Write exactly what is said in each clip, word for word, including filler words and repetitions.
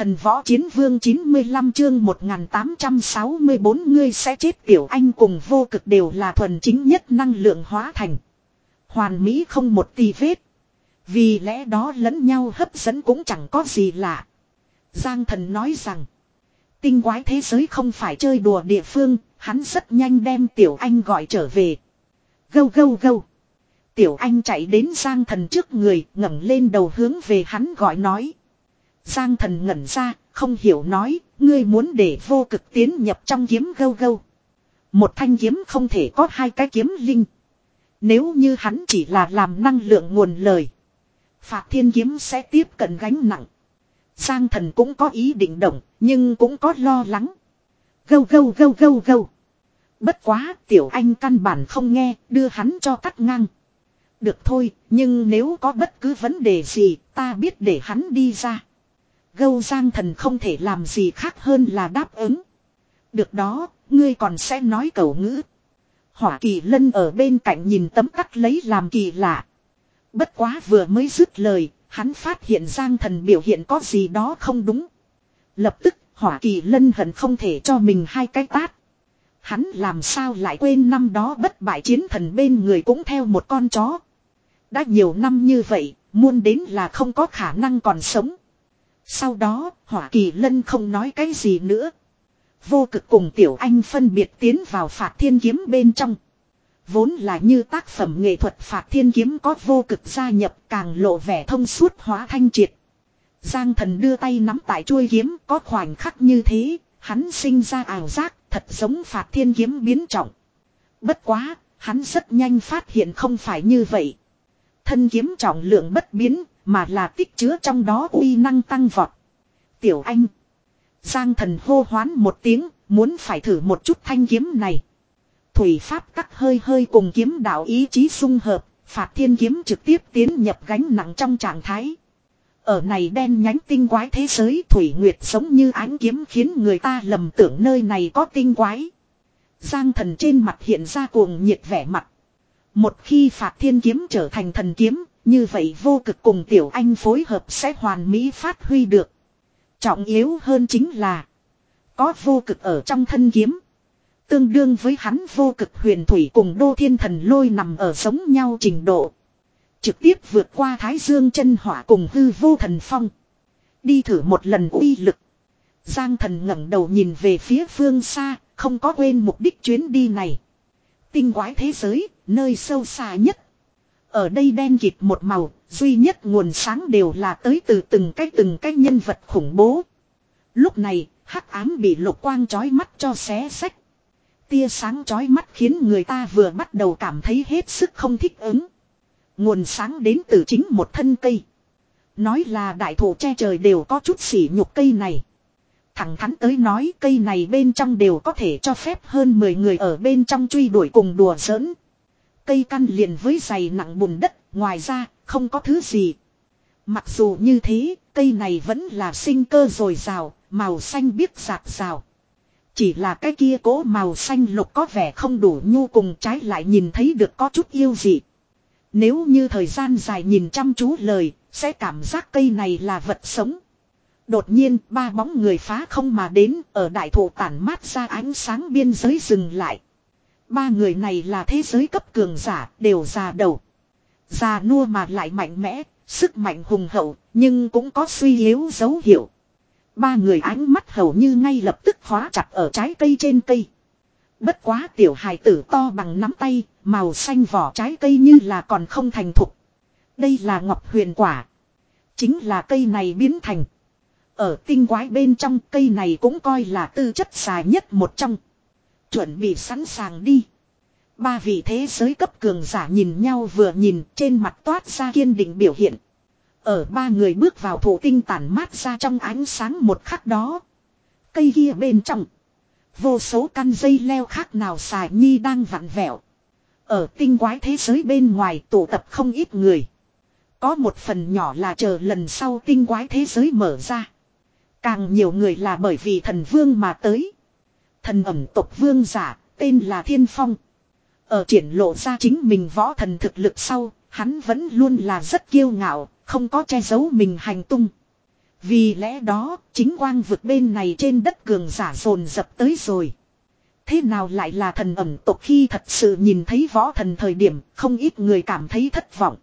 Thần võ chiến vương chín mươi lăm chương một nghìn tám trăm sáu mươi bốn ngươi sẽ chết Tiểu Anh cùng vô cực đều là thuần chính nhất năng lượng hóa thành. Hoàn mỹ không một tì vết. Vì lẽ đó lẫn nhau hấp dẫn cũng chẳng có gì lạ. Giang Thần nói rằng. Tinh quái thế giới không phải chơi đùa địa phương. Hắn rất nhanh đem Tiểu Anh gọi trở về. Gâu gâu gâu. Tiểu Anh chạy đến Giang Thần trước người, ngẩng lên đầu hướng về hắn gọi nói. Giang Thần ngẩn ra, không hiểu nói, ngươi muốn để vô cực tiến nhập trong kiếm gâu gâu. Một thanh kiếm không thể có hai cái kiếm linh. Nếu như hắn chỉ là làm năng lượng nguồn lời, Phạt Thiên kiếm sẽ tiếp cận gánh nặng. Giang Thần cũng có ý định động, nhưng cũng có lo lắng. Gâu gâu gâu gâu gâu. Bất quá, Tiểu Anh căn bản không nghe, đưa hắn cho cắt ngang. Được thôi, nhưng nếu có bất cứ vấn đề gì, ta biết để hắn đi ra. Gâu Giang Thần không thể làm gì khác hơn là đáp ứng. Được đó, ngươi còn sẽ nói cầu ngữ. Hỏa Kỳ Lân ở bên cạnh nhìn tấm cắt lấy làm kỳ lạ. Bất quá vừa mới dứt lời, hắn phát hiện Giang Thần biểu hiện có gì đó không đúng. Lập tức, Hỏa Kỳ Lân hận không thể cho mình hai cái tát. Hắn làm sao lại quên năm đó bất bại chiến thần bên người cũng theo một con chó. Đã nhiều năm như vậy, muôn đến là không có khả năng còn sống. Sau đó, Hỏa Kỳ Lân không nói cái gì nữa. Vô cực cùng Tiểu Anh phân biệt tiến vào Phạt Thiên kiếm bên trong. Vốn là như tác phẩm nghệ thuật Phạt Thiên kiếm có vô cực gia nhập càng lộ vẻ thông suốt hóa thanh triệt. Giang Thần đưa tay nắm tại chuôi kiếm có khoảnh khắc như thế, hắn sinh ra ảo giác thật giống Phạt Thiên kiếm biến trọng. Bất quá, hắn rất nhanh phát hiện không phải như vậy. Thân kiếm trọng lượng bất biến, mà là tích chứa trong đó uy năng tăng vọt. Tiểu Anh. Giang Thần hô hoán một tiếng, muốn phải thử một chút thanh kiếm này. Thủy pháp tắc hơi hơi cùng kiếm đạo ý chí xung hợp, Phạt Thiên kiếm trực tiếp tiến nhập gánh nặng trong trạng thái. Ở này đen nhánh tinh quái thế giới Thủy Nguyệt giống như ánh kiếm khiến người ta lầm tưởng nơi này có tinh quái. Giang Thần trên mặt hiện ra cuồng nhiệt vẻ mặt. Một khi Phạt Thiên kiếm trở thành thần kiếm, như vậy vô cực cùng Tiểu Anh phối hợp sẽ hoàn mỹ phát huy được. Trọng yếu hơn chính là có vô cực ở trong thân kiếm. Tương đương với hắn vô cực huyền thủy cùng đô thiên thần lôi nằm ở giống nhau trình độ. Trực tiếp vượt qua Thái Dương chân hỏa cùng hư vô thần phong. Đi thử một lần uy lực. Giang Thần ngẩng đầu nhìn về phía phương xa, không có quên mục đích chuyến đi này. Tinh quái thế giới, nơi sâu xa nhất. Ở đây đen kịt một màu, duy nhất nguồn sáng đều là tới từ từng cái từng cái nhân vật khủng bố. Lúc này, hắc ám bị lục quang chói mắt cho xé xách. Tia sáng chói mắt khiến người ta vừa bắt đầu cảm thấy hết sức không thích ứng. Nguồn sáng đến từ chính một thân cây. Nói là đại thụ che trời đều có chút sỉ nhục cây này. Thẳng thắn tới nói cây này bên trong đều có thể cho phép hơn mười người ở bên trong truy đuổi cùng đùa giỡn. Cây căn liền với dày nặng bùn đất, ngoài ra không có thứ gì. Mặc dù như thế, cây này vẫn là sinh cơ dồi dào, màu xanh biếc rạc rào. Chỉ là cái kia cố màu xanh lục có vẻ không đủ nhu cùng trái lại nhìn thấy được có chút yêu dị. Nếu như thời gian dài nhìn chăm chú lời, sẽ cảm giác cây này là vật sống. Đột nhiên, ba bóng người phá không mà đến, ở đại thụ tản mát ra ánh sáng biên giới dừng lại. Ba người này là thế giới cấp cường giả, đều già đầu. Già nua mà lại mạnh mẽ, sức mạnh hùng hậu, nhưng cũng có suy yếu dấu hiệu. Ba người ánh mắt hầu như ngay lập tức khóa chặt ở trái cây trên cây. Bất quá tiểu hài tử to bằng nắm tay, màu xanh vỏ trái cây như là còn không thành thục. Đây là ngọc huyền quả. Chính là cây này biến thành. Ở tinh quái bên trong cây này cũng coi là tư chất dài nhất một trong. Chuẩn bị sẵn sàng đi. Ba vị thế giới cấp cường giả nhìn nhau vừa nhìn trên mặt toát ra kiên định biểu hiện. Ở ba người bước vào thổ tinh tản mát ra trong ánh sáng một khắc đó. Cây kia bên trong. Vô số căn dây leo khác nào xài nhi đang vặn vẹo. Ở tinh quái thế giới bên ngoài tụ tập không ít người. Có một phần nhỏ là chờ lần sau tinh quái thế giới mở ra. Càng nhiều người là bởi vì thần vương mà tới. Thần ẩm tộc vương giả, tên là Thiên Phong. Ở triển lộ ra chính mình võ thần thực lực sau, hắn vẫn luôn là rất kiêu ngạo, không có che giấu mình hành tung. Vì lẽ đó, chính quang vực bên này trên đất cường giả dồn dập tới rồi. Thế nào lại là thần ẩm tộc khi thật sự nhìn thấy võ thần thời điểm không ít người cảm thấy thất vọng.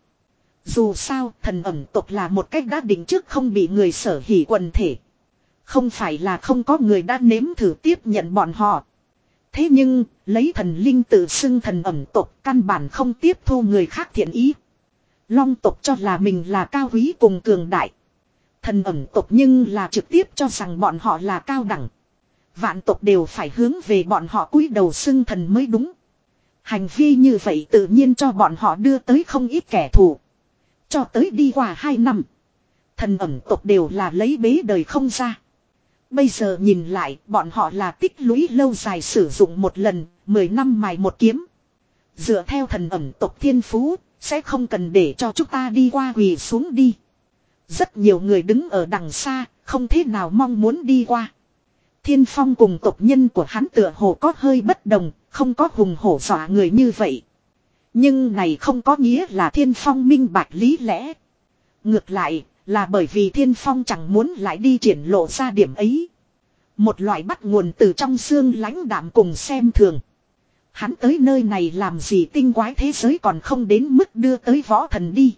Dù sao, thần ẩm tộc là một cách đã định trước không bị người sở hỉ quần thể. Không phải là không có người đã nếm thử tiếp nhận bọn họ. Thế nhưng, lấy thần linh tự xưng thần ẩm tộc căn bản không tiếp thu người khác thiện ý. Long tộc cho là mình là cao quý cùng cường đại. Thần ẩm tộc nhưng là trực tiếp cho rằng bọn họ là cao đẳng. Vạn tộc đều phải hướng về bọn họ cúi đầu xưng thần mới đúng. Hành vi như vậy tự nhiên cho bọn họ đưa tới không ít kẻ thù. Cho tới đi qua hai năm. Thần ẩm tộc đều là lấy bế đời không ra. Bây giờ nhìn lại bọn họ là tích lũy lâu dài sử dụng một lần, mười năm mài một kiếm. Dựa theo thần ẩm tộc thiên phú, sẽ không cần để cho chúng ta đi qua quỳ xuống đi. Rất nhiều người đứng ở đằng xa, không thế nào mong muốn đi qua. Thiên Phong cùng tộc nhân của hắn tựa hồ có hơi bất đồng, không có hùng hổ dọa người như vậy. Nhưng này không có nghĩa là Thiên Phong minh bạch lý lẽ. Ngược lại, là bởi vì Thiên Phong chẳng muốn lại đi triển lộ ra điểm ấy. Một loại bắt nguồn từ trong xương lãnh đạm cùng xem thường. Hắn tới nơi này làm gì tinh quái thế giới còn không đến mức đưa tới võ thần đi.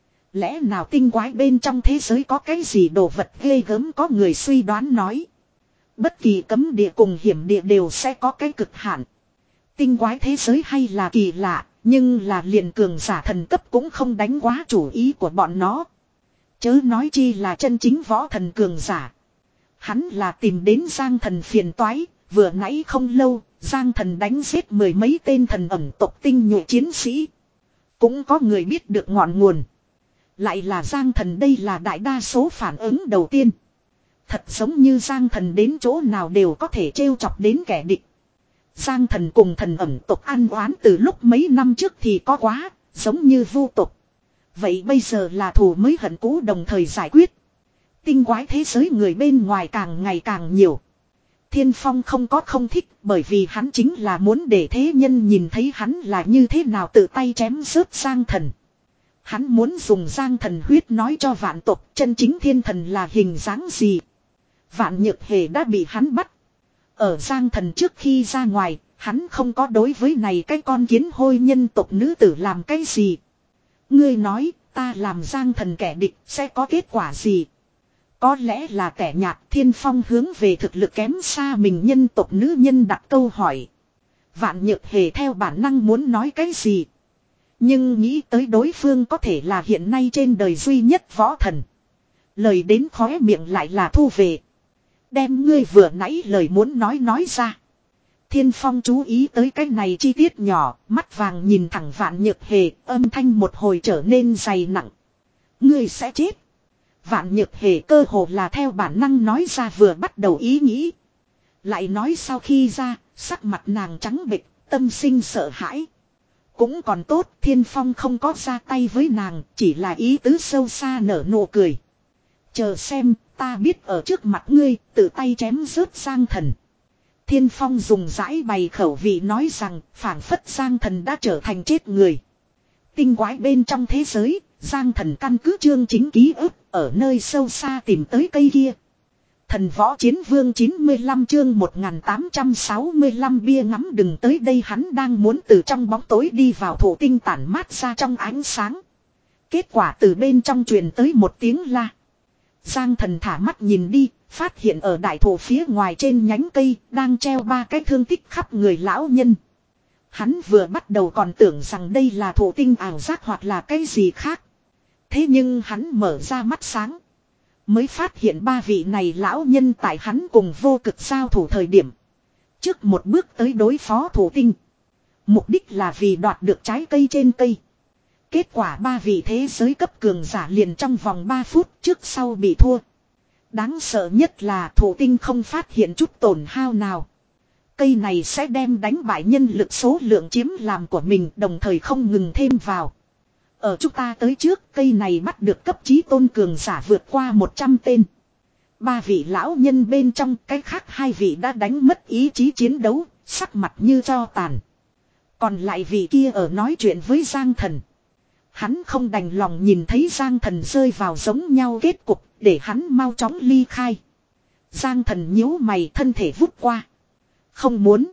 Lẽ nào tinh quái bên trong thế giới có cái gì đồ vật ghê gớm, có người suy đoán nói. Bất kỳ cấm địa cùng hiểm địa đều sẽ có cái cực hạn. Tinh quái thế giới hay là kỳ lạ, nhưng là liền cường giả thần cấp cũng không đánh quá chủ ý của bọn nó. Chớ nói chi là chân chính võ thần cường giả. Hắn là tìm đến Giang Thần phiền toái, vừa nãy không lâu, Giang Thần đánh giết mười mấy tên thần ẩm tộc tinh nhuệ chiến sĩ. Cũng có người biết được ngọn nguồn. Lại là Giang Thần, đây là đại đa số phản ứng đầu tiên. Thật giống như Giang Thần đến chỗ nào đều có thể trêu chọc đến kẻ địch. Giang Thần cùng thần ẩm tộc ăn oán từ lúc mấy năm trước thì có quá, giống như vu tộc. Vậy bây giờ là thù mới hận cũ đồng thời giải quyết. Tinh quái thế giới người bên ngoài càng ngày càng nhiều. Thiên Phong không có không thích, bởi vì hắn chính là muốn để thế nhân nhìn thấy hắn là như thế nào tự tay chém rớt Giang Thần. Hắn muốn dùng Giang Thần huyết nói cho vạn tộc chân chính thiên thần là hình dáng gì. Vạn Nhược Hề đã bị hắn bắt. Ở Giang Thần trước khi ra ngoài, hắn không có đối với này cái con kiến hôi nhân tộc nữ tử làm cái gì. Ngươi nói, ta làm Giang Thần kẻ địch sẽ có kết quả gì? Có lẽ là tẻ nhạt. Thiên Phong hướng về thực lực kém xa mình nhân tộc nữ nhân đặt câu hỏi. Vạn Nhược Hề theo bản năng muốn nói cái gì. Nhưng nghĩ tới đối phương có thể là hiện nay trên đời duy nhất võ thần. Lời đến khóe miệng lại là thu về. Đem ngươi vừa nãy lời muốn nói nói ra. Thiên Phong chú ý tới cái này chi tiết nhỏ, mắt vàng nhìn thẳng Vạn Nhược Hề, âm thanh một hồi trở nên dày nặng. Ngươi sẽ chết. Vạn Nhược Hề cơ hồ là theo bản năng nói ra vừa bắt đầu ý nghĩ. Lại nói sau khi ra, sắc mặt nàng trắng bệch, tâm sinh sợ hãi. Cũng còn tốt, Thiên Phong không có ra tay với nàng, chỉ là ý tứ sâu xa nở nụ cười. Chờ xem, ta biết ở trước mặt ngươi, tự tay chém rớt Giang Thần. Thiên Phong dùng giải bày khẩu vị nói rằng, phảng phất Giang Thần đã trở thành chết người. Tinh quái bên trong thế giới, Giang Thần căn cứ chương chính ký ức, ở nơi sâu xa tìm tới cây kia. Thần võ chiến vương chín mươi lăm chương một nghìn tám trăm sáu mươi lăm bia ngắm đừng tới đây, hắn đang muốn từ trong bóng tối đi vào thổ tinh tản mát ra trong ánh sáng. Kết quả từ bên trong truyền tới một tiếng la. Giang Thần thả mắt nhìn đi, phát hiện ở đại thổ phía ngoài trên nhánh cây đang treo ba cái thương tích khắp người lão nhân. Hắn vừa bắt đầu còn tưởng rằng đây là thổ tinh ảo giác hoặc là cái gì khác. Thế nhưng hắn mở ra mắt sáng. Mới phát hiện ba vị này lão nhân tại hắn cùng vô cực giao thủ thời điểm. Trước một bước tới đối phó thổ tinh. Mục đích là vì đoạt được trái cây trên cây. Kết quả ba vị thế giới cấp cường giả liền trong vòng ba phút trước sau bị thua. Đáng sợ nhất là thổ tinh không phát hiện chút tổn hao nào. Cây này sẽ đem đánh bại nhân lực số lượng chiếm làm của mình, đồng thời không ngừng thêm vào. Ở chúng ta tới trước, cây này bắt được cấp chí tôn cường giả vượt qua một trăm tên. Ba vị lão nhân bên trong, cái khác hai vị đã đánh mất ý chí chiến đấu, sắc mặt như tro tàn. Còn lại vị kia ở nói chuyện với Giang Thần. Hắn không đành lòng nhìn thấy Giang Thần rơi vào giống nhau kết cục, để hắn mau chóng ly khai. Giang Thần nhíu mày, thân thể vút qua. Không muốn.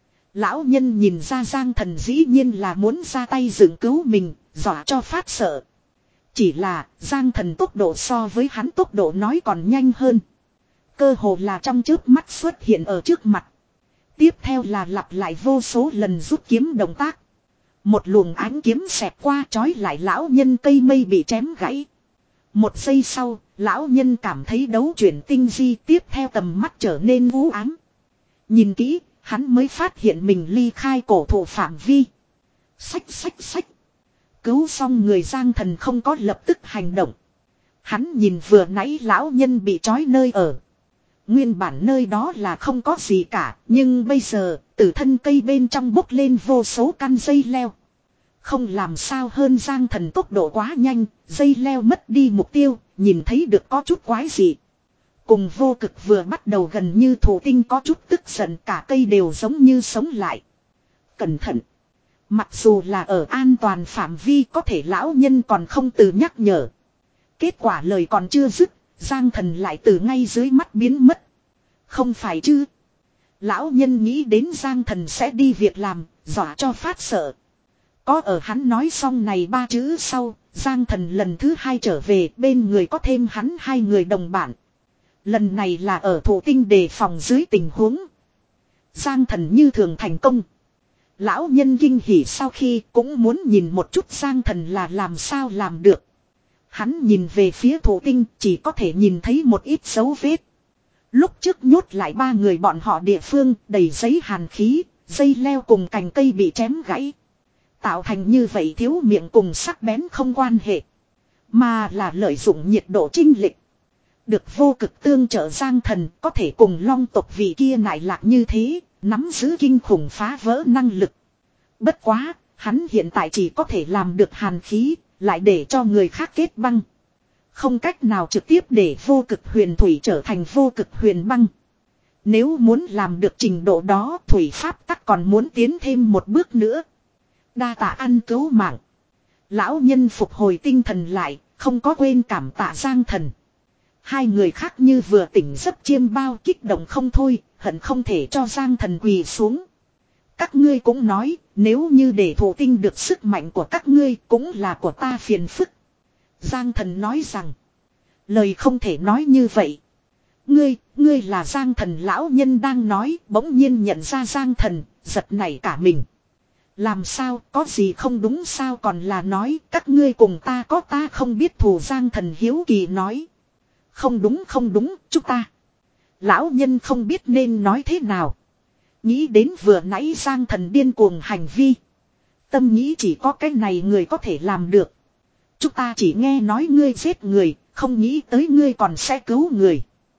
Lão nhân nhìn ra Giang Thần dĩ nhiên là muốn ra tay dựng cứu mình, dọa cho phát sợ. Chỉ là Giang Thần tốc độ so với hắn tốc độ nói còn nhanh hơn. Cơ hồ là trong chớp mắt xuất hiện ở trước mặt. Tiếp theo là lặp lại vô số lần rút kiếm động tác. Một luồng ánh kiếm xẹt qua trói lại lão nhân, cây mây bị chém gãy. Một giây sau, lão nhân cảm thấy đấu chuyển tinh di, tiếp theo tầm mắt trở nên u ám. Nhìn kỹ, hắn mới phát hiện mình ly khai cổ thụ phạm vi. Xách xách xách. Cứu xong người Giang Thần không có lập tức hành động. Hắn nhìn vừa nãy lão nhân bị trói nơi ở. Nguyên bản nơi đó là không có gì cả, nhưng bây giờ, từ thân cây bên trong bốc lên vô số căn dây leo. Không làm sao hơn Giang Thần tốc độ quá nhanh, dây leo mất đi mục tiêu, nhìn thấy được có chút quái gì. Cùng vô cực vừa bắt đầu gần như thủ tinh có chút tức giận, cả cây đều giống như sống lại. Cẩn thận! Mặc dù là ở an toàn phạm vi có thể lão nhân còn không từ nhắc nhở. Kết quả lời còn chưa dứt, Giang Thần lại từ ngay dưới mắt biến mất. Không phải chứ? Lão nhân nghĩ đến Giang Thần sẽ đi việc làm, dọa cho phát sợ. Có ở hắn nói xong này ba chữ sau, Giang Thần lần thứ hai trở về, bên người có thêm hắn hai người đồng bản. Lần này là ở thủ tinh đề phòng dưới tình huống. Giang Thần như thường thành công. Lão nhân kinh hỉ sau khi cũng muốn nhìn một chút Giang Thần là làm sao làm được. Hắn nhìn về phía thủ tinh, chỉ có thể nhìn thấy một ít dấu vết. Lúc trước nhốt lại ba người bọn họ địa phương đầy giấy hàn khí, dây leo cùng cành cây bị chém gãy. Tạo thành như vậy thiếu miệng cùng sắc bén không quan hệ, mà là lợi dụng nhiệt độ chênh lệch. Được vô cực tương trợ Giang Thần có thể cùng long tộc vị kia nại lạc như thế, nắm giữ kinh khủng phá vỡ năng lực. Bất quá, hắn hiện tại chỉ có thể làm được hàn khí, lại để cho người khác kết băng. Không cách nào trực tiếp để vô cực huyền thủy trở thành vô cực huyền băng. Nếu muốn làm được trình độ đó, thủy pháp tắc còn muốn tiến thêm một bước nữa. Đa tạ ăn cứu mạng. Lão nhân phục hồi tinh thần lại, không có quên cảm tạ Giang Thần. Hai người khác như vừa tỉnh giấc chiêm bao, kích động không thôi, hận không thể cho Giang Thần quỳ xuống. Các ngươi cũng nói, nếu như để thổ tinh được sức mạnh của các ngươi cũng là của ta phiền phức. Giang Thần nói rằng, lời không thể nói như vậy. Ngươi, ngươi là Giang Thần, lão nhân đang nói, bỗng nhiên nhận ra Giang Thần, giật nảy cả mình. Làm sao, có gì không đúng sao, còn là nói, các ngươi cùng ta có ta không biết thù. Giang Thần hiếu kỳ nói. Không đúng không đúng, chúng ta. Lão nhân không biết nên nói thế nào. Nghĩ đến vừa nãy Giang Thần điên cuồng hành vi. Tâm nghĩ chỉ có cái này người có thể làm được. Chúng ta chỉ nghe nói ngươi giết người, không nghĩ tới ngươi còn sẽ cứu người.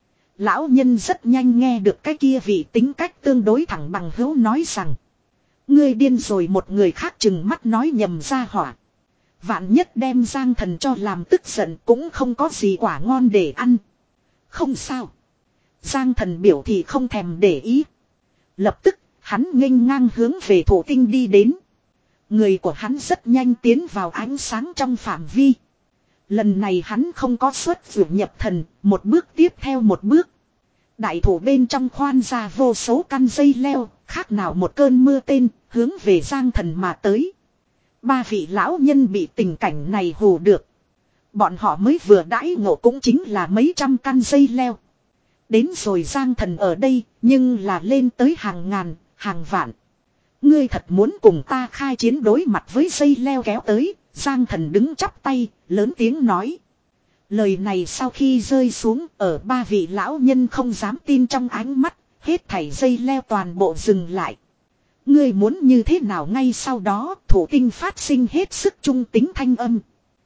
Lão nhân rất nhanh nghe được cái kia vị tính cách tương đối thẳng bằng hữu nói rằng. Ngươi điên rồi, một người khác chừng mắt nói nhầm ra hỏa. Vạn nhất đem Giang Thần cho làm tức giận cũng không có gì quả ngon để ăn. Không sao. Giang Thần biểu thì không thèm để ý. Lập tức, hắn nghênh ngang hướng về thổ tinh đi đến. Người của hắn rất nhanh tiến vào ánh sáng trong phạm vi. Lần này hắn không có xuất dụ nhập thần, một bước tiếp theo một bước. Đại thủ bên trong khoan ra vô số căn dây leo, khác nào một cơn mưa tên, hướng về Giang Thần mà tới. Ba vị lão nhân bị tình cảnh này hù được. Bọn họ mới vừa đãi ngộ cũng chính là mấy trăm căn dây leo. Đến rồi Giang Thần ở đây, nhưng là lên tới hàng ngàn, hàng vạn. Ngươi thật muốn cùng ta khai chiến đối mặt với dây leo kéo tới. Giang Thần đứng chắp tay, lớn tiếng nói. Lời này sau khi rơi xuống, ở ba vị lão nhân không dám tin trong ánh mắt, hết thảy dây leo toàn bộ dừng lại. Ngươi muốn như thế nào? Ngay sau đó, thủ tinh phát sinh hết sức trung tính thanh âm.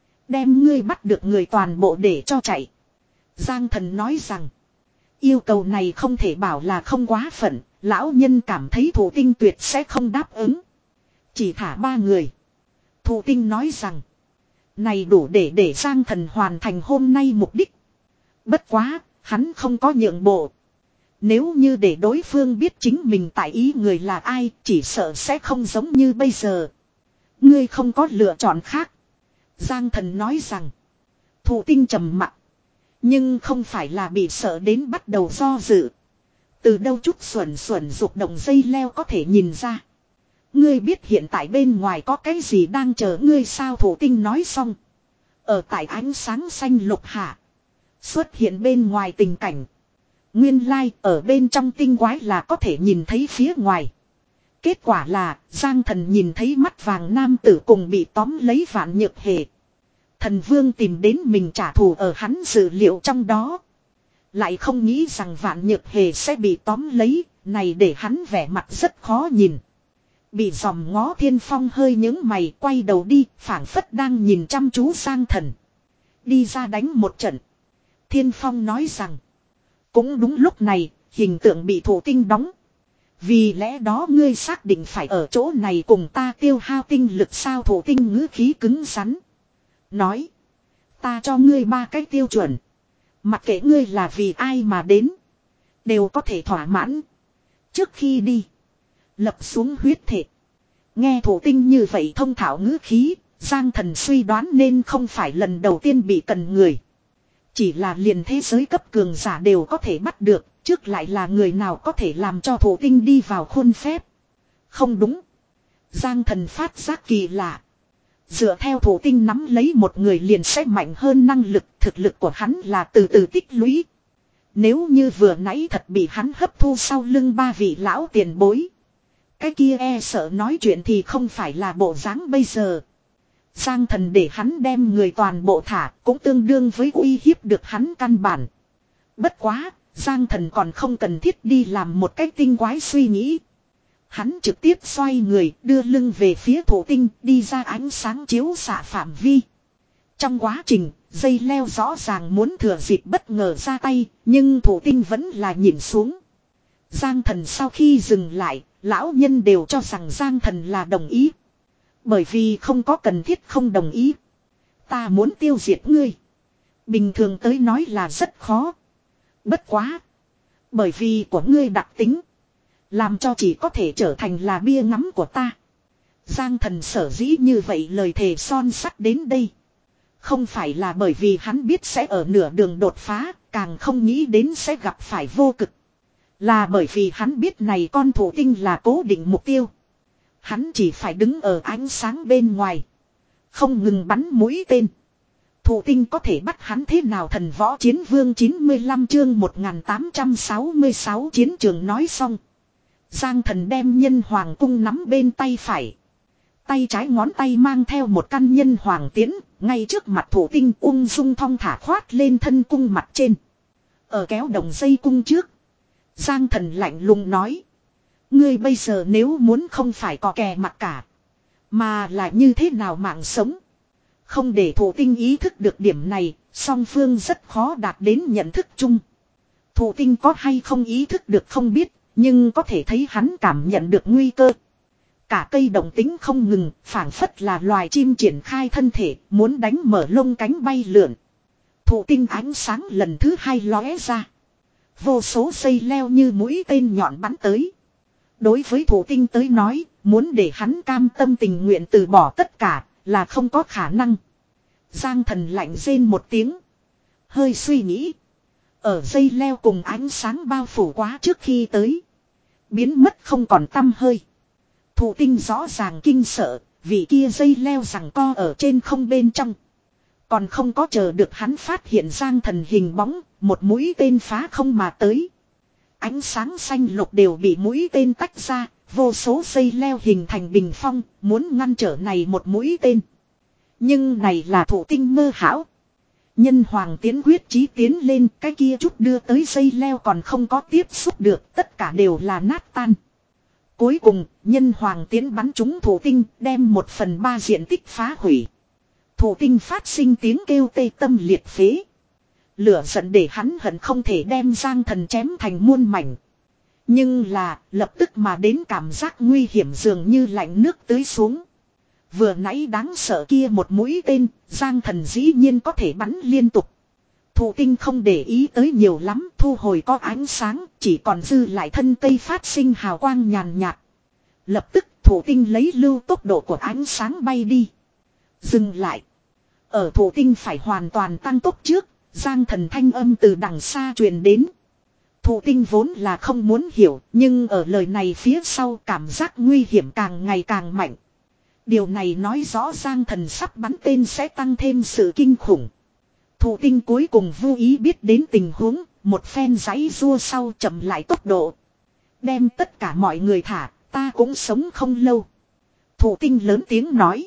Đem ngươi bắt được người toàn bộ để cho chạy. Giang Thần nói rằng, yêu cầu này không thể bảo là không quá phận, lão nhân cảm thấy thủ tinh tuyệt sẽ không đáp ứng. Chỉ thả ba người. Thủ tinh nói rằng, này đủ để để Giang Thần hoàn thành hôm nay mục đích. Bất quá, hắn không có nhượng bộ. Nếu như để đối phương biết chính mình tại ý người là ai, chỉ sợ sẽ không giống như bây giờ. Ngươi không có lựa chọn khác. Giang Thần nói rằng. Thụ tinh trầm mặc. Nhưng không phải là bị sợ đến bắt đầu do dự. Từ đâu chút xuẩn xuẩn dục động dây leo có thể nhìn ra. Ngươi biết hiện tại bên ngoài có cái gì đang chờ ngươi sao? Thụ tinh nói xong. Ở tại ánh sáng xanh lục hạ. Xuất hiện bên ngoài tình cảnh. Nguyên lai like, ở bên trong tinh quái là có thể nhìn thấy phía ngoài. Kết quả là Giang Thần nhìn thấy mắt vàng nam tử cùng bị tóm lấy Vạn Nhược Hề. Thần Vương tìm đến mình trả thù ở hắn dự liệu trong đó. Lại không nghĩ rằng Vạn Nhược Hề sẽ bị tóm lấy, này để hắn vẻ mặt rất khó nhìn. Bị dòm ngó Thiên Phong hơi những mày quay đầu đi, phảng phất đang nhìn chăm chú Giang Thần. Đi ra đánh một trận. Thiên Phong nói rằng. Cũng đúng lúc này, hình tượng bị thụ tinh đóng. Vì lẽ đó ngươi xác định phải ở chỗ này cùng ta tiêu hao tinh lực sao? Thụ tinh ngữ khí cứng rắn. Nói. Ta cho ngươi ba cái tiêu chuẩn. Mặc kệ ngươi là vì ai mà đến. Đều có thể thỏa mãn. Trước khi đi. Lập xuống huyết thể. Nghe thụ tinh như vậy thông thạo ngữ khí. Giang Thần suy đoán nên không phải lần đầu tiên bị cần người. Chỉ là liền thế giới cấp cường giả đều có thể bắt được. Trước lại là người nào có thể làm cho thụ tinh đi vào khuôn phép. Không đúng. Giang Thần phát giác kỳ lạ. Dựa theo thụ tinh nắm lấy một người liền sẽ mạnh hơn năng lực. Thực lực của hắn là từ từ tích lũy. Nếu như vừa nãy thật bị hắn hấp thu sau lưng ba vị lão tiền bối. Cái kia e sợ nói chuyện thì không phải là bộ dáng bây giờ. Giang Thần để hắn đem người toàn bộ thả cũng tương đương với uy hiếp được hắn căn bản. Bất quá, Giang Thần còn không cần thiết đi làm một cách tinh quái suy nghĩ. Hắn trực tiếp xoay người đưa lưng về phía thụ tinh đi ra ánh sáng chiếu xạ phạm vi. Trong quá trình, dây leo rõ ràng muốn thừa dịp bất ngờ ra tay, nhưng thụ tinh vẫn là nhìn xuống. Giang Thần sau khi dừng lại, lão nhân đều cho rằng Giang Thần là đồng ý. Bởi vì không có cần thiết không đồng ý. Ta muốn tiêu diệt ngươi. Bình thường tới nói là rất khó. Bất quá. Bởi vì của ngươi đặc tính. Làm cho chỉ có thể trở thành là bia ngắm của ta. Giang Thần sở dĩ như vậy lời thề son sắt đến đây. Không phải là bởi vì hắn biết sẽ ở nửa đường đột phá. Càng không nghĩ đến sẽ gặp phải vô cực. Là bởi vì hắn biết này con thụ tinh là cố định mục tiêu. Hắn chỉ phải đứng ở ánh sáng bên ngoài. Không ngừng bắn mũi tên. Thụ tinh có thể bắt hắn thế nào? Thần võ chiến vương chín mươi lăm chương một nghìn tám trăm sáu mươi sáu chiến trường nói xong. Giang Thần đem nhân hoàng cung nắm bên tay phải. Tay trái ngón tay mang theo một căn nhân hoàng tiến. Ngay trước mặt thụ tinh ung dung thong thả khoát lên thân cung mặt trên. Ở kéo đồng dây cung trước. Giang Thần lạnh lùng nói. Ngươi bây giờ nếu muốn không phải có kè mặt cả. Mà là như thế nào mạng sống. Không để thụ tinh ý thức được điểm này. Song phương rất khó đạt đến nhận thức chung. Thụ tinh có hay không ý thức được không biết. Nhưng có thể thấy hắn cảm nhận được nguy cơ. Cả cây động tính không ngừng. Phảng phất là loài chim triển khai thân thể. Muốn đánh mở lông cánh bay lượn. Thụ tinh ánh sáng lần thứ hai lóe ra. Vô số dây leo như mũi tên nhọn bắn tới. Đối với thụ tinh tới nói, muốn để hắn cam tâm tình nguyện từ bỏ tất cả, là không có khả năng. Giang Thần lạnh rên một tiếng. Hơi suy nghĩ. Ở dây leo cùng ánh sáng bao phủ quá trước khi tới. Biến mất không còn tăm hơi. Thụ tinh rõ ràng kinh sợ, vì kia dây leo rằng co ở trên không bên trong. Còn không có chờ được hắn phát hiện Giang Thần hình bóng, một mũi tên phá không mà tới. Ánh sáng xanh lục đều bị mũi tên tách ra, vô số dây leo hình thành bình phong, muốn ngăn trở này một mũi tên. Nhưng này là thụ tinh mơ hão. Nhân hoàng tiến quyết chí tiến lên, cái kia chút đưa tới dây leo còn không có tiếp xúc được, tất cả đều là nát tan. Cuối cùng, nhân hoàng tiến bắn trúng thụ tinh, đem một phần ba diện tích phá hủy. Thụ tinh phát sinh tiếng kêu tê tâm liệt phế. Lửa giận để hắn hận không thể đem Giang Thần chém thành muôn mảnh. Nhưng là lập tức mà đến cảm giác nguy hiểm dường như lạnh nước tưới xuống. Vừa nãy đáng sợ kia một mũi tên, Giang Thần dĩ nhiên có thể bắn liên tục. Thụ tinh không để ý tới nhiều lắm, thu hồi có ánh sáng, chỉ còn dư lại thân cây phát sinh hào quang nhàn nhạt. Lập tức thụ tinh lấy lưu tốc độ của ánh sáng bay đi. Dừng lại. Ở thổ tinh phải hoàn toàn tăng tốc trước, Giang Thần thanh âm từ đằng xa truyền đến. Thổ tinh vốn là không muốn hiểu, nhưng ở lời này phía sau cảm giác nguy hiểm càng ngày càng mạnh. Điều này nói rõ Giang Thần sắp bắn tên sẽ tăng thêm sự kinh khủng. Thổ tinh cuối cùng vô ý biết đến tình huống, một phen giãy rua sau chậm lại tốc độ. Đem tất cả mọi người thả, ta cũng sống không lâu. Thổ tinh lớn tiếng nói.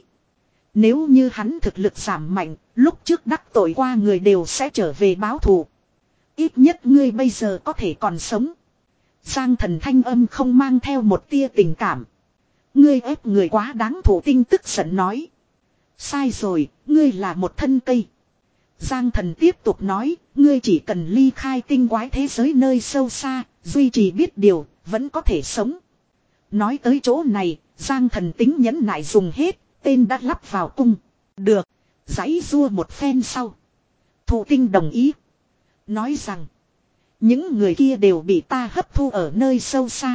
Nếu như hắn thực lực giảm mạnh, lúc trước đắc tội qua người đều sẽ trở về báo thù. Ít nhất ngươi bây giờ có thể còn sống. Giang Thần thanh âm không mang theo một tia tình cảm. Ngươi ép người quá đáng, thổ tinh tức giận nói. Sai rồi, ngươi là một thân cây. Giang Thần tiếp tục nói, ngươi chỉ cần ly khai tinh quái thế giới nơi sâu xa, duy trì biết điều, vẫn có thể sống. Nói tới chỗ này, Giang Thần tính nhẫn nại dùng hết, tên đã lắp vào cung. Được, giãy rua một phen sau. Thụ tinh đồng ý. Nói rằng, những người kia đều bị ta hấp thu ở nơi sâu xa.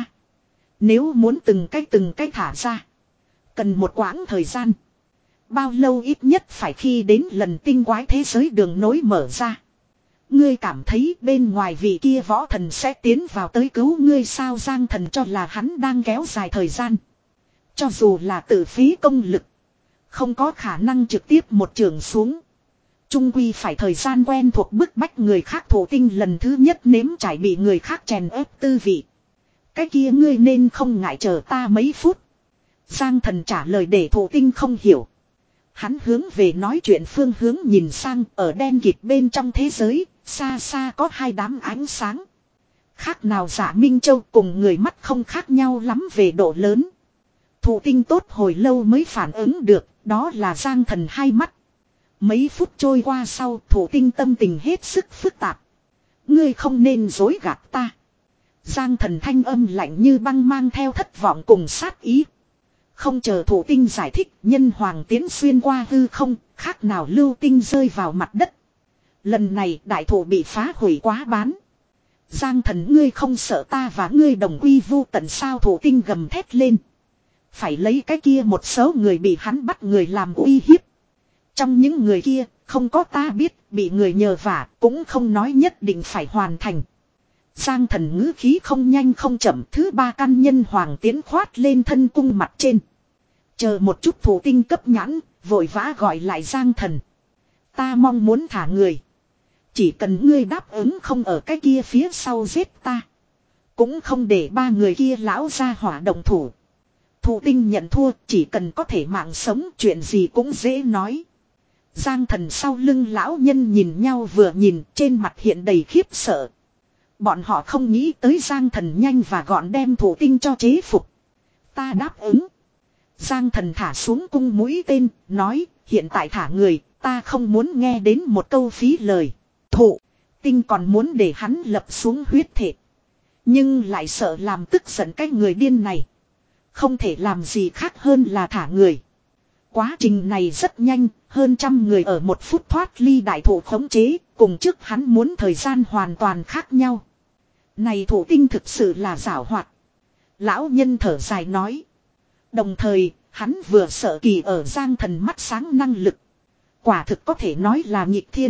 Nếu muốn từng cách từng cách thả ra, cần một quãng thời gian. Bao lâu ít nhất phải khi đến lần tinh quái thế giới đường nối mở ra. Ngươi cảm thấy bên ngoài vị kia võ thần sẽ tiến vào tới cứu ngươi sao? Giang Thần cho là hắn đang kéo dài thời gian. Cho dù là tự phí công lực, không có khả năng trực tiếp một trường xuống. Trung quy phải thời gian quen thuộc bức bách người khác. Thổ tinh lần thứ nhất nếm trải bị người khác chèn ép tư vị. Cái kia ngươi nên không ngại chờ ta mấy phút. Giang Thần trả lời để thổ tinh không hiểu. Hắn hướng về nói chuyện phương hướng nhìn sang, ở đen kịt bên trong thế giới, xa xa có hai đám ánh sáng. Khác nào Giả Minh Châu cùng người mắt không khác nhau lắm về độ lớn. Thụ tinh tốt hồi lâu mới phản ứng được, đó là Giang Thần hai mắt. Mấy phút trôi qua sau, thụ tinh tâm tình hết sức phức tạp. Ngươi không nên dối gạt ta. Giang Thần thanh âm lạnh như băng mang theo thất vọng cùng sát ý. Không chờ thổ tinh giải thích, nhân hoàng tiến xuyên qua hư không, khác nào lưu tinh rơi vào mặt đất. Lần này đại thổ bị phá hủy quá bán. Giang Thần ngươi không sợ ta và ngươi đồng quy vu tận sao? Thổ tinh gầm thét lên. Phải lấy cái kia một số người bị hắn bắt người làm uy hiếp. Trong những người kia, không có ta biết, bị người nhờ vả, cũng không nói nhất định phải hoàn thành. Giang Thần ngữ khí không nhanh không chậm, thứ ba căn nhân hoàng tiến khoát lên thân cung mặt trên. Chờ một chút, thủ tinh cấp nhãn, vội vã gọi lại Giang Thần. Ta mong muốn thả người. Chỉ cần ngươi đáp ứng không ở cái kia phía sau giết ta. Cũng không để ba người kia lão ra hỏa động thủ. Thủ tinh nhận thua, chỉ cần có thể mạng sống, chuyện gì cũng dễ nói. Giang Thần sau lưng lão nhân nhìn nhau vừa nhìn, trên mặt hiện đầy khiếp sợ. Bọn họ không nghĩ tới Giang Thần nhanh và gọn đem thủ tinh cho chế phục. Ta đáp ứng. Giang Thần thả xuống cung mũi tên, nói, hiện tại thả người, ta không muốn nghe đến một câu phí lời. Thủ tinh còn muốn để hắn lập xuống huyết thể. Nhưng lại sợ làm tức giận cái người điên này. Không thể làm gì khác hơn là thả người. Quá trình này rất nhanh, hơn trăm người ở một phút thoát ly đại thủ khống chế, cùng trước hắn muốn thời gian hoàn toàn khác nhau. Này thủ tinh thực sự là giảo hoạt. Lão nhân thở dài nói. Đồng thời, hắn vừa sợ kỳ ở Giang Thần mắt sáng năng lực. Quả thực có thể nói là nghịch thiên.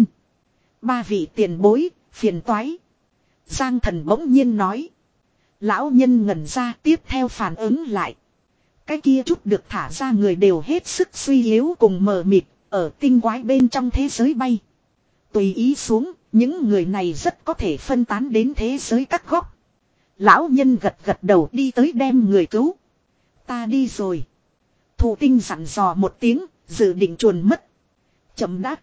Ba vị tiền bối, phiền toái. Giang Thần bỗng nhiên nói. Lão nhân ngẩn ra tiếp theo phản ứng lại. Cái kia chút được thả ra người đều hết sức suy yếu cùng mờ mịt, ở tinh quái bên trong thế giới bay. Tùy ý xuống, những người này rất có thể phân tán đến thế giới các góc. Lão nhân gật gật đầu đi tới đem người cứu. Ta đi rồi. Thủ tinh dặn dò một tiếng, dự định chuồn mất. Chậm đáp.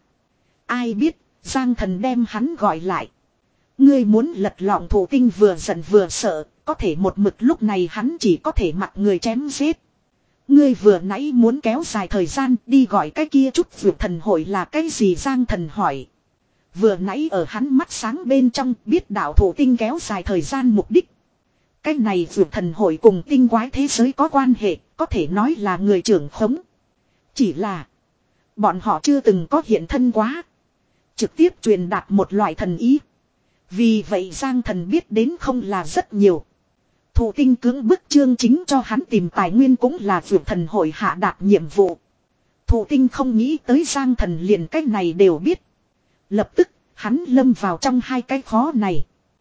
Ai biết, Giang Thần đem hắn gọi lại. Ngươi muốn lật lọng? Thủ tinh vừa giận vừa sợ, có thể một mực lúc này hắn chỉ có thể mặc người chém giết. Ngươi vừa nãy muốn kéo dài thời gian đi gọi cái kia chút vượt thần hội là cái gì? Giang Thần hỏi. Vừa nãy ở hắn mắt sáng bên trong biết đạo thủ tinh kéo dài thời gian mục đích. Cái này vượt thần hội cùng tinh quái thế giới có quan hệ, có thể nói là người trưởng khống. Chỉ là bọn họ chưa từng có hiện thân quá. Trực tiếp truyền đạt một loại thần ý. Vì vậy Giang Thần biết đến không là rất nhiều. Thủ tinh cưỡng bức chương chính cho hắn tìm tài nguyên cũng là vượt thần hội hạ đạt nhiệm vụ. Thụ tinh không nghĩ tới Giang Thần liền cái này đều biết. Lập tức, hắn lâm vào trong hai cái khó này.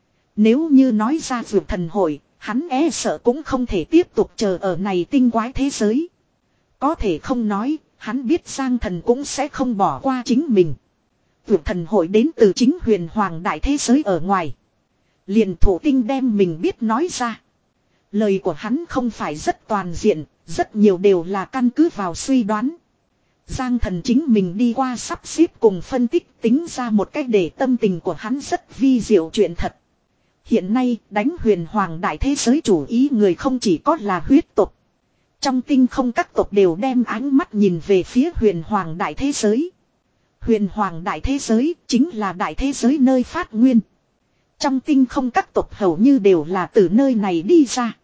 Nếu như nói ra vượt thần hội, hắn e sợ cũng không thể tiếp tục chờ ở này tinh quái thế giới. Có thể không nói, hắn biết Giang Thần cũng sẽ không bỏ qua chính mình. Vượt thần hội đến từ chính huyền hoàng đại thế giới ở ngoài. Liền thổ tinh đem mình biết nói ra. Lời của hắn không phải rất toàn diện, rất nhiều đều là căn cứ vào suy đoán. Giang Thần chính mình đi qua sắp xếp cùng phân tích tính ra một cách để tâm tình của hắn rất vi diệu chuyện thật. Hiện nay đánh huyền hoàng đại thế giới chủ ý người không chỉ có là huyết tộc. Trong tinh không các tộc đều đem ánh mắt nhìn về phía huyền hoàng đại thế giới. Huyền hoàng đại thế giới chính là đại thế giới nơi phát nguyên. Trong tinh không các tộc hầu như đều là từ nơi này đi ra.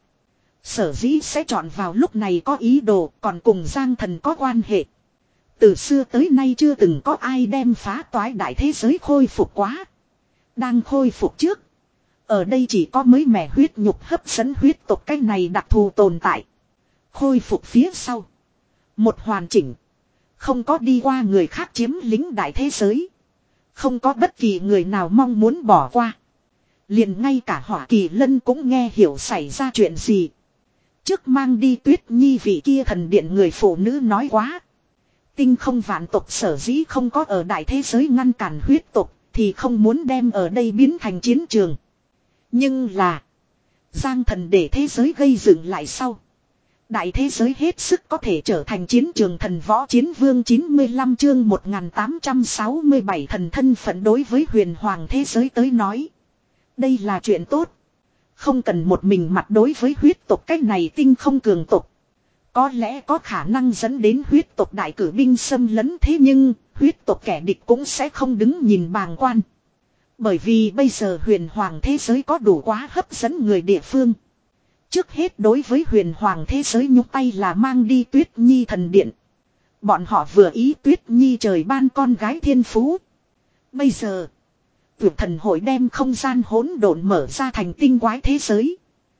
Sở dĩ sẽ chọn vào lúc này có ý đồ còn cùng Giang Thần có quan hệ. Từ xưa tới nay chưa từng có ai đem phá toái đại thế giới khôi phục quá. Đang khôi phục trước. Ở đây chỉ có mới mẻ huyết nhục hấp dẫn huyết tộc cái này đặc thù tồn tại. Khôi phục phía sau. Một hoàn chỉnh. Không có đi qua người khác chiếm lính đại thế giới. Không có bất kỳ người nào mong muốn bỏ qua. Liền ngay cả Hỏa Kỳ Lân cũng nghe hiểu xảy ra chuyện gì. Trước mang đi Tuyết Nhi vị kia thần điện người phụ nữ nói quá. Tinh không vạn tộc sở dĩ không có ở đại thế giới ngăn cản huyết tộc thì không muốn đem ở đây biến thành chiến trường. Nhưng là Giang Thần để thế giới gây dựng lại sau. Đại thế giới hết sức có thể trở thành chiến trường thần võ chiến vương chín mươi lăm chương một nghìn tám trăm sáu mươi bảy thần thân phận đối với huyền hoàng thế giới tới nói. Đây là chuyện tốt. Không cần một mình mặt đối với huyết tộc cách này tinh không cường tộc. Có lẽ có khả năng dẫn đến huyết tộc đại cử binh xâm lấn thế nhưng huyết tộc kẻ địch cũng sẽ không đứng nhìn bàng quan. Bởi vì bây giờ huyền hoàng thế giới có đủ quá hấp dẫn người địa phương. Trước hết đối với huyền hoàng thế giới nhúc tay là mang đi Tuyết Nhi thần điện. Bọn họ vừa ý Tuyết Nhi trời ban con gái thiên phú. Bây giờ Vượt thần hội đem không gian hỗn độn mở ra thành tinh quái thế giới.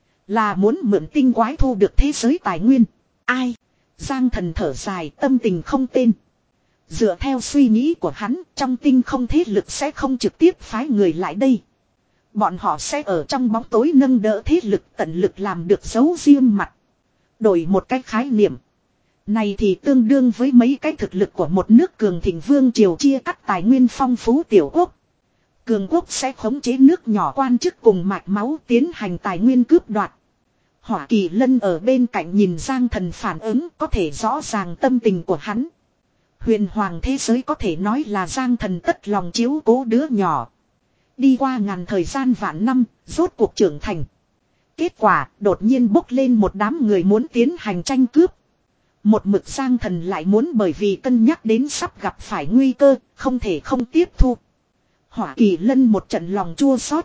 Là muốn mượn tinh quái thu được thế giới tài nguyên. Ai? Giang Thần thở dài tâm tình không tên. Dựa theo suy nghĩ của hắn trong tinh không thế lực sẽ không trực tiếp phái người lại đây. Bọn họ sẽ ở trong bóng tối nâng đỡ thế lực tận lực làm được dấu riêng mặt. Đổi một cách khái niệm. Này thì tương đương với mấy cái thực lực của một nước cường thịnh vương triều chia cắt tài nguyên phong phú tiểu quốc. Cường quốc sẽ khống chế nước nhỏ quan chức cùng mạch máu tiến hành tài nguyên cướp đoạt. Hỏa Kỳ Lân ở bên cạnh nhìn Giang Thần phản ứng có thể rõ ràng tâm tình của hắn. Huyền hoàng thế giới có thể nói là Giang Thần tất lòng chiếu cố đứa nhỏ. Đi qua ngàn thời gian vạn năm, rốt cuộc trưởng thành. Kết quả đột nhiên bốc lên một đám người muốn tiến hành tranh cướp. Một mực Giang Thần lại muốn bởi vì cân nhắc đến sắp gặp phải nguy cơ, không thể không tiếp thu. Hỏa Kỳ Lân một trận lòng chua xót.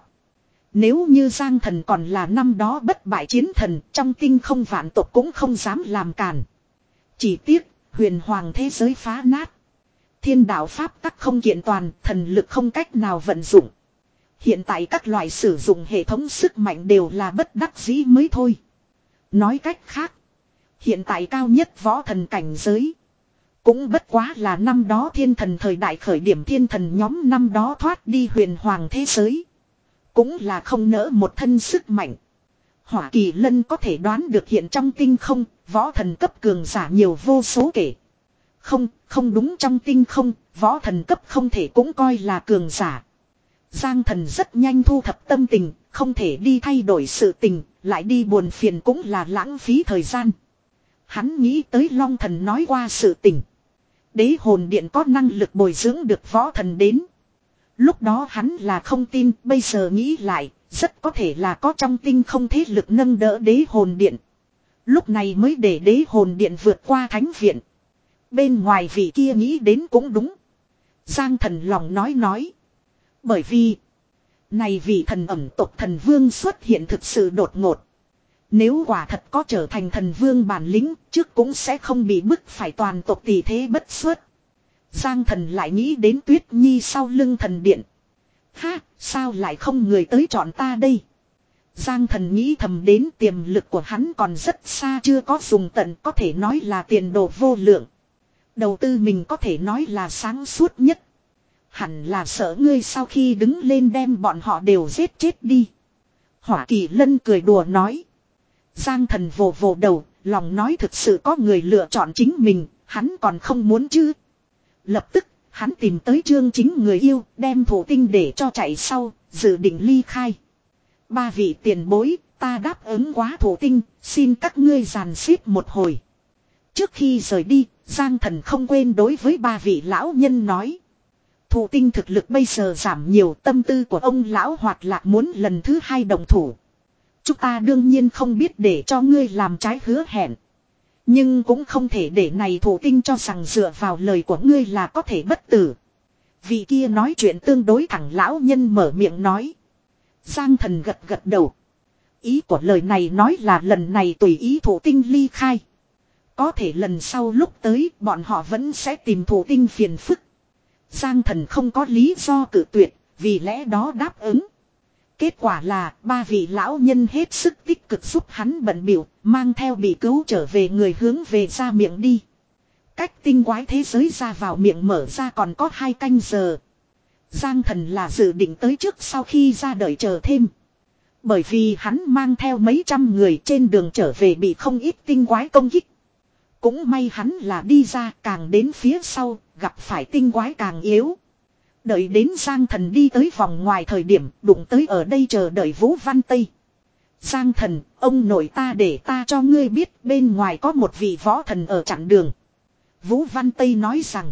Nếu như Giang Thần còn là năm đó bất bại chiến thần, trong tinh không vạn tộc cũng không dám làm cản. Chỉ tiếc, huyền hoàng thế giới phá nát. Thiên đạo pháp tắc không kiện toàn, thần lực không cách nào vận dụng. Hiện tại các loại sử dụng hệ thống sức mạnh đều là bất đắc dĩ mới thôi. Nói cách khác, hiện tại cao nhất võ thần cảnh giới. Cũng bất quá là năm đó thiên thần thời đại khởi điểm thiên thần nhóm năm đó thoát đi huyền hoàng thế giới. Cũng là không nỡ một thân sức mạnh. Hỏa Kỳ Lân có thể đoán được hiện trong tinh không, võ thần cấp cường giả nhiều vô số kể. Không, không đúng trong tinh không, võ thần cấp không thể cũng coi là cường giả. Giang Thần rất nhanh thu thập tâm tình, không thể đi thay đổi sự tình, lại đi buồn phiền cũng là lãng phí thời gian. Hắn nghĩ tới Long Thần nói qua sự tình. Đế hồn điện có năng lực bồi dưỡng được võ thần đến. Lúc đó hắn là không tin, bây giờ nghĩ lại, rất có thể là có trong tinh không thế lực nâng đỡ đế hồn điện. Lúc này mới để đế hồn điện vượt qua thánh viện. Bên ngoài vị kia nghĩ đến cũng đúng. Giang Thần lòng nói nói. Bởi vì, này vị thần ẩm tộc thần vương xuất hiện thực sự đột ngột. Nếu quả thật có trở thành thần vương bản lĩnh, trước cũng sẽ không bị bức phải toàn tộc tỷ thế bất xuất. Giang Thần lại nghĩ đến Tuyết Nhi sau lưng thần điện. Ha, sao lại không người tới chọn ta đây? Giang Thần nghĩ thầm đến tiềm lực của hắn còn rất xa chưa có dùng tận có thể nói là tiền đồ vô lượng. Đầu tư mình có thể nói là sáng suốt nhất. Hẳn là sợ ngươi sau khi đứng lên đem bọn họ đều giết chết đi. Hỏa Kỳ Lân cười đùa nói. Giang Thần vồ vồ đầu, lòng nói thực sự có người lựa chọn chính mình, hắn còn không muốn chứ. Lập tức, hắn tìm tới Trương Chính người yêu, đem Thổ Tinh để cho chạy sau, dự định ly khai. Ba vị tiền bối, ta đáp ứng quá Thổ Tinh, xin các ngươi dàn xếp một hồi. Trước khi rời đi, Giang Thần không quên đối với ba vị lão nhân nói. Thổ Tinh thực lực bây giờ giảm nhiều, tâm tư của ông lão Hoạt Lạc muốn lần thứ hai đồng thủ. Chúng ta đương nhiên không biết để cho ngươi làm trái hứa hẹn. Nhưng cũng không thể để này Thổ Tinh cho rằng dựa vào lời của ngươi là có thể bất tử. Vị kia nói chuyện tương đối thẳng lão nhân mở miệng nói. Giang Thần gật gật đầu. Ý của lời này nói là lần này tùy ý Thổ Tinh ly khai. Có thể lần sau lúc tới bọn họ vẫn sẽ tìm Thổ Tinh phiền phức. Giang Thần không có lý do cự tuyệt, vì lẽ đó đáp ứng. Kết quả là ba vị lão nhân hết sức tích cực giúp hắn bận biểu, mang theo bị cứu trở về người hướng về ra miệng đi. Cách tinh quái thế giới ra vào miệng mở ra còn có hai canh giờ. Giang Thần là dự định tới trước sau khi ra đợi chờ thêm. Bởi vì hắn mang theo mấy trăm người trên đường trở về bị không ít tinh quái công kích. Cũng may hắn là đi ra càng đến phía sau, gặp phải tinh quái càng yếu. Đợi đến Giang Thần đi tới vòng ngoài thời điểm đụng tới ở đây chờ đợi Vũ Văn Tây. Giang Thần, ông nội ta để ta cho ngươi biết bên ngoài có một vị võ thần ở chặn đường. Vũ Văn Tây nói rằng,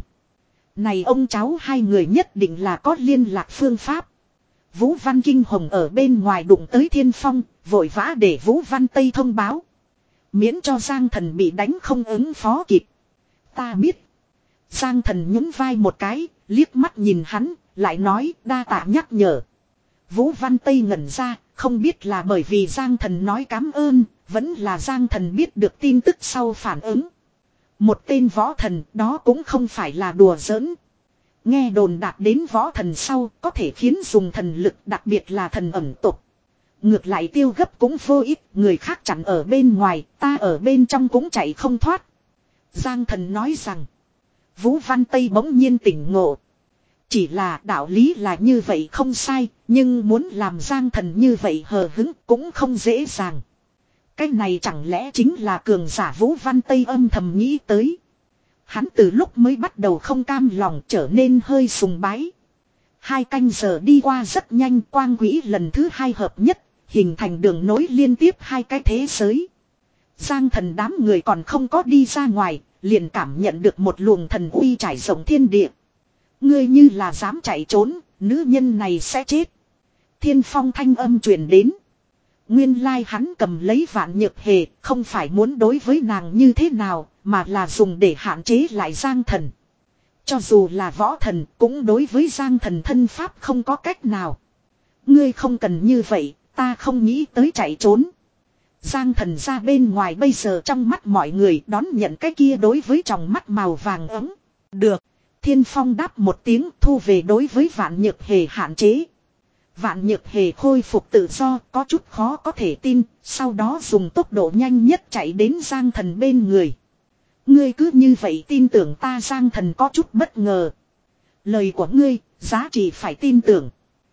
này ông cháu hai người nhất định là có liên lạc phương pháp. Vũ Văn Kinh Hồng ở bên ngoài đụng tới Thiên Phong, vội vã để Vũ Văn Tây thông báo. Miễn cho Giang Thần bị đánh không ứng phó kịp. Ta biết. Giang Thần nhún vai một cái, liếc mắt nhìn hắn, lại nói đa tạ nhắc nhở. Vũ Văn Tây ngẩn ra, không biết là bởi vì Giang Thần nói cảm ơn, vẫn là Giang Thần biết được tin tức sau phản ứng. Một tên võ thần đó cũng không phải là đùa giỡn. Nghe đồn đạt đến võ thần sau có thể khiến dùng thần lực, đặc biệt là thần ẩn tục. Ngược lại tiêu gấp cũng vô ích, người khác chặn ở bên ngoài, ta ở bên trong cũng chạy không thoát. Giang Thần nói rằng, Vũ Văn Tây bỗng nhiên tỉnh ngộ. Chỉ là đạo lý là như vậy không sai, nhưng muốn làm Giang Thần như vậy hờ hứng cũng không dễ dàng. Cái này chẳng lẽ chính là cường giả Vũ Văn Tây âm thầm nghĩ tới. Hắn từ lúc mới bắt đầu không cam lòng trở nên hơi sùng bái. Hai canh giờ đi qua rất nhanh, quang quỹ lần thứ hai hợp nhất, hình thành đường nối liên tiếp hai cái thế giới. Giang Thần đám người còn không có đi ra ngoài, liền cảm nhận được một luồng thần uy trải rộng thiên địa. Ngươi như là dám chạy trốn, nữ nhân này sẽ chết. Thiên Phong thanh âm truyền đến. Nguyên lai hắn cầm lấy Vạn Nhược Hề, không phải muốn đối với nàng như thế nào, mà là dùng để hạn chế lại Giang Thần. Cho dù là võ thần, cũng đối với Giang Thần thân pháp không có cách nào. Ngươi không cần như vậy, ta không nghĩ tới chạy trốn. Giang Thần ra bên ngoài bây giờ trong mắt mọi người đón nhận cái kia đối với tròng mắt màu vàng ấm. Được. Thiên Phong đáp một tiếng thu về đối với Vạn Nhược Hề hạn chế. Vạn Nhược Hề khôi phục tự do có chút khó có thể tin, sau đó dùng tốc độ nhanh nhất chạy đến Giang Thần bên người. Ngươi cứ như vậy tin tưởng ta? Giang Thần có chút bất ngờ. Lời của ngươi, giá trị phải tin tưởng.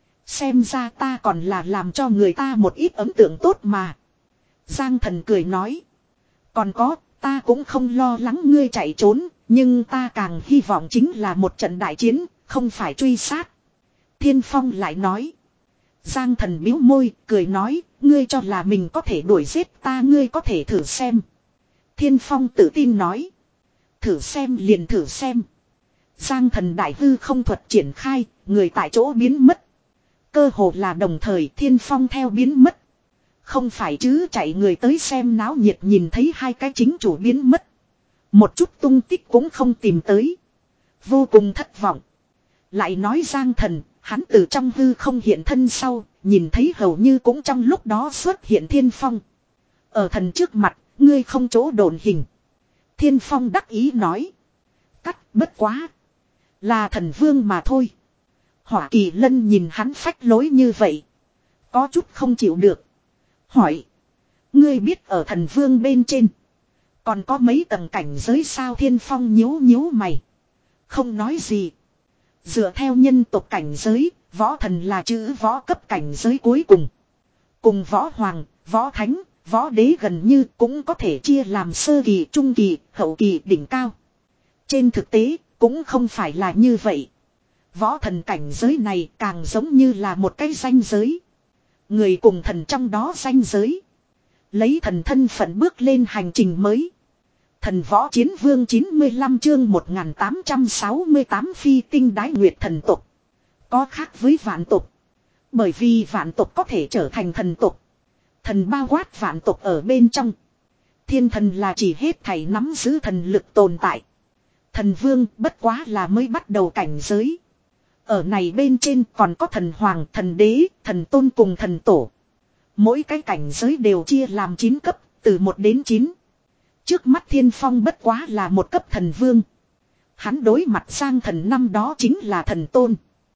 Xem ra ta còn là làm cho người ta một ít ấn tượng tốt mà. Giang Thần cười nói. Còn có, ta cũng không lo lắng ngươi chạy trốn, nhưng ta càng hy vọng chính là một trận đại chiến, không phải truy sát. Thiên Phong lại nói. Giang Thần bĩu môi, cười nói, ngươi cho là mình có thể đuổi giết ta, ngươi có thể thử xem. Thiên Phong tự tin nói. Thử xem liền thử xem. Giang Thần đại hư không thuật triển khai, người tại chỗ biến mất. Cơ hồ là đồng thời Thiên Phong theo biến mất. Không phải chứ, chạy người tới xem náo nhiệt nhìn thấy hai cái chính chủ biến mất. Một chút tung tích cũng không tìm tới. Vô cùng thất vọng. Lại nói Giang Thần, hắn từ trong hư không hiện thân sau, nhìn thấy hầu như cũng trong lúc đó xuất hiện Thiên Phong. Ở thần trước mặt, ngươi không chỗ đồn hình. Thiên Phong đắc ý nói. Cắt bất quá. Là thần vương mà thôi. Hỏa Kỳ Lân nhìn hắn phách lối như vậy. Có chút không chịu được. Hỏi. Ngươi biết ở thần vương bên trên. Còn có mấy tầng cảnh giới sao? Thiên Phong nhíu nhíu mày. Không nói gì. Dựa theo nhân tộc cảnh giới, võ thần là chữ võ cấp cảnh giới cuối cùng. Cùng võ hoàng, võ thánh, võ đế gần như cũng có thể chia làm sơ kỳ, trung kỳ, hậu kỳ, đỉnh cao. Trên thực tế, cũng không phải là như vậy. Võ thần cảnh giới này càng giống như là một cái ranh giới. Người cùng thần trong đó ranh giới. Lấy thần thân phận bước lên hành trình mới. Thần võ chiến vương chín mươi lăm chương một nghìn tám trăm sáu mươi tám phi tinh đái nguyệt thần tộc. Có khác với vạn tộc. Bởi vì vạn tộc có thể trở thành thần tộc. Thần bao quát vạn tộc ở bên trong. Thiên thần là chỉ hết thảy nắm giữ thần lực tồn tại. Thần vương bất quá là mới bắt đầu cảnh giới. Ở này bên trên còn có thần hoàng, thần đế, thần tôn cùng thần tổ. Mỗi cái cảnh giới đều chia làm chín cấp, từ một đến chín. Trước mắt Thiên Phong bất quá là một cấp thần vương. Hắn đối mặt sang thần năm đó chính là thần tôn.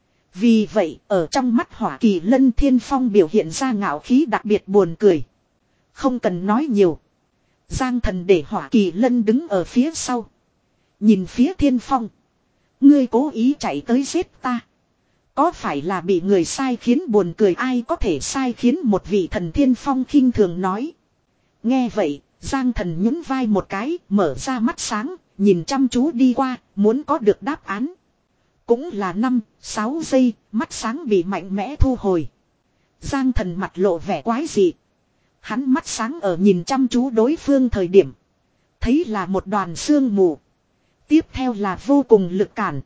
Vì vậy, ở trong mắt Hỏa Kỳ Lân, Thiên Phong biểu hiện ra ngạo khí đặc biệt buồn cười. Không cần nói nhiều. Giang thần để Hỏa Kỳ Lân đứng ở phía sau. Nhìn phía Thiên Phong. Ngươi cố ý chạy tới giết ta. Có phải là bị người sai khiến? Buồn cười, ai có thể sai khiến một vị thần? Thiên Phong khinh thường nói. Nghe vậy, Giang thần nhún vai một cái, mở ra mắt sáng, nhìn chăm chú đi qua, muốn có được đáp án. Cũng là năm, sáu giây, mắt sáng bị mạnh mẽ thu hồi. Giang thần mặt lộ vẻ quái dị. Hắn mắt sáng ở nhìn chăm chú đối phương thời điểm. Thấy là một đoàn sương mù. Tiếp theo là vô cùng lực cản.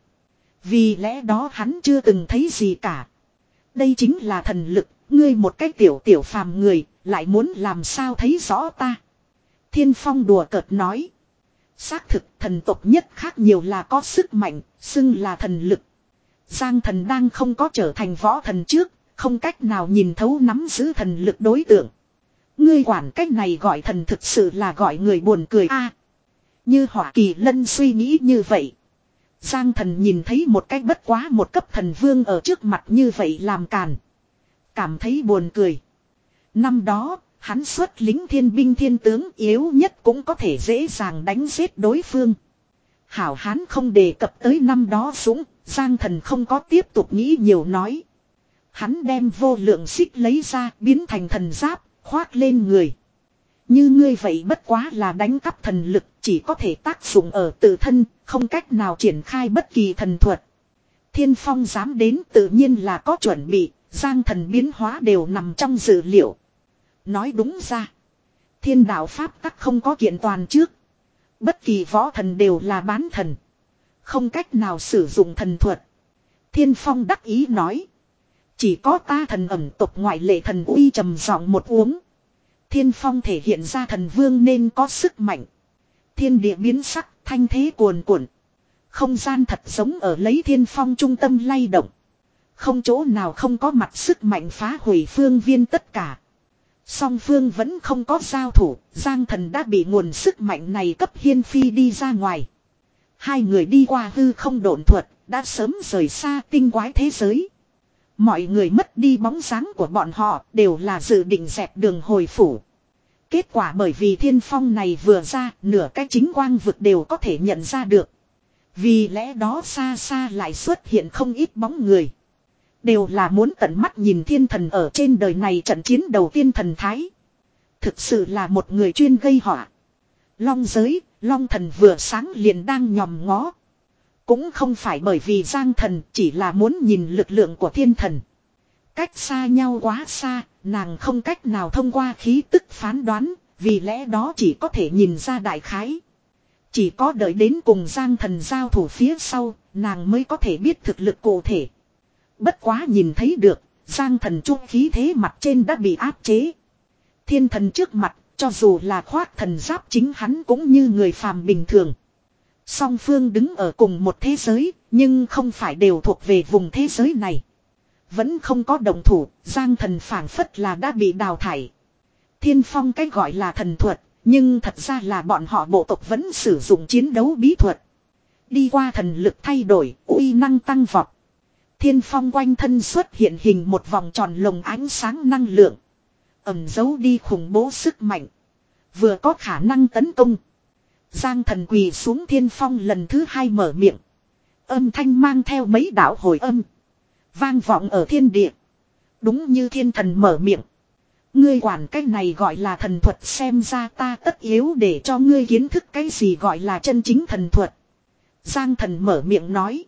Vì lẽ đó hắn chưa từng thấy gì cả. Đây chính là thần lực, ngươi một cái tiểu tiểu phàm người, lại muốn làm sao thấy rõ ta. Thiên Phong đùa cợt nói. Xác thực thần tộc nhất khác nhiều là có sức mạnh, xưng là thần lực. Giang thần đang không có trở thành võ thần trước, không cách nào nhìn thấu nắm giữ thần lực đối tượng. Ngươi quản cách này gọi thần thực sự là gọi người buồn cười a. À, như Hỏa Kỳ Lân suy nghĩ như vậy. Giang thần nhìn thấy một cách bất quá một cấp thần vương ở trước mặt như vậy làm càn. Cảm thấy buồn cười. Năm đó, hắn xuất lính thiên binh thiên tướng yếu nhất cũng có thể dễ dàng đánh giết đối phương. Hảo hán không đề cập tới năm đó súng, Giang thần không có tiếp tục nghĩ nhiều nói. Hắn đem vô lượng xích lấy ra biến thành thần giáp, khoác lên người. Như ngươi vậy bất quá là đánh cắp thần lực, chỉ có thể tác dụng ở tự thân, không cách nào triển khai bất kỳ thần thuật. Thiên Phong dám đến tự nhiên là có chuẩn bị, Giang thần biến hóa đều nằm trong dự liệu. Nói đúng ra, thiên đạo pháp tắc không có kiện toàn trước. Bất kỳ võ thần đều là bán thần, không cách nào sử dụng thần thuật. Thiên Phong đắc ý nói. Chỉ có ta thần ẩm tộc ngoại lệ. Thần uy trầm giọng một uống. Thiên Phong thể hiện ra thần vương nên có sức mạnh. Thiên địa biến sắc, thanh thế cuồn cuộn. Không gian thật giống ở lấy Thiên Phong trung tâm lay động. Không chỗ nào không có mặt sức mạnh phá hủy phương viên tất cả. Song phương vẫn không có giao thủ, Giang thần đã bị nguồn sức mạnh này cấp hiên phi đi ra ngoài. Hai người đi qua hư không độn thuật, đã sớm rời xa tinh quái thế giới. Mọi người mất đi bóng dáng của bọn họ đều là dự định dẹp đường hồi phủ. Kết quả bởi vì Thiên Phong này vừa ra, nửa cái chính quang vực đều có thể nhận ra được. Vì lẽ đó xa xa lại xuất hiện không ít bóng người. Đều là muốn tận mắt nhìn thiên thần ở trên đời này trận chiến đầu tiên thần thái. Thực sự là một người chuyên gây họa. Long giới, Long thần vừa sáng liền đang nhòm ngó. Cũng không phải bởi vì Giang thần, chỉ là muốn nhìn lực lượng của thiên thần. Cách xa nhau quá xa, nàng không cách nào thông qua khí tức phán đoán, vì lẽ đó chỉ có thể nhìn ra đại khái. Chỉ có đợi đến cùng Giang thần giao thủ phía sau, nàng mới có thể biết thực lực cụ thể. Bất quá nhìn thấy được, Giang thần trung khí thế mặt trên đã bị áp chế. Thiên thần trước mặt, cho dù là khoác thần giáp chính hắn cũng như người phàm bình thường. Song phương đứng ở cùng một thế giới, nhưng không phải đều thuộc về vùng thế giới này. Vẫn không có đồng thủ, Giang thần phảng phất là đã bị đào thải. Thiên Phong cái gọi là thần thuật, nhưng thật ra là bọn họ bộ tộc vẫn sử dụng chiến đấu bí thuật. Đi qua thần lực thay đổi, uy năng tăng vọt. Thiên Phong quanh thân xuất hiện hình một vòng tròn lồng ánh sáng năng lượng. Ẩn giấu đi khủng bố sức mạnh. Vừa có khả năng tấn công. Giang Thần quỳ xuống Thiên Phong lần thứ hai mở miệng. Âm thanh mang theo mấy đạo hồi âm. Vang vọng ở thiên địa. Đúng như thiên thần mở miệng. Ngươi quản cái này gọi là thần thuật, xem ra ta tất yếu để cho ngươi kiến thức cái gì gọi là chân chính thần thuật. Giang Thần mở miệng nói.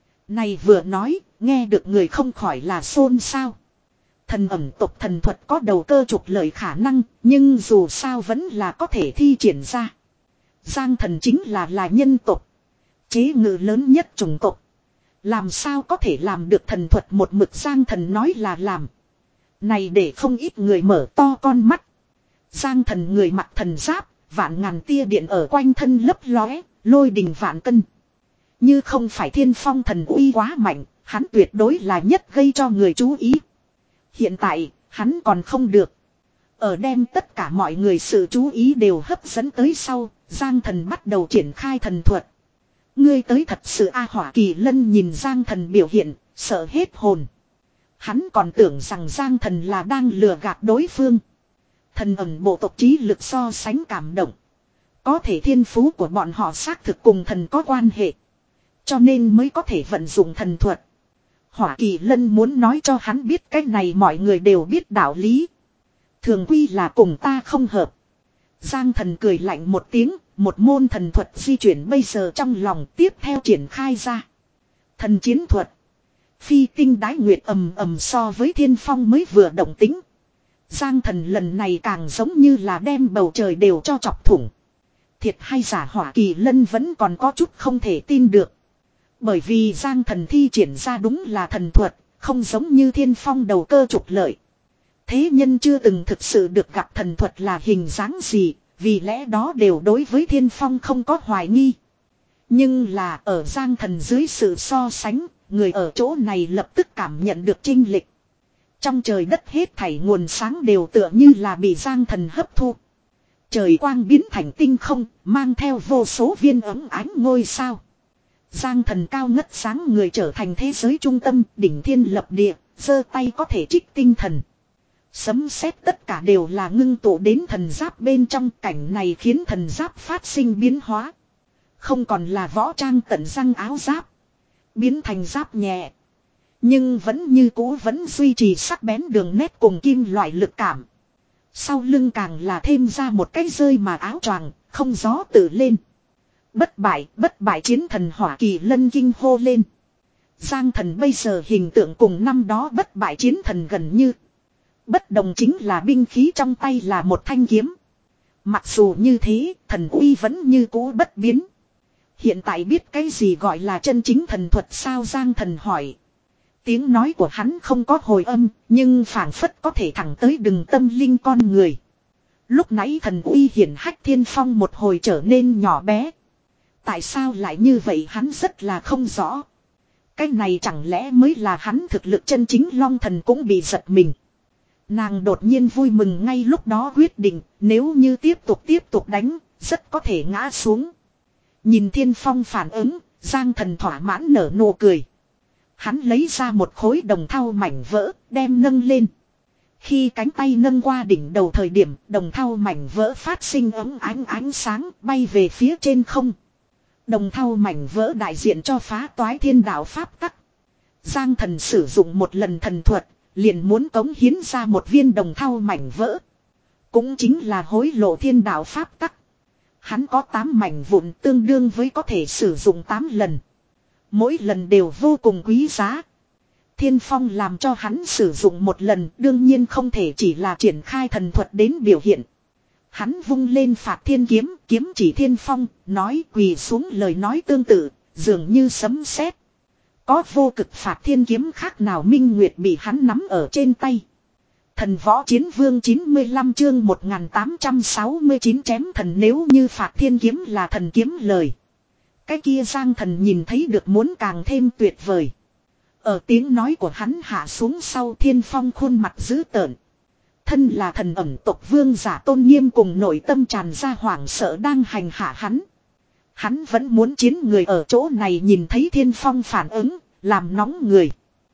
Này vừa nói, nghe được người không khỏi là xôn xao. Thần ẩm tộc thần thuật có đầu cơ trục lợi khả năng, nhưng dù sao vẫn là có thể thi triển ra. Giang Thần chính là là nhân tộc, chế ngự lớn nhất chủng tộc. Làm sao có thể làm được thần thuật một mực Giang Thần nói là làm. Này để không ít người mở to con mắt. Giang Thần người mặc thần giáp, vạn ngàn tia điện ở quanh thân lấp lóe, lôi đình vạn cân. Như không phải Thiên Phong thần uy quá mạnh, hắn tuyệt đối là nhất gây cho người chú ý. Hiện tại, hắn còn không được. Ở đem tất cả mọi người sự chú ý đều hấp dẫn tới sau, Giang Thần bắt đầu triển khai thần thuật. Ngươi tới thật sự A Hỏa Kỳ Lân nhìn Giang Thần biểu hiện, sợ hết hồn. Hắn còn tưởng rằng Giang Thần là đang lừa gạt đối phương. Thần ẩn bộ tộc trí lực so sánh cảm động. Có thể thiên phú của bọn họ xác thực cùng thần có quan hệ. Cho nên mới có thể vận dụng thần thuật. Hỏa Kỳ Lân muốn nói cho hắn biết cái này mọi người đều biết đạo lý. Thường quy là cùng ta không hợp. Giang Thần cười lạnh một tiếng, một môn thần thuật di chuyển bây giờ trong lòng tiếp theo triển khai ra. Thần chiến thuật. Phi tinh đái nguyệt ầm ầm so với Thiên Phong mới vừa động tính. Giang Thần lần này càng giống như là đem bầu trời đều cho chọc thủng. Thiệt hay giả Hỏa Kỳ Lân vẫn còn có chút không thể tin được. Bởi vì Giang Thần thi triển ra đúng là thần thuật, không giống như Thiên Phong đầu cơ trục lợi. Thế nhân chưa từng thực sự được gặp thần thuật là hình dáng gì, vì lẽ đó đều đối với Thiên Phong không có hoài nghi. Nhưng là ở Giang Thần dưới sự so sánh, người ở chỗ này lập tức cảm nhận được chênh lệch. Trong trời đất hết thảy nguồn sáng đều tựa như là bị Giang Thần hấp thu. Trời quang biến thành tinh không, mang theo vô số viên ấm ánh ngôi sao. Giang Thần cao ngất sáng người trở thành thế giới trung tâm, đỉnh thiên lập địa, giơ tay có thể trích tinh thần. Sấm sét tất cả đều là ngưng tụ đến thần giáp bên trong, cảnh này khiến thần giáp phát sinh biến hóa. Không còn là võ trang tận răng áo giáp, biến thành giáp nhẹ. Nhưng vẫn như cũ vẫn duy trì sắc bén đường nét cùng kim loại lực cảm. Sau lưng càng là thêm ra một cái rơi mà áo choàng, không gió tự lên. Bất bại, bất bại chiến thần Hỏa Kỳ Lân kinh hô lên. Giang Thần bây giờ hình tượng cùng năm đó bất bại chiến thần gần như. Bất đồng chính là binh khí trong tay là một thanh kiếm. Mặc dù như thế, thần uy vẫn như cũ bất biến. Hiện tại biết cái gì gọi là chân chính thần thuật sao? Giang Thần hỏi. Tiếng nói của hắn không có hồi âm, nhưng phảng phất có thể thẳng tới đừng tâm linh con người. Lúc nãy thần uy hiển hách Thiên Phong một hồi trở nên nhỏ bé. Tại sao lại như vậy hắn rất là không rõ. Cái này chẳng lẽ mới là hắn thực lực chân chính? Long Thần cũng bị giật mình. Nàng đột nhiên vui mừng ngay lúc đó quyết định, nếu như tiếp tục tiếp tục đánh, rất có thể ngã xuống. Nhìn Thiên Phong phản ứng, Giang Thần thỏa mãn nở nụ cười. Hắn lấy ra một khối đồng thau mảnh vỡ, đem nâng lên. Khi cánh tay nâng qua đỉnh đầu thời điểm, đồng thau mảnh vỡ phát sinh ấm ánh ánh sáng, bay về phía trên không. Đồng thau mảnh vỡ đại diện cho phá toái thiên đạo pháp tắc. Giang Thần sử dụng một lần thần thuật, liền muốn cống hiến ra một viên đồng thau mảnh vỡ. Cũng chính là hối lộ thiên đạo pháp tắc. Hắn có tám mảnh vụn tương đương với có thể sử dụng tám lần. Mỗi lần đều vô cùng quý giá. Thiên Phong làm cho hắn sử dụng một lần, đương nhiên không thể chỉ là triển khai thần thuật đến biểu hiện. Hắn vung lên phạt thiên kiếm, kiếm chỉ Thiên Phong, nói quỳ xuống lời nói tương tự, dường như sấm sét. Có vô cực phạt thiên kiếm khác nào minh nguyệt bị hắn nắm ở trên tay. Thần võ chiến vương chín mươi lăm chương một nghìn tám trăm sáu mươi chín chém thần. Nếu như phạt thiên kiếm là thần kiếm lời, cái kia Giang Thần nhìn thấy được muốn càng thêm tuyệt vời. Ở tiếng nói của hắn hạ xuống sau, Thiên Phong khuôn mặt dữ tợn. Thân là thần ẩm tộc vương giả tôn nghiêm cùng nội tâm tràn ra hoảng sợ đang hành hạ hắn. Hắn vẫn muốn chiến, người ở chỗ này nhìn thấy Thiên Phong phản ứng, làm nóng người.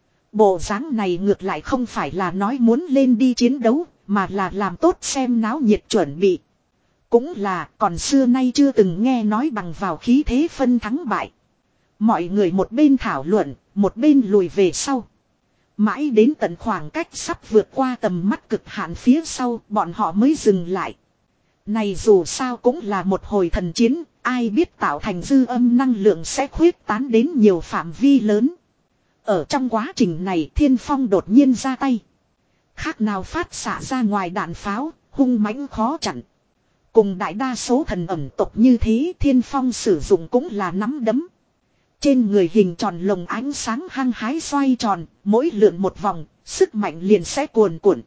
Bộ dáng này ngược lại không phải là nói muốn lên đi chiến đấu, mà là làm tốt xem náo nhiệt chuẩn bị. cũng là còn xưa nay chưa từng nghe nói bằng vào khí thế phân thắng bại. Mọi người một bên thảo luận, một bên lùi về sau. Mãi đến tận khoảng cách sắp vượt qua tầm mắt cực hạn phía sau, bọn họ mới dừng lại. Này dù sao cũng là một hồi thần chiến, ai biết tạo thành dư âm năng lượng sẽ khuyết tán đến nhiều phạm vi lớn. Ở trong quá trình này Thiên Phong đột nhiên ra tay. Khác nào phát xạ ra ngoài đạn pháo, hung mãnh khó chặn. Cùng đại đa số thần ẩm tộc như thế, Thiên Phong sử dụng cũng là nắm đấm. Trên người hình tròn lồng ánh sáng hăng hái xoay tròn, mỗi lượn một vòng, sức mạnh liền sẽ cuồn cuộn.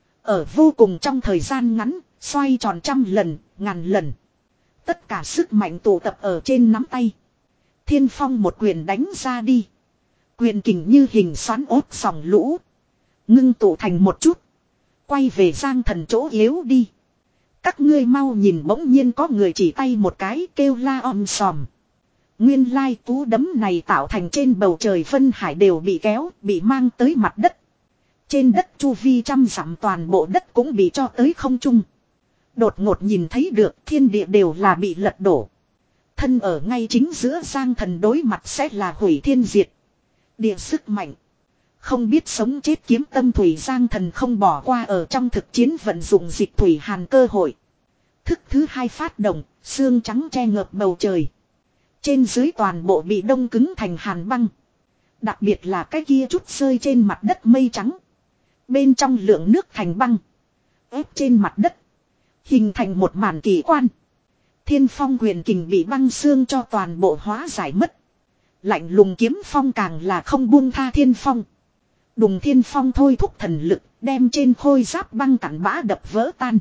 Ở vô cùng trong thời gian ngắn, xoay tròn trăm lần, ngàn lần. Tất cả sức mạnh tụ tập ở trên nắm tay. Thiên Phong một quyền đánh ra đi. Quyền kình như hình xoắn ốt sòng lũ. Ngưng tụ thành một chút. Quay về Giang Thần chỗ yếu đi. Các ngươi mau nhìn, bỗng nhiên có người chỉ tay một cái kêu la om sòm. Nguyên lai cú đấm này tạo thành trên bầu trời phân hải đều bị kéo, bị mang tới mặt đất. Trên đất chu vi trăm dặm toàn bộ đất cũng bị cho tới không trung. Đột ngột nhìn thấy được thiên địa đều là bị lật đổ. Thân ở ngay chính giữa Giang Thần đối mặt sẽ là hủy thiên diệt. Địa sức mạnh. Không biết sống chết kiếm tâm thủy Giang Thần không bỏ qua ở trong thực chiến vận dụng dịch thủy hàn cơ hội. Thức thứ hai phát động, xương trắng che ngợp bầu trời. Trên dưới toàn bộ bị đông cứng thành hàn băng. Đặc biệt là cái kia chút rơi trên mặt đất mây trắng. Bên trong lượng nước thành băng. Ép trên mặt đất. Hình thành một màn kỳ quan. Thiên Phong quyền kình bị băng xương cho toàn bộ hóa giải mất. Lạnh lùng kiếm phong càng là không buông tha Thiên Phong. Đùng Thiên Phong thôi thúc thần lực, đem trên khôi giáp băng cặn bã đập vỡ tan.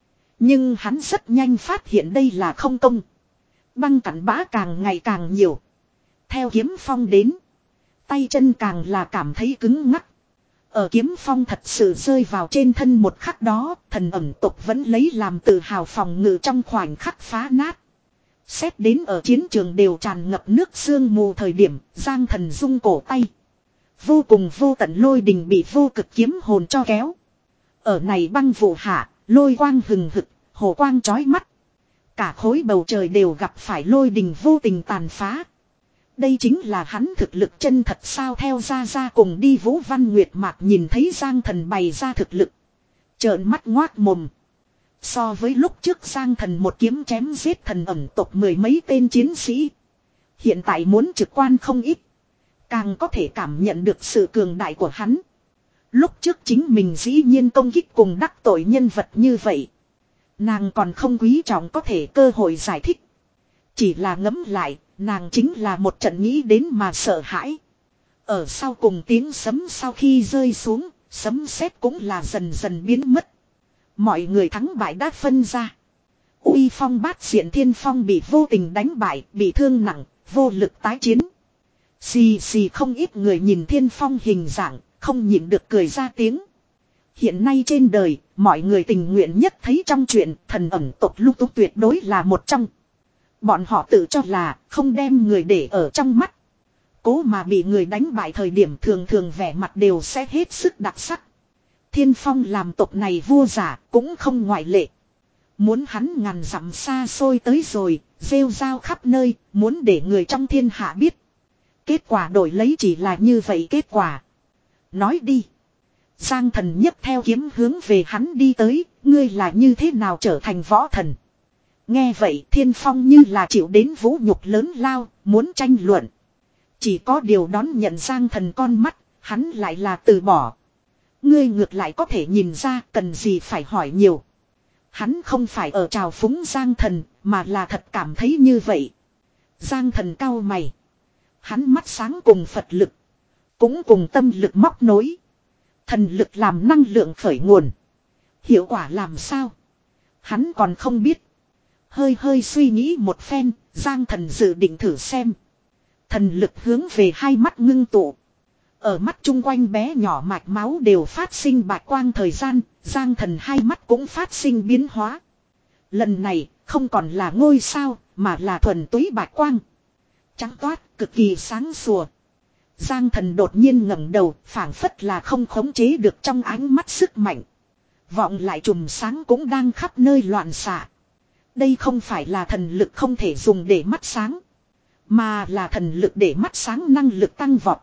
Nhưng hắn rất nhanh phát hiện đây là không công. Băng cặn bã càng ngày càng nhiều. Theo kiếm phong đến, tay chân càng là cảm thấy cứng ngắc. Ở kiếm phong thật sự rơi vào trên thân một khắc đó, thần ẩm tộc vẫn lấy làm tự hào phòng ngự trong khoảnh khắc phá nát. Xét đến ở chiến trường đều tràn ngập nước sương mù thời điểm, Giang Thần rung cổ tay. Vô cùng vô tận lôi đình bị vô cực kiếm hồn cho kéo. Ở này băng vụ hạ, lôi quang hừng hực, hồ quang chói mắt. Cả khối bầu trời đều gặp phải lôi đình vô tình tàn phá. Đây chính là hắn thực lực chân thật sao, theo ra ra cùng đi Vũ Văn Nguyệt Mạc nhìn thấy Giang Thần bày ra thực lực. Trợn mắt ngoác mồm. So với lúc trước Giang Thần một kiếm chém giết thần ẩm tộc mười mấy tên chiến sĩ. Hiện tại muốn trực quan không ít. Càng có thể cảm nhận được sự cường đại của hắn. Lúc trước chính mình dĩ nhiên công kích cùng đắc tội nhân vật như vậy. Nàng còn không quý trọng có thể cơ hội giải thích. Chỉ là ngẫm lại, nàng chính là một trận nghĩ đến mà sợ hãi. Ở sau cùng tiếng sấm sau khi rơi xuống, sấm sét cũng là dần dần biến mất. Mọi người thắng bại đã phân ra. Uy Phong bát diện Thiên Phong bị vô tình đánh bại, bị thương nặng, vô lực tái chiến. Xì xì không ít người nhìn Thiên Phong hình dạng, không nhịn được cười ra tiếng. Hiện nay trên đời, mọi người tình nguyện nhất thấy trong chuyện thần ẩn tộc Lục Túc tuyệt đối là một trong. Bọn họ tự cho là không đem người để ở trong mắt. Cố mà bị người đánh bại thời điểm thường thường vẻ mặt đều sẽ hết sức đặc sắc. Thiên Phong làm tộc này vua giả cũng không ngoại lệ. Muốn hắn ngàn dặm xa xôi tới rồi, rêu rao khắp nơi, muốn để người trong thiên hạ biết. Kết quả đổi lấy chỉ là như vậy kết quả. Nói đi. Giang Thần nhấc theo kiếm hướng về hắn đi tới, ngươi là như thế nào trở thành võ thần. Nghe vậy Thiên Phong như là chịu đến vũ nhục lớn lao, muốn tranh luận. Chỉ có điều đón nhận Giang Thần con mắt, hắn lại là từ bỏ. Ngươi ngược lại có thể nhìn ra, cần gì phải hỏi nhiều. Hắn không phải ở trào phúng Giang Thần, mà là thật cảm thấy như vậy. Giang Thần cau mày. Hắn mắt sáng cùng Phật lực, cũng cùng tâm lực móc nối. Thần lực làm năng lượng khởi nguồn. Hiệu quả làm sao? Hắn còn không biết. Hơi hơi suy nghĩ một phen, Giang Thần dự định thử xem. Thần lực hướng về hai mắt ngưng tụ. Ở mắt chung quanh bé nhỏ mạch máu đều phát sinh bạch quang thời gian, Giang Thần hai mắt cũng phát sinh biến hóa. Lần này, không còn là ngôi sao, mà là thuần túy bạch quang. Trắng toát, cực kỳ sáng sủa. Giang Thần đột nhiên ngẩng đầu, phảng phất là không khống chế được trong ánh mắt sức mạnh. Vọng lại chùm sáng cũng đang khắp nơi loạn xạ. Đây không phải là thần lực không thể dùng để mắt sáng. Mà là thần lực để mắt sáng năng lực tăng vọt.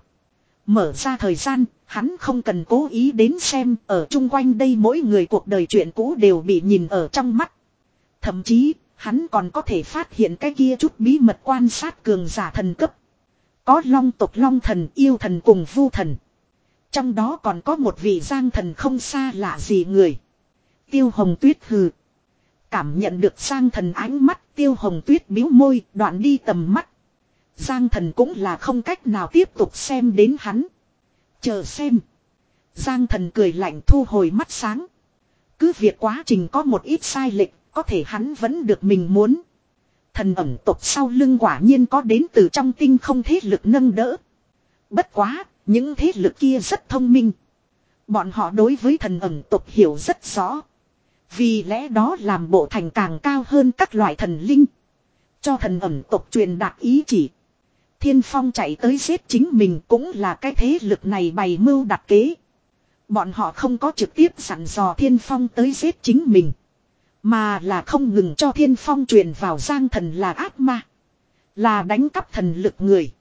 Mở ra thời gian, hắn không cần cố ý đến xem, ở chung quanh đây mỗi người cuộc đời chuyện cũ đều bị nhìn ở trong mắt. Thậm chí, hắn còn có thể phát hiện cái kia chút bí mật quan sát cường giả thần cấp. Có long tộc long thần, yêu thần cùng vu thần. Trong đó còn có một vị giang thần không xa lạ gì người. Tiêu Hồng Tuyết hừ. Cảm nhận được giang thần ánh mắt, Tiêu Hồng Tuyết bĩu môi, đoạn đi tầm mắt. Giang thần cũng là không cách nào tiếp tục xem đến hắn. Chờ xem. Giang thần cười lạnh thu hồi mắt sáng. Cứ việc quá trình có một ít sai lệch, có thể hắn vẫn được mình muốn. Thần ẩn tộc sau lưng quả nhiên có đến từ trong tinh không thế lực nâng đỡ. Bất quá, những thế lực kia rất thông minh. Bọn họ đối với thần ẩn tộc hiểu rất rõ. Vì lẽ đó làm bộ thành càng cao hơn các loại thần linh. Cho thần ẩn tộc truyền đạt ý chỉ. Thiên Phong chạy tới giết chính mình cũng là cái thế lực này bày mưu đặt kế. Bọn họ không có trực tiếp dặn dò Thiên Phong tới giết chính mình. Mà là không ngừng cho Thiên Phong truyền vào giang thần là ác ma. Là đánh cắp thần lực người.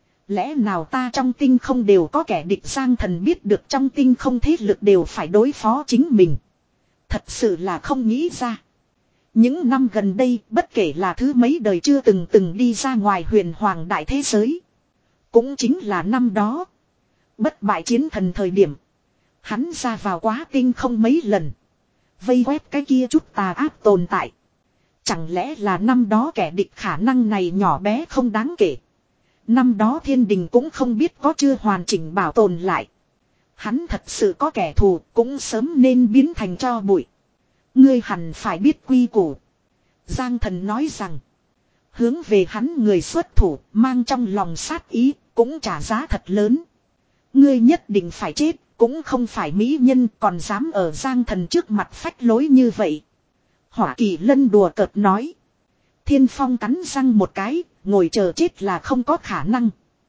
Lẽ nào ta trong tinh không đều có kẻ địch giang thần biết được trong tinh không thế lực đều phải đối phó chính mình. Thật sự là không nghĩ ra. Những năm gần đây bất kể là thứ mấy đời chưa từng từng đi ra ngoài huyền hoàng đại thế giới. Cũng chính là năm đó. Bất bại chiến thần thời điểm. Hắn ra vào quá tinh không mấy lần. Vây quét cái kia chút tà ác tồn tại. Chẳng lẽ là năm đó kẻ địch khả năng này nhỏ bé không đáng kể. Năm đó thiên đình cũng không biết có chưa hoàn chỉnh bảo tồn lại. Hắn thật sự có kẻ thù cũng sớm nên biến thành tro bụi. Ngươi hẳn phải biết quy củ. Giang thần nói rằng. Hướng về hắn người xuất thủ mang trong lòng sát ý cũng trả giá thật lớn. Ngươi nhất định phải chết. Cũng không phải mỹ nhân còn dám ở giang thần trước mặt phách lối như vậy. Hỏa Kỳ Lân đùa cợt nói. Thiên Phong cắn răng một cái, ngồi chờ chết là không có khả năng.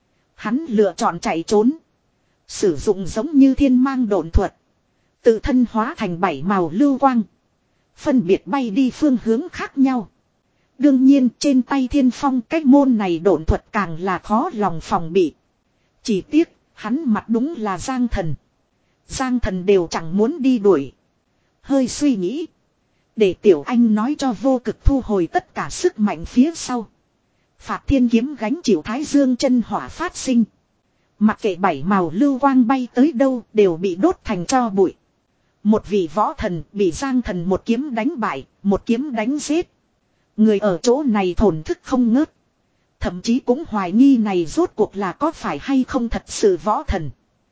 Hắn lựa chọn chạy trốn. Sử dụng giống như thiên mang độn thuật. Tự thân hóa thành bảy màu lưu quang. Phân biệt bay đi phương hướng khác nhau. Đương nhiên trên tay Thiên Phong cái môn này độn thuật càng là khó lòng phòng bị. Chỉ tiếc, hắn mặt đúng là giang thần. Giang thần đều chẳng muốn đi đuổi. Hơi suy nghĩ. Để Tiểu Anh nói cho vô cực thu hồi tất cả sức mạnh phía sau. Phạt thiên kiếm gánh chịu thái dương chân hỏa phát sinh. Mặc kệ bảy màu lưu quang bay tới đâu đều bị đốt thành tro bụi. Một vị võ thần bị giang thần một kiếm đánh bại, một kiếm đánh giết. Người ở chỗ này thổn thức không ngớt. Thậm chí cũng hoài nghi này rốt cuộc là có phải hay không thật sự võ thần.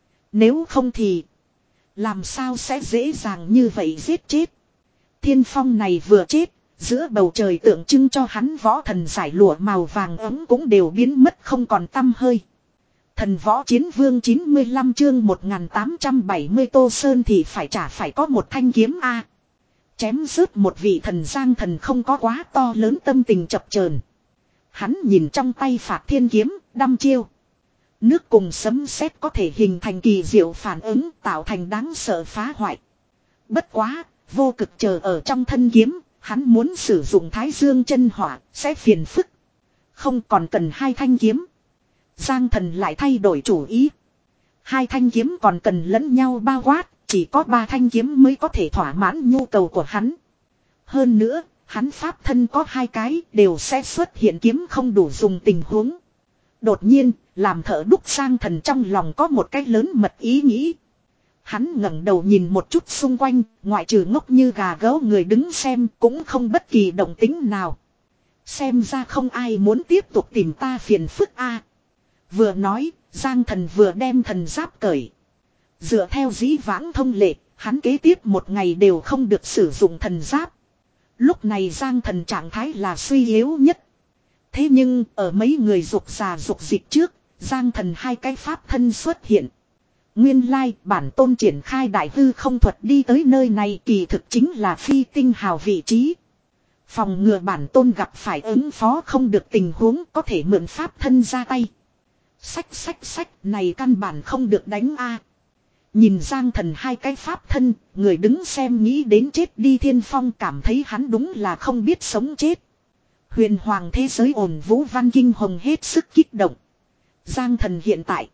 Nếu không thì làm sao sẽ dễ dàng như vậy giết chết. Thiên Phong này vừa chết, giữa bầu trời tượng trưng cho hắn võ thần giải lụa màu vàng ấm cũng đều biến mất không còn tăm hơi. Thần võ chiến vương chín mươi lăm chương một nghìn tám trăm bảy mươi Tô Sơn thì phải trả phải có một thanh kiếm A. Chém rớt một vị thần giang thần không có quá to lớn tâm tình chập chờn. Hắn nhìn trong tay phạt thiên kiếm, đăm chiêu. Nước cùng sấm sét có thể hình thành kỳ diệu phản ứng tạo thành đáng sợ phá hoại. Bất quá, vô cực chờ ở trong thân kiếm, hắn muốn sử dụng thái dương chân hỏa, sẽ phiền phức. Không còn cần hai thanh kiếm. Giang thần lại thay đổi chủ ý. Hai thanh kiếm còn cần lẫn nhau bao quát, chỉ có ba thanh kiếm mới có thể thỏa mãn nhu cầu của hắn. Hơn nữa, hắn pháp thân có hai cái đều sẽ xuất hiện kiếm không đủ dùng tình huống. Đột nhiên, làm thợ đúc Giang thần trong lòng có một cái lớn mật ý nghĩ. Hắn ngẩng đầu nhìn một chút xung quanh, ngoại trừ ngốc như gà gấu người đứng xem cũng không bất kỳ động tính nào. Xem ra không ai muốn tiếp tục tìm ta phiền phức a. Vừa nói, Giang thần vừa đem thần giáp cởi. Dựa theo dĩ vãng thông lệ, hắn kế tiếp một ngày đều không được sử dụng thần giáp. Lúc này Giang thần trạng thái là suy yếu nhất. Thế nhưng, ở mấy người dục già dục dịch trước, Giang thần hai cái pháp thân xuất hiện. Nguyên lai, bản tôn triển khai đại hư không thuật đi tới nơi này kỳ thực chính là phi tinh hào vị trí. Phòng ngừa bản tôn gặp phải ứng phó không được tình huống có thể mượn pháp thân ra tay. Sách sách sách này căn bản không được đánh a. Nhìn Giang Thần hai cái pháp thân, người đứng xem nghĩ đến chết đi Thiên Phong cảm thấy hắn đúng là không biết sống chết. Huyền hoàng thế giới ổn vũ văn kinh hồng hết sức kích động. Giang Thần hiện tại,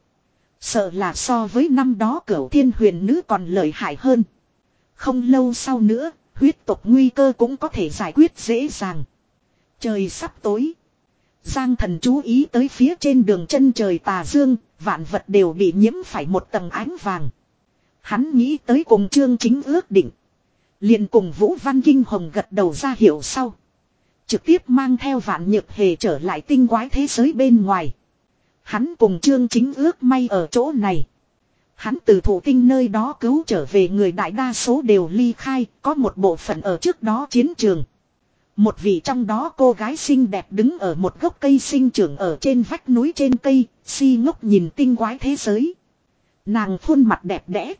sợ là so với năm đó Cửu Thiên Huyền Nữ còn lợi hại hơn. Không lâu sau nữa, huyết tộc nguy cơ cũng có thể giải quyết dễ dàng. Trời sắp tối. Giang Thần chú ý tới phía trên đường chân trời tà dương, vạn vật đều bị nhiễm phải một tầng ánh vàng. Hắn nghĩ tới cùng Chương Chính ước định. Liền cùng Vũ Văn Kinh Hồng gật đầu ra hiệu sau. Trực tiếp mang theo Vạn Nhược Hề trở lại tinh quái thế giới bên ngoài. Hắn cùng Chương Chính ước may ở chỗ này. Hắn từ thủ tinh nơi đó cứu trở về người đại đa số đều ly khai, có một bộ phận ở trước đó chiến trường. Một vị trong đó cô gái xinh đẹp đứng ở một gốc cây sinh trưởng ở trên vách núi trên cây, si ngốc nhìn tinh quái thế giới. Nàng khuôn mặt đẹp đẽ,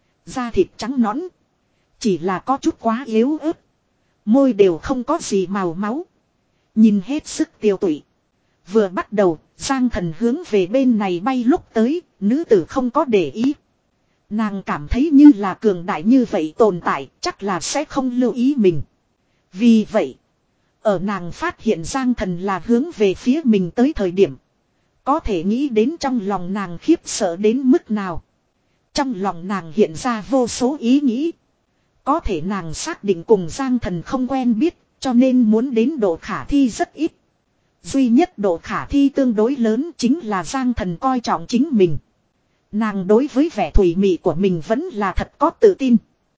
da thịt trắng nõn, chỉ là có chút quá yếu ớt. Môi đều không có gì màu máu, nhìn hết sức tiêu tụy. Vừa bắt đầu, Giang Thần hướng về bên này bay lúc tới, nữ tử không có để ý. Nàng cảm thấy như là cường đại như vậy tồn tại, chắc là sẽ không lưu ý mình. Vì vậy, ở nàng phát hiện Giang Thần là hướng về phía mình tới thời điểm, có thể nghĩ đến trong lòng nàng khiếp sợ đến mức nào. Trong lòng nàng hiện ra vô số ý nghĩ. Có thể nàng xác định cùng Giang Thần không quen biết, cho nên muốn đến độ khả thi rất ít. Duy nhất độ khả thi tương đối lớn chính là Giang Thần coi trọng chính mình. Nàng đối với vẻ thủy mị của mình vẫn là thật có tự tin.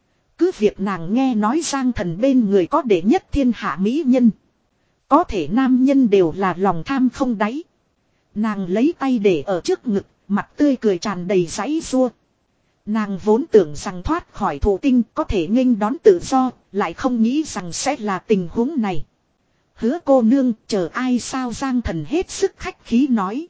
Cứ việc nàng nghe nói Giang Thần bên người có đệ nhất thiên hạ mỹ nhân. Có thể nam nhân đều là lòng tham không đáy. Nàng lấy tay để ở trước ngực, mặt tươi cười tràn đầy giãy giụa. Nàng vốn tưởng rằng thoát khỏi thụ tinh có thể nghênh đón tự do, lại không nghĩ rằng sẽ là tình huống này. Hứa cô nương, chờ ai sao? Giang Thần hết sức khách khí nói.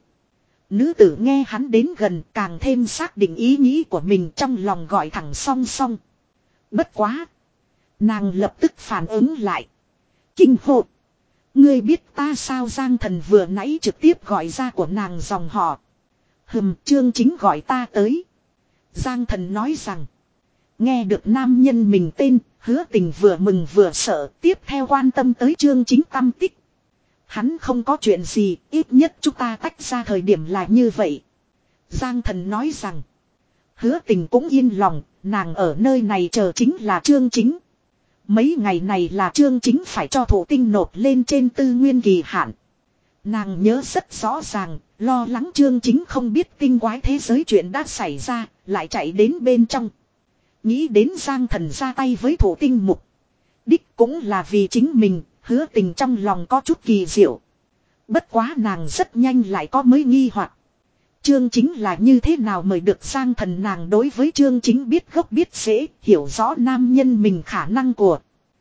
Nữ tử nghe hắn đến gần càng thêm xác định ý nghĩ của mình, trong lòng gọi thẳng song song. Bất quá, nàng lập tức phản ứng lại. Kinh hô. Ngươi biết ta sao? Giang Thần vừa nãy trực tiếp gọi ra của nàng dòng họ. Hừm, Chương Chính gọi ta tới. Giang Thần nói rằng. Nghe được nam nhân mình tên, Hứa Tình vừa mừng vừa sợ, tiếp theo quan tâm tới Chương Chính tâm tích. Hắn không có chuyện gì, ít nhất chúng ta tách ra thời điểm là như vậy. Giang Thần nói rằng. Hứa Tình cũng yên lòng, nàng ở nơi này chờ chính là Chương Chính. Mấy ngày này là Chương Chính phải cho thổ tinh nộp lên trên tư nguyên kỳ hạn. Nàng nhớ rất rõ ràng, lo lắng Chương Chính không biết tinh quái thế giới chuyện đã xảy ra, lại chạy đến bên trong. Nghĩ đến Giang Thần ra tay với thổ tinh mục. Đích cũng là vì chính mình, Hứa Tình trong lòng có chút kỳ diệu. Bất quá nàng rất nhanh lại có mới nghi hoặc. Chương Chính là như thế nào mời được Giang Thần? Nàng đối với Chương Chính biết gốc biết rễ, hiểu rõ nam nhân mình khả năng của.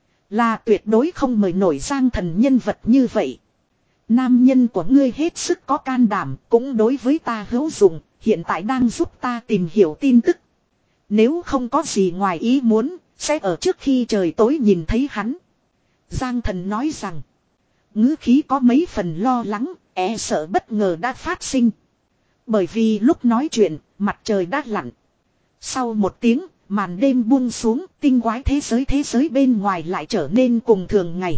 Là tuyệt đối không mời nổi Giang Thần nhân vật như vậy. Nam nhân của ngươi hết sức có can đảm, cũng đối với ta hữu dụng, hiện tại đang giúp ta tìm hiểu tin tức. Nếu không có gì ngoài ý muốn, sẽ ở trước khi trời tối nhìn thấy hắn. Giang Thần nói rằng, ngữ khí có mấy phần lo lắng, e sợ bất ngờ đã phát sinh. Bởi vì lúc nói chuyện, mặt trời đã lặn. Sau một tiếng, màn đêm buông xuống, tinh quái thế giới thế giới bên ngoài lại trở nên cùng thường ngày.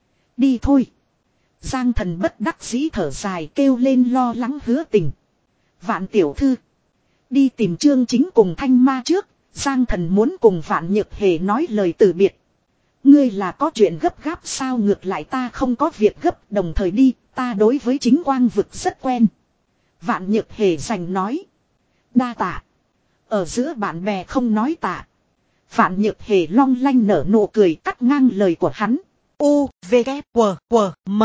Đi thôi. Giang Thần bất đắc dĩ thở dài kêu lên lo lắng Hứa Tình. Vạn tiểu thư. Đi tìm Chương Chính cùng Thanh Ma trước, Giang Thần muốn cùng Vạn Nhược Hề nói lời từ biệt. Ngươi là có chuyện gấp gáp sao? Ngược lại ta không có việc gấp, đồng thời đi, ta đối với chính quang vực rất quen. Vạn Nhược Hề giành nói. Đa tạ. Ở giữa bạn bè không nói tạ. Vạn Nhược Hề long lanh nở nụ cười cắt ngang lời của hắn. U, V, K, W, W, M.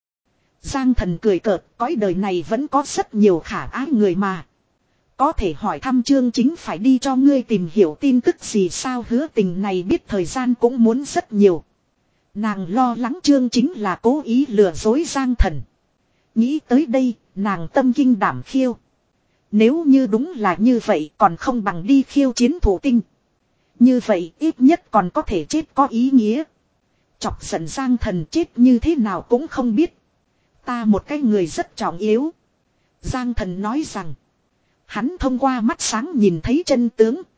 Giang Thần cười cợt, cõi đời này vẫn có rất nhiều khả ái người mà. Có thể hỏi thăm Chương Chính phải đi cho ngươi tìm hiểu tin tức gì sao? Hứa Tình này biết thời gian cũng muốn rất nhiều. Nàng lo lắng Chương Chính là cố ý lừa dối Giang Thần. Nghĩ tới đây, nàng tâm kinh đảm khiêu. Nếu như đúng là như vậy còn không bằng đi khiêu chiến thổ tinh. Như vậy ít nhất còn có thể chết có ý nghĩa. Chọc giận Giang Thần chết như thế nào cũng không biết. Ta một cái người rất trọng yếu. Giang Thần nói rằng. Hắn thông qua mắt sáng nhìn thấy chân tướng,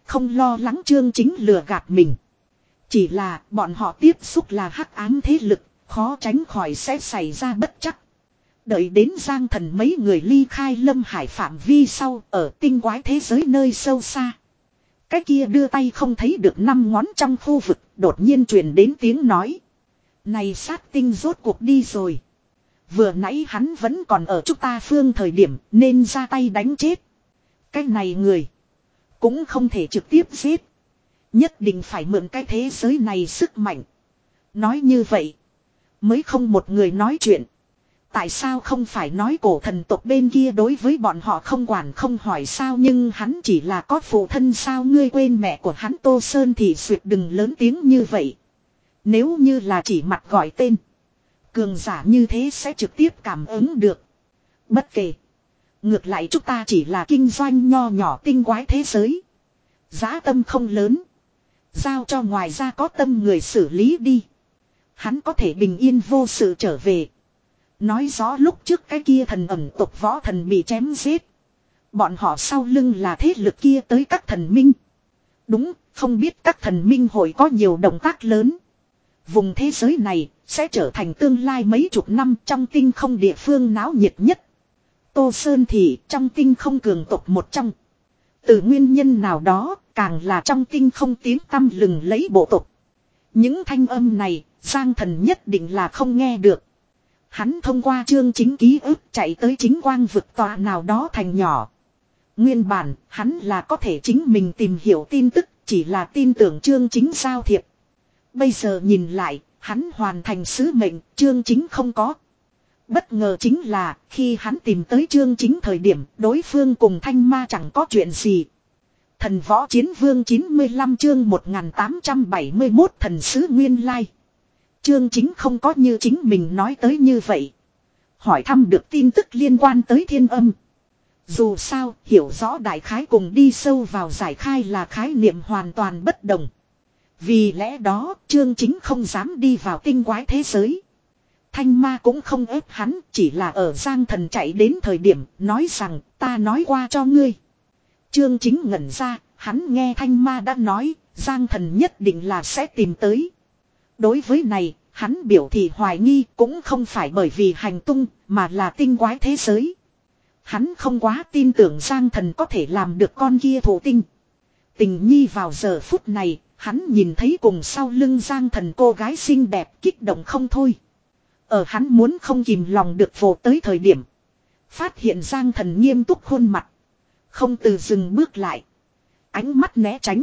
không lo lắng Chương Chính lừa gạt mình. Chỉ là bọn họ tiếp xúc là hắc ám thế lực, khó tránh khỏi sẽ xảy ra bất trắc. Đợi đến Giang Thần mấy người ly khai Lâm Hải phạm vi sau ở tinh quái thế giới nơi sâu xa. Cái kia đưa tay không thấy được năm ngón trong khu vực đột nhiên truyền đến tiếng nói. Này sát tinh rốt cuộc đi rồi. Vừa nãy hắn vẫn còn ở chúng ta phương thời điểm nên ra tay đánh chết. Cái này người cũng không thể trực tiếp giết. Nhất định phải mượn cái thế giới này sức mạnh. Nói như vậy mới không một người nói chuyện. Tại sao không phải nói cổ thần tộc bên kia đối với bọn họ không quản không hỏi sao, nhưng hắn chỉ là có phụ thân sao? Ngươi quên mẹ của hắn Tô Sơn thì suyệt đừng lớn tiếng như vậy. Nếu như là chỉ mặt gọi tên, cường giả như thế sẽ trực tiếp cảm ứng được. Bất kể. Ngược lại chúng ta chỉ là kinh doanh nho nhỏ tinh quái thế giới. Giá tâm không lớn. Giao cho ngoài ra có tâm người xử lý đi. Hắn có thể bình yên vô sự trở về. Nói rõ lúc trước cái kia thần ẩn tộc võ thần bị chém giết. Bọn họ sau lưng là thế lực kia tới các thần minh. Đúng, không biết các thần minh hội có nhiều động tác lớn. Vùng thế giới này sẽ trở thành tương lai mấy chục năm trong tinh không địa phương náo nhiệt nhất. Tô Sơn thì trong tinh không cường tộc một trong. Từ nguyên nhân nào đó càng là trong tinh không tiếng tăm lừng lấy bộ tộc. Những thanh âm này Giang Thần nhất định là không nghe được. Hắn thông qua Chương Chính ký ức chạy tới chính quang vực tòa nào đó thành nhỏ. Nguyên bản hắn là có thể chính mình tìm hiểu tin tức, chỉ là tin tưởng Chương Chính giao thiệp. Bây giờ nhìn lại, hắn hoàn thành sứ mệnh, Chương Chính không có. Bất ngờ chính là khi hắn tìm tới Chương Chính thời điểm đối phương cùng Thanh Ma chẳng có chuyện gì. Thần Võ Chiến Vương chín mươi lăm chương một nghìn tám trăm bảy mươi mốt thần sứ nguyên lai. Chương Chính không có như chính mình nói tới như vậy. Hỏi thăm được tin tức liên quan tới thiên âm. Dù sao, hiểu rõ đại khái cùng đi sâu vào giải khai là khái niệm hoàn toàn bất đồng. Vì lẽ đó, Chương Chính không dám đi vào tinh quái thế giới. Thanh Ma cũng không ép hắn, chỉ là ở Giang Thần chạy đến thời điểm, nói rằng, ta nói qua cho ngươi. Chương Chính ngẩn ra, hắn nghe Thanh Ma đã nói, Giang Thần nhất định là sẽ tìm tới. Đối với này, hắn biểu thị hoài nghi cũng không phải bởi vì hành tung, mà là tinh quái thế giới. Hắn không quá tin tưởng Giang Thần có thể làm được con kia thổ tinh. Tình nhi vào giờ phút này, hắn nhìn thấy cùng sau lưng Giang Thần cô gái xinh đẹp kích động không thôi. Ở hắn muốn không kìm lòng được vồ tới thời điểm. Phát hiện Giang Thần nghiêm túc khuôn mặt. Không từ dừng bước lại. Ánh mắt né tránh.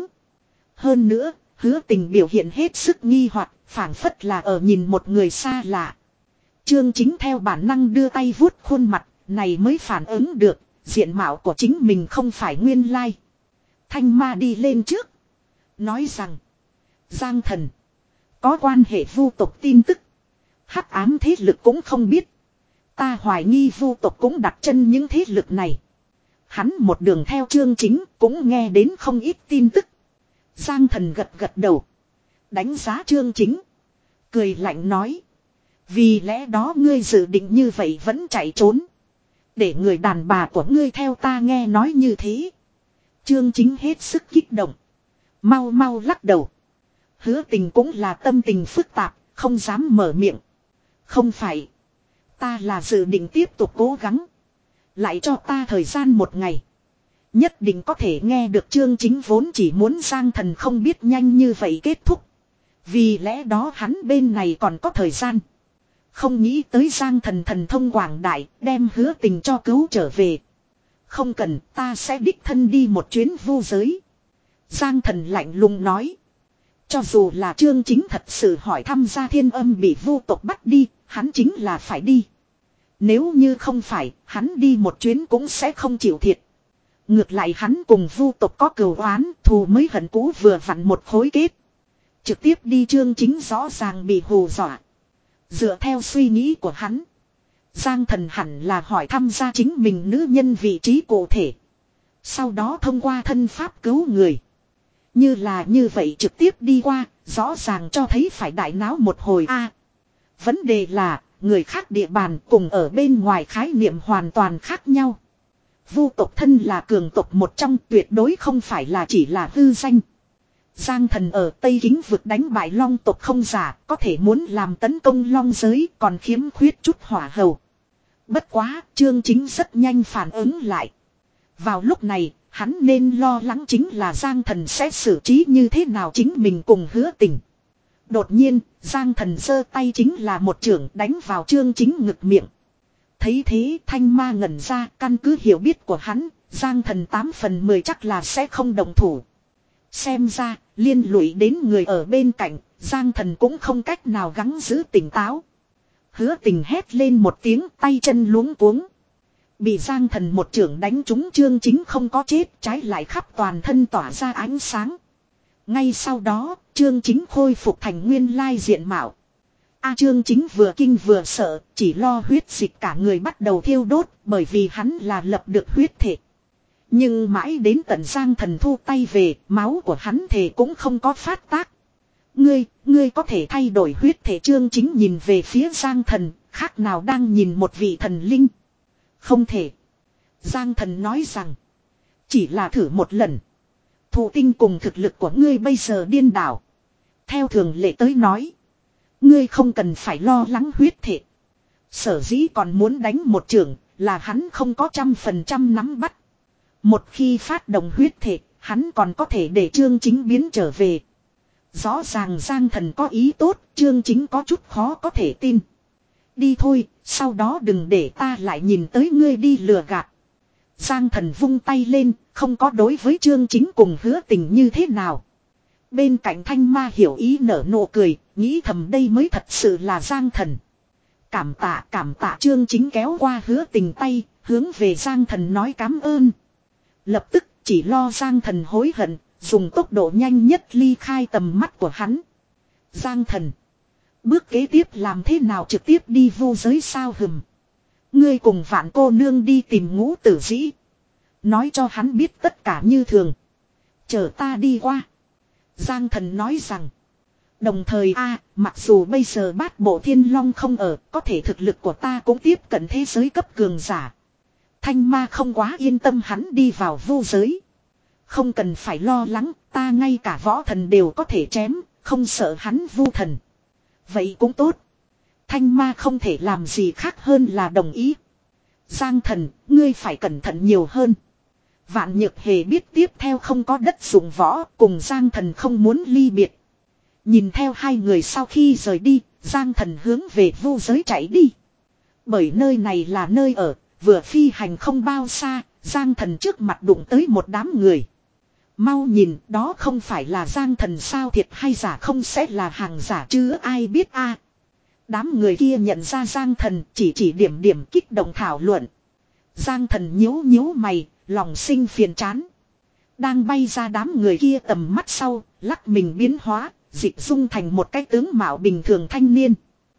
Hơn nữa, Hứa Tình biểu hiện hết sức nghi hoặc, phảng phất là ở nhìn một người xa lạ. Chương Chính theo bản năng đưa tay vuốt khuôn mặt, này mới phản ứng được, diện mạo của chính mình không phải nguyên lai. Thanh Ma đi lên trước. Nói rằng, Giang Thần, có quan hệ vu tộc tin tức. Hắc ám thế lực cũng không biết. Ta hoài nghi vu tộc cũng đặt chân những thế lực này. Hắn một đường theo Chương Chính cũng nghe đến không ít tin tức. Giang Thần gật gật đầu. Đánh giá Chương Chính. Cười lạnh nói. Vì lẽ đó ngươi dự định như vậy vẫn chạy trốn. Để người đàn bà của ngươi theo ta nghe nói như thế. Chương Chính hết sức kích động. Mau mau lắc đầu. Hứa Tình cũng là tâm tình phức tạp, không dám mở miệng. Không phải. Ta là dự định tiếp tục cố gắng. Lại cho ta thời gian một ngày. Nhất định có thể nghe được. Chương Chính vốn chỉ muốn Giang Thần không biết nhanh như vậy kết thúc. Vì lẽ đó hắn bên này còn có thời gian. Không nghĩ tới Giang Thần thần thông quảng đại đem Hứa Tình cho cứu trở về. Không cần, ta sẽ đích thân đi một chuyến vu giới. Giang Thần lạnh lùng nói. Cho dù là Chương Chính thật sự hỏi thăm ra thiên âm bị vu tộc bắt đi, hắn chính là phải đi. Nếu như không phải, hắn đi một chuyến cũng sẽ không chịu thiệt. Ngược lại hắn cùng vu tộc có cừu oán, thù mới hận cũ vừa vặn một khối kết. Trực tiếp đi Chương Chính rõ ràng bị hù dọa. Dựa theo suy nghĩ của hắn, Giang Thần hẳn là hỏi thăm ra chính mình nữ nhân vị trí cụ thể. Sau đó thông qua thân pháp cứu người. Như là như vậy trực tiếp đi qua, rõ ràng cho thấy phải đại náo một hồi a. À, vấn đề là, người khác địa bàn cùng ở bên ngoài khái niệm hoàn toàn khác nhau. Vu tộc thân là cường tộc một trong, tuyệt đối không phải là chỉ là hư danh. Giang Thần ở Tây Kính vực đánh bại long tộc không giả, có thể muốn làm tấn công long giới, còn khiếm khuyết chút hỏa hầu. Bất quá, Chương Chính rất nhanh phản ứng lại. Vào lúc này, hắn nên lo lắng chính là Giang Thần sẽ xử trí như thế nào chính mình cùng Hứa Tình. Đột nhiên, Giang Thần giơ tay chính là một chưởng đánh vào Chương Chính ngực miệng. Thấy thế Thanh Ma ngẩn ra, căn cứ hiểu biết của hắn, Giang Thần tám phần mười chắc là sẽ không đồng thủ. Xem ra, liên lụy đến người ở bên cạnh, Giang Thần cũng không cách nào gắng giữ tỉnh táo. Hứa Tình hét lên một tiếng, tay chân luống cuống. Bị Giang Thần một chưởng đánh trúng, Chương Chính không có chết, trái lại khắp toàn thân tỏa ra ánh sáng. Ngay sau đó, Chương Chính khôi phục thành nguyên lai diện mạo. A Chương Chính vừa kinh vừa sợ, chỉ lo huyết dịch cả người bắt đầu thiêu đốt, bởi vì hắn là lập được huyết thể. Nhưng mãi đến tận Giang Thần thu tay về, máu của hắn thể cũng không có phát tác. Ngươi, ngươi có thể thay đổi huyết thể. Chương Chính nhìn về phía Giang Thần, khác nào đang nhìn một vị thần linh. Không thể. Giang Thần nói rằng, chỉ là thử một lần. Thụ tinh cùng thực lực của ngươi bây giờ điên đảo. Theo thường lệ tới nói, ngươi không cần phải lo lắng huyết thể. Sở dĩ còn muốn đánh một trường, là hắn không có trăm phần trăm nắm bắt. Một khi phát động huyết thể, hắn còn có thể để Chương Chính biến trở về. Rõ ràng Giang Thần có ý tốt, Chương Chính có chút khó có thể tin. Đi thôi, sau đó đừng để ta lại nhìn tới ngươi đi lừa gạt. Giang Thần vung tay lên, không có đối với Chương Chính cùng Hứa Tình như thế nào. Bên cạnh Thanh Ma hiểu ý nở nụ cười, nghĩ thầm đây mới thật sự là Giang Thần. Cảm tạ cảm tạ. Chương Chính kéo qua Hứa Tình tay, hướng về Giang Thần nói cảm ơn. Lập tức chỉ lo Giang Thần hối hận, dùng tốc độ nhanh nhất ly khai tầm mắt của hắn. Giang Thần, bước kế tiếp làm thế nào? Trực tiếp đi vô giới sao? Hừm. Ngươi cùng Vạn cô nương đi tìm Ngũ Tử Dĩ. Nói cho hắn biết tất cả như thường. Chờ ta đi qua. Giang Thần nói rằng. Đồng thời a mặc dù bây giờ Bát Bộ Thiên Long không ở, có thể thực lực của ta cũng tiếp cận thế giới cấp cường giả. Thanh Ma không quá yên tâm hắn đi vào vô giới. Không cần phải lo lắng, ta ngay cả võ thần đều có thể chém, không sợ hắn vu thần. Vậy cũng tốt. Thanh Ma không thể làm gì khác hơn là đồng ý. Giang Thần, ngươi phải cẩn thận nhiều hơn. Vạn Nhược Hề biết tiếp theo không có đất dụng võ, cùng Giang Thần không muốn ly biệt. Nhìn theo hai người sau khi rời đi, Giang Thần hướng về vô giới chạy đi. Bởi nơi này là nơi ở, vừa phi hành không bao xa, Giang Thần trước mặt đụng tới một đám người. Mau nhìn, đó không phải là Giang Thần sao? Thiệt hay giả? Không sẽ là hàng giả chứ, ai biết a. Đám người kia nhận ra Giang Thần, chỉ chỉ điểm điểm kích động thảo luận. Giang Thần nhíu nhíu mày, lòng sinh phiền chán. Đang bay ra đám người kia tầm mắt sau, lắc mình biến hóa, dịch dung thành một cái tướng mạo bình thường thanh niên.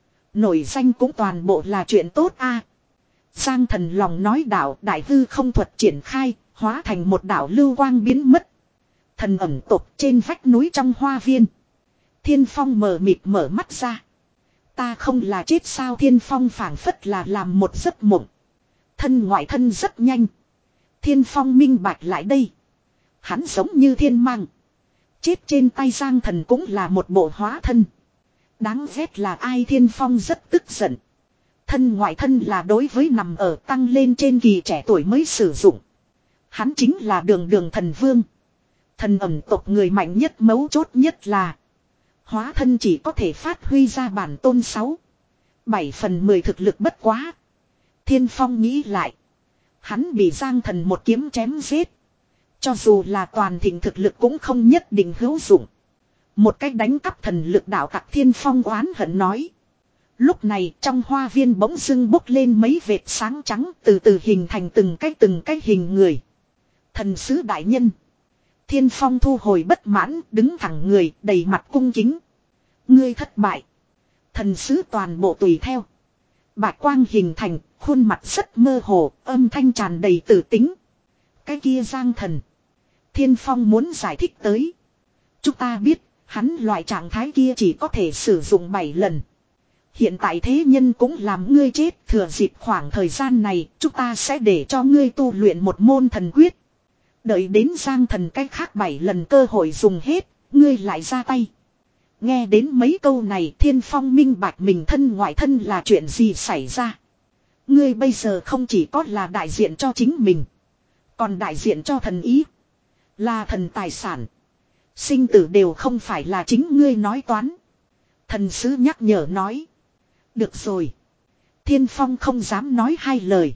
Nổi danh cũng toàn bộ là chuyện tốt a. Giang Thần lòng nói đạo đại hư không thuật triển khai, hóa thành một đạo lưu quang biến mất. Thần ẩn tộc trên vách núi trong hoa viên. Thiên Phong mờ mịt mở mắt ra. Ta không là chết sao? Thiên Phong phảng phất là làm một giấc mộng. Thân ngoại thân rất nhanh. Thiên Phong minh bạch lại đây. Hắn giống như thiên mang. Chết trên tay Giang Thần cũng là một bộ hóa thân. Đáng ghét là ai? Thiên Phong rất tức giận. Thân ngoại thân là đối với nằm ở tăng lên trên kỳ trẻ tuổi mới sử dụng. Hắn chính là Đường Đường Thần Vương. Thần ẩn tộc người mạnh nhất, mấu chốt nhất là hóa thân chỉ có thể phát huy ra bản tôn sáu bảy phần mười thực lực bất quá. Thiên Phong nghĩ lại. Hắn bị Giang Thần một kiếm chém giết. Cho dù là toàn thịnh thực lực cũng không nhất định hữu dụng. Một cách đánh cắp thần lực đạo tặc. Thiên Phong oán hận nói. Lúc này trong hoa viên bỗng dưng bốc lên mấy vệt sáng trắng, từ từ hình thành từng cái từng cái hình người. Thần sứ đại nhân. Thiên Phong thu hồi bất mãn, đứng thẳng người, đầy mặt cung kính. Ngươi thất bại. Thần sứ toàn bộ tùy theo. Bạch quang hình thành, khuôn mặt rất mơ hồ, âm thanh tràn đầy tử tính. Cái kia Giang Thần. Thiên Phong muốn giải thích tới. Chúng ta biết, hắn loại trạng thái kia chỉ có thể sử dụng bảy lần. Hiện tại thế nhân cũng làm ngươi chết, thừa dịp khoảng thời gian này, chúng ta sẽ để cho ngươi tu luyện một môn thần quyết. Đợi đến Giang Thần cách khác bảy lần cơ hội dùng hết, ngươi lại ra tay. Nghe đến mấy câu này, Thiên Phong minh bạch mình thân ngoại thân là chuyện gì xảy ra. Ngươi bây giờ không chỉ có là đại diện cho chính mình, còn đại diện cho thần ý. Là thần tài sản. Sinh tử đều không phải là chính ngươi nói toán. Thần sứ nhắc nhở nói. Được rồi. Thiên Phong không dám nói hai lời.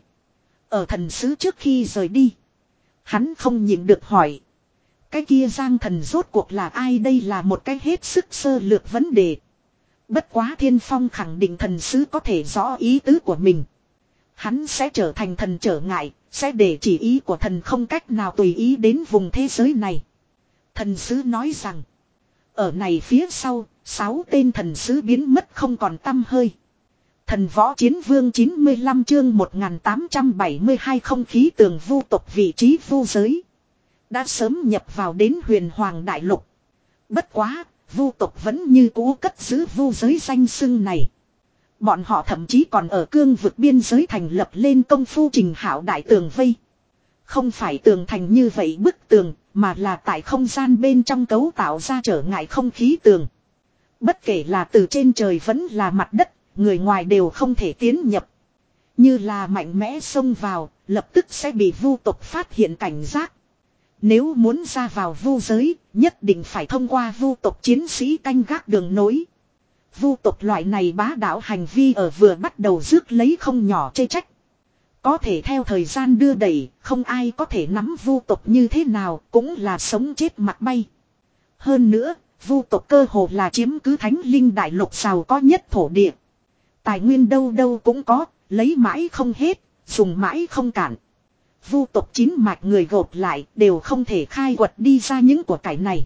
Ở thần sứ trước khi rời đi, hắn không nhịn được hỏi. Cái kia Giang Thần rốt cuộc là ai? Đây là một cái hết sức sơ lược vấn đề. Bất quá Thiên Phong khẳng định thần sứ có thể rõ ý tứ của mình. Hắn sẽ trở thành thần trở ngại, sẽ để chỉ ý của thần không cách nào tùy ý đến vùng thế giới này. Thần sứ nói rằng, ở này phía sau, sáu tên thần sứ biến mất không còn tăm hơi. Thần võ chiến vương chín mươi lăm chương một nghìn tám trăm bảy mươi hai không khí tường vu tộc vị trí vu giới. Đã sớm nhập vào đến huyền hoàng đại lục. Bất quá, vu tộc vẫn như cũ cất giữ vu giới danh xưng này. Bọn họ thậm chí còn ở cương vực biên giới thành lập lên công phu trình hảo đại tường vây. Không phải tường thành như vậy bức tường, mà là tại không gian bên trong cấu tạo ra trở ngại không khí tường. Bất kể là từ trên trời vẫn là mặt đất, người ngoài đều không thể tiến nhập. Như là mạnh mẽ xông vào, lập tức sẽ bị vu tộc phát hiện cảnh giác. Nếu muốn ra vào vu giới, nhất định phải thông qua vu tộc chiến sĩ canh gác đường nối. Vu tộc loại này bá đạo hành vi ở vừa bắt đầu rước lấy không nhỏ chê trách. Có thể theo thời gian đưa đẩy, không ai có thể nắm vu tộc như thế nào, cũng là sống chết mặt bay. Hơn nữa, vu tộc cơ hồ là chiếm cứ thánh linh đại lục giàu có nhất thổ địa. Tài nguyên đâu đâu cũng có, lấy mãi không hết, dùng mãi không cản. Vu tộc chín mạch người gộp lại đều không thể khai quật đi ra những của cải này.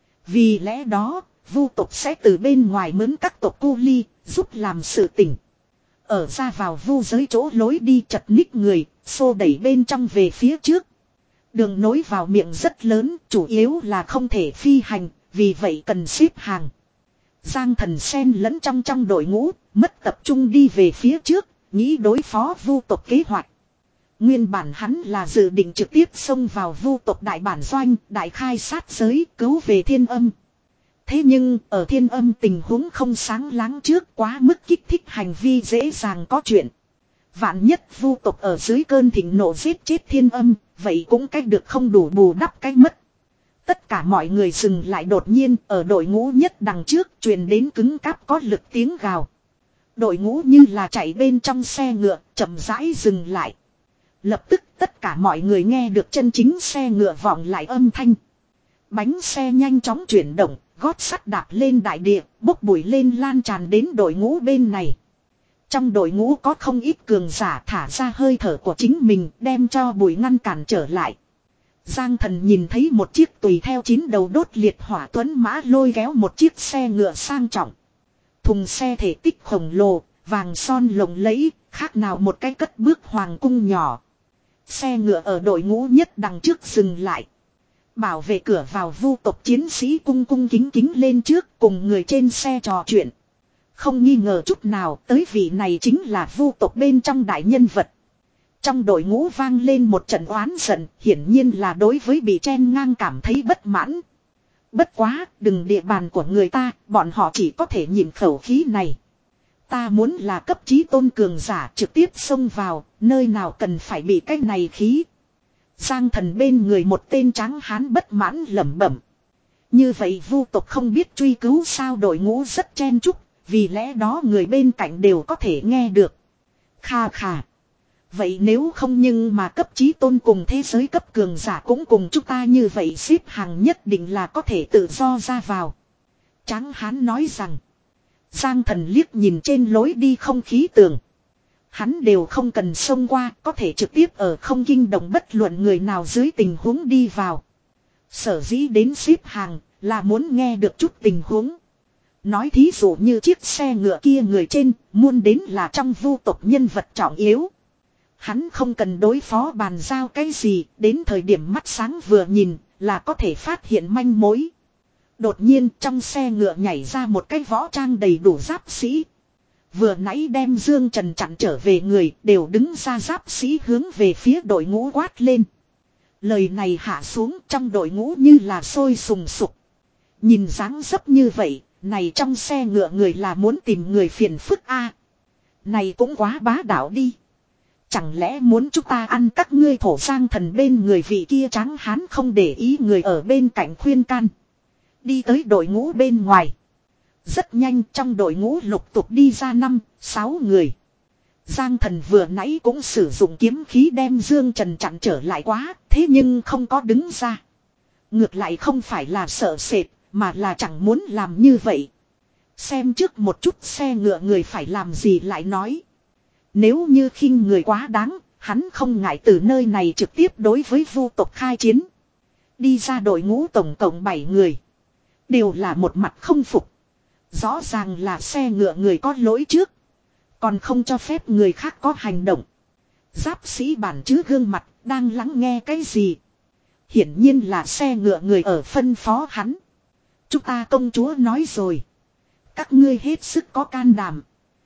Vì lẽ đó, vu tộc sẽ từ bên ngoài mướn các tộc cu ly, giúp làm sự tỉnh. Ở ra vào vu giới chỗ lối đi chật ních người, xô đẩy bên trong về phía trước. Đường nối vào miệng rất lớn, chủ yếu là không thể phi hành, vì vậy cần xếp hàng. Giang Thần xen lẫn trong trong đội ngũ, mất tập trung đi về phía trước, nghĩ đối phó vu tộc kế hoạch. Nguyên bản hắn là dự định trực tiếp xông vào vu tộc đại bản doanh, đại khai sát giới, cứu về thiên âm. Thế nhưng, ở thiên âm tình huống không sáng láng trước quá mức kích thích hành vi dễ dàng có chuyện. Vạn nhất vu tộc ở dưới cơn thịnh nộ giết chết thiên âm, vậy cũng cách được không đủ bù đắp cách mất. Tất cả mọi người dừng lại đột nhiên ở đội ngũ nhất đằng trước truyền đến cứng cáp có lực tiếng gào. Đội ngũ như là chạy bên trong xe ngựa, chậm rãi dừng lại. Lập tức tất cả mọi người nghe được chân chính xe ngựa vọng lại âm thanh. Bánh xe nhanh chóng chuyển động, gót sắt đạp lên đại địa, bốc bụi lên lan tràn đến đội ngũ bên này. Trong đội ngũ có không ít cường giả thả ra hơi thở của chính mình, đem cho bụi ngăn cản trở lại. Giang Thần nhìn thấy một chiếc tùy theo chín đầu đốt liệt hỏa tuấn mã lôi kéo một chiếc xe ngựa sang trọng. Thùng xe thể tích khổng lồ, vàng son lộng lẫy, khác nào một cái cất bước hoàng cung nhỏ. Xe ngựa ở đội ngũ nhất đằng trước dừng lại. Bảo vệ cửa vào vu tộc chiến sĩ cung cung kính kính lên trước cùng người trên xe trò chuyện. Không nghi ngờ chút nào tới vị này chính là vu tộc bên trong đại nhân vật. Trong đội ngũ vang lên một trận oán giận, hiển nhiên là đối với bị chen ngang cảm thấy bất mãn. Bất quá, đừng địa bàn của người ta, bọn họ chỉ có thể nhìn khẩu khí này. Ta muốn là cấp chí tôn cường giả trực tiếp xông vào, nơi nào cần phải bị cái này khí. Giang Thần bên người một tên trắng hán bất mãn lẩm bẩm. Như vậy vu tộc không biết truy cứu sao? Đội ngũ rất chen chúc, vì lẽ đó người bên cạnh đều có thể nghe được. Kha kha. Vậy nếu không nhưng mà cấp chí tôn cùng thế giới cấp cường giả cũng cùng chúng ta như vậy xếp hàng nhất định là có thể tự do ra vào. Tráng hán nói rằng. Giang Thần liếc nhìn trên lối đi không khí tường. Hắn đều không cần xông qua, có thể trực tiếp ở không kinh động bất luận người nào dưới tình huống đi vào. Sở dĩ đến xếp hàng là muốn nghe được chút tình huống. Nói thí dụ như chiếc xe ngựa kia người trên muốn đến là trong vu tộc nhân vật trọng yếu. Hắn không cần đối phó bàn giao cái gì, đến thời điểm mắt sáng vừa nhìn là có thể phát hiện manh mối. Đột nhiên trong xe ngựa nhảy ra một cái võ trang đầy đủ giáp sĩ. Vừa nãy đem Dương Trần chặn trở về người đều đứng ra giáp sĩ hướng về phía đội ngũ quát lên. Lời này hạ xuống trong đội ngũ như là sôi sùng sục. Nhìn dáng dấp như vậy, này trong xe ngựa người là muốn tìm người phiền phức a. Này cũng quá bá đạo đi. Chẳng lẽ muốn chúng ta ăn các ngươi thổ sang thần bên người vị kia trắng hán không để ý người ở bên cạnh khuyên can. Đi tới đội ngũ bên ngoài. Rất nhanh trong đội ngũ lục tục đi ra năm, sáu người. Giang thần vừa nãy cũng sử dụng kiếm khí đem Dương Trần chặn trở lại quá, thế nhưng không có đứng ra. Ngược lại không phải là sợ sệt, mà là chẳng muốn làm như vậy. Xem trước một chút xe ngựa người phải làm gì lại nói. Nếu như khinh người quá đáng, hắn không ngại từ nơi này trực tiếp đối với vu tộc khai chiến. Đi ra đội ngũ tổng cộng bảy người. Đều là một mặt không phục. Rõ ràng là xe ngựa người có lỗi trước. Còn không cho phép người khác có hành động. Giáp sĩ bản chứ gương mặt đang lắng nghe cái gì. Hiển nhiên là xe ngựa người ở phân phó hắn. Chúng ta công chúa nói rồi. Các ngươi hết sức có can đảm.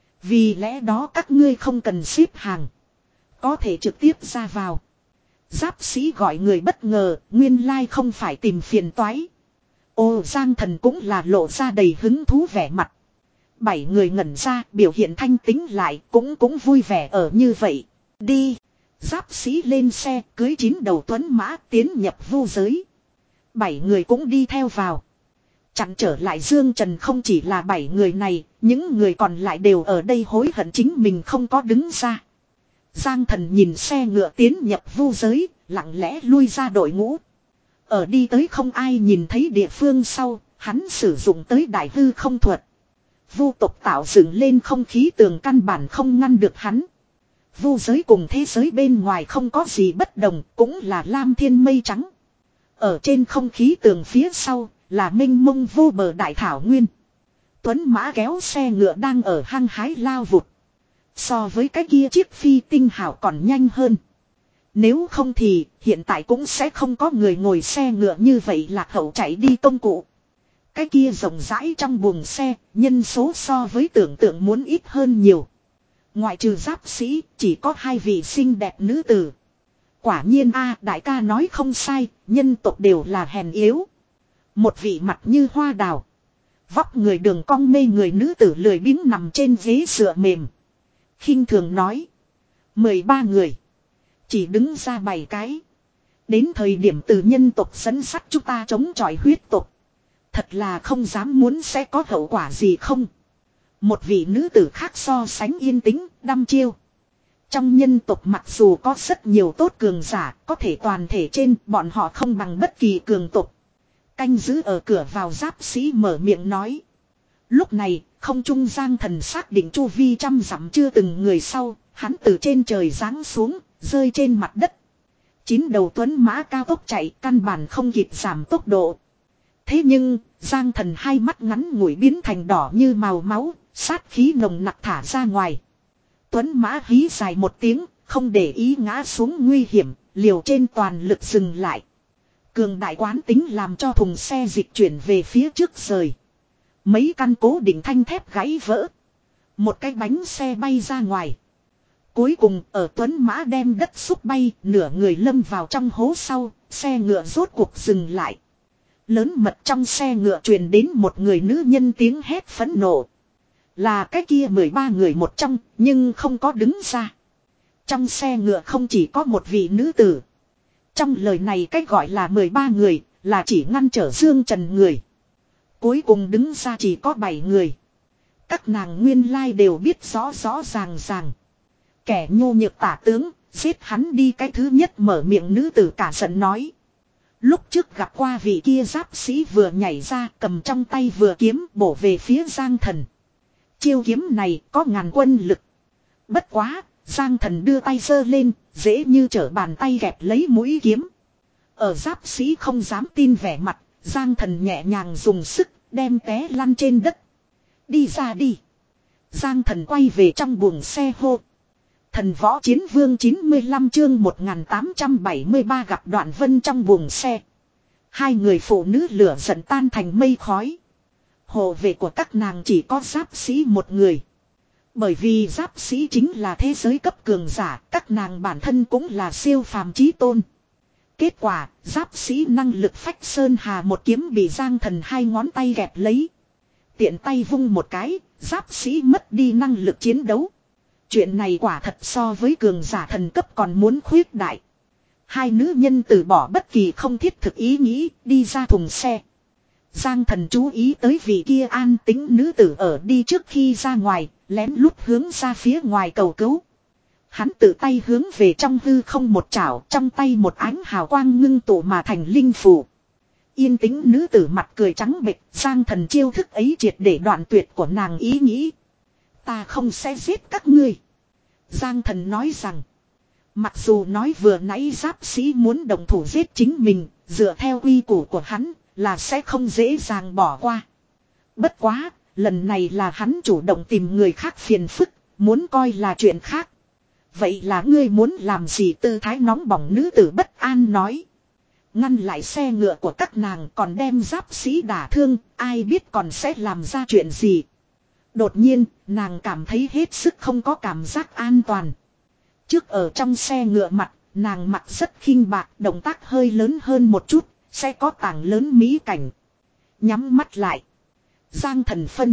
Vì lẽ đó các ngươi không cần xếp hàng. Có thể trực tiếp ra vào. Giáp sĩ gọi người bất ngờ, nguyên lai không phải tìm phiền toái. Ô Giang thần cũng là lộ ra đầy hứng thú vẻ mặt. Bảy người ngẩn ra, biểu hiện thanh tính lại, cũng cũng vui vẻ ở như vậy. Đi. Giáp sĩ lên xe, cưới chín đầu tuấn mã tiến nhập vu giới. Bảy người cũng đi theo vào. Chặn trở lại Dương Trần không chỉ là bảy người này, những người còn lại đều ở đây hối hận chính mình không có đứng ra. Giang thần nhìn xe ngựa tiến nhập vu giới, lặng lẽ lui ra đội ngũ. Ở đi tới không ai nhìn thấy địa phương sau, hắn sử dụng tới đại hư không thuật. Vu tộc tạo dựng lên không khí tường căn bản không ngăn được hắn. Vu giới cùng thế giới bên ngoài không có gì bất đồng, cũng là lam thiên mây trắng. Ở trên không khí tường phía sau, là mênh mông vô bờ đại thảo nguyên. Tuấn mã kéo xe ngựa đang ở hăng hái lao vụt. So với cái kia chiếc phi tinh hảo còn nhanh hơn. Nếu không thì hiện tại cũng sẽ không có người ngồi xe ngựa như vậy lạc hậu chạy đi công cụ. Cái kia rộng rãi trong buồng xe, nhân số so với tưởng tượng muốn ít hơn nhiều. Ngoại trừ giáp sĩ, chỉ có hai vị xinh đẹp nữ tử. Quả nhiên a đại ca nói không sai, nhân tộc đều là hèn yếu. Một vị mặt như hoa đào. Vóc người đường cong mê người nữ tử lười biếng nằm trên ghế dựa mềm. Khinh thường nói. Mười ba người. Chỉ đứng ra bảy cái. Đến thời điểm từ nhân tộc dẫn sắt chúng ta chống chọi huyết tộc. Thật là không dám muốn sẽ có hậu quả gì không. Một vị nữ tử khác so sánh yên tĩnh, đăm chiêu. Trong nhân tộc mặc dù có rất nhiều tốt cường giả, có thể toàn thể trên bọn họ không bằng bất kỳ cường tộc. Canh giữ ở cửa vào giáp sĩ mở miệng nói. Lúc này, không trung Giang thần xác định chu vi trăm dặm chưa từng người sau, hắn từ trên trời giáng xuống, rơi trên mặt đất. Chín đầu tuấn mã cao tốc chạy, căn bản không kịp giảm tốc độ. Thế nhưng, Giang thần hai mắt ngắn ngủi biến thành đỏ như màu máu, sát khí nồng nặc thả ra ngoài. Tuấn mã hí dài một tiếng, không để ý ngã xuống nguy hiểm, liều trên toàn lực dừng lại. Cường đại quán tính làm cho thùng xe dịch chuyển về phía trước rời. Mấy căn cố định thanh thép gãy vỡ. Một cái bánh xe bay ra ngoài. Cuối cùng ở tuấn mã đem đất xúc bay, nửa người lâm vào trong hố sau, xe ngựa rốt cuộc dừng lại. Lớn mật trong xe ngựa truyền đến một người nữ nhân tiếng hét phẫn nộ. Là cái kia mười ba người một trong, nhưng không có đứng ra. Trong xe ngựa không chỉ có một vị nữ tử. Trong lời này cách gọi là mười ba người, là chỉ ngăn trở Dương Trần người. Cuối cùng đứng ra chỉ có bảy người. Các nàng nguyên lai đều biết rõ rõ ràng ràng. Kẻ nhô nhược tả tướng, giết hắn đi cái thứ nhất mở miệng nữ tử cả giận nói. Lúc trước gặp qua vị kia giáp sĩ vừa nhảy ra cầm trong tay vừa kiếm bổ về phía Giang thần. Chiêu kiếm này có ngàn quân lực. Bất quá, Giang thần đưa tay giơ lên, dễ như trở bàn tay gẹp lấy mũi kiếm. Ở giáp sĩ không dám tin vẻ mặt, Giang thần nhẹ nhàng dùng sức, đem té lăn trên đất. Đi ra đi. Giang thần quay về trong buồng xe hô. Thần võ chiến vương chín mươi lăm chương một nghìn tám trăm bảy mươi ba gặp Đoạn Vân trong buồng xe. Hai người phụ nữ lửa giận tan thành mây khói. Hộ vệ của các nàng chỉ có giáp sĩ một người. Bởi vì giáp sĩ chính là thế giới cấp cường giả, các nàng bản thân cũng là siêu phàm chí tôn. Kết quả, giáp sĩ năng lực phách sơn hà một kiếm bị Giang Thần hai ngón tay gẹp lấy. Tiện tay vung một cái, giáp sĩ mất đi năng lực chiến đấu. Chuyện này quả thật so với cường giả thần cấp còn muốn khuyết đại. Hai nữ nhân từ bỏ bất kỳ không thiết thực ý nghĩ, đi ra thùng xe. Giang Thần chú ý tới vị kia an tính nữ tử ở đi trước khi ra ngoài, lén lút hướng ra phía ngoài cầu cứu. Hắn tự tay hướng về trong hư không một chảo, trong tay một ánh hào quang ngưng tụ mà thành linh phù. Yên tĩnh nữ tử mặt cười trắng bệch, Giang Thần chiêu thức ấy triệt để đoạn tuyệt của nàng ý nghĩ. Ta không sẽ giết các ngươi. Giang Thần nói rằng, mặc dù nói vừa nãy giáp sĩ muốn đồng thủ giết chính mình, dựa theo quy củ của hắn, là sẽ không dễ dàng bỏ qua. Bất quá, lần này là hắn chủ động tìm người khác phiền phức, muốn coi là chuyện khác. Vậy là ngươi muốn làm gì? Tư thái nóng bỏng nữ tử bất an nói. Ngăn lại xe ngựa của các nàng, còn đem giáp sĩ đả thương, ai biết còn sẽ làm ra chuyện gì. Đột nhiên, nàng cảm thấy hết sức không có cảm giác an toàn. Trước ở trong xe ngựa mặt, nàng mặc rất khinh bạc, động tác hơi lớn hơn một chút, sẽ có tảng lớn mỹ cảnh. Nhắm mắt lại. Giang Thần phân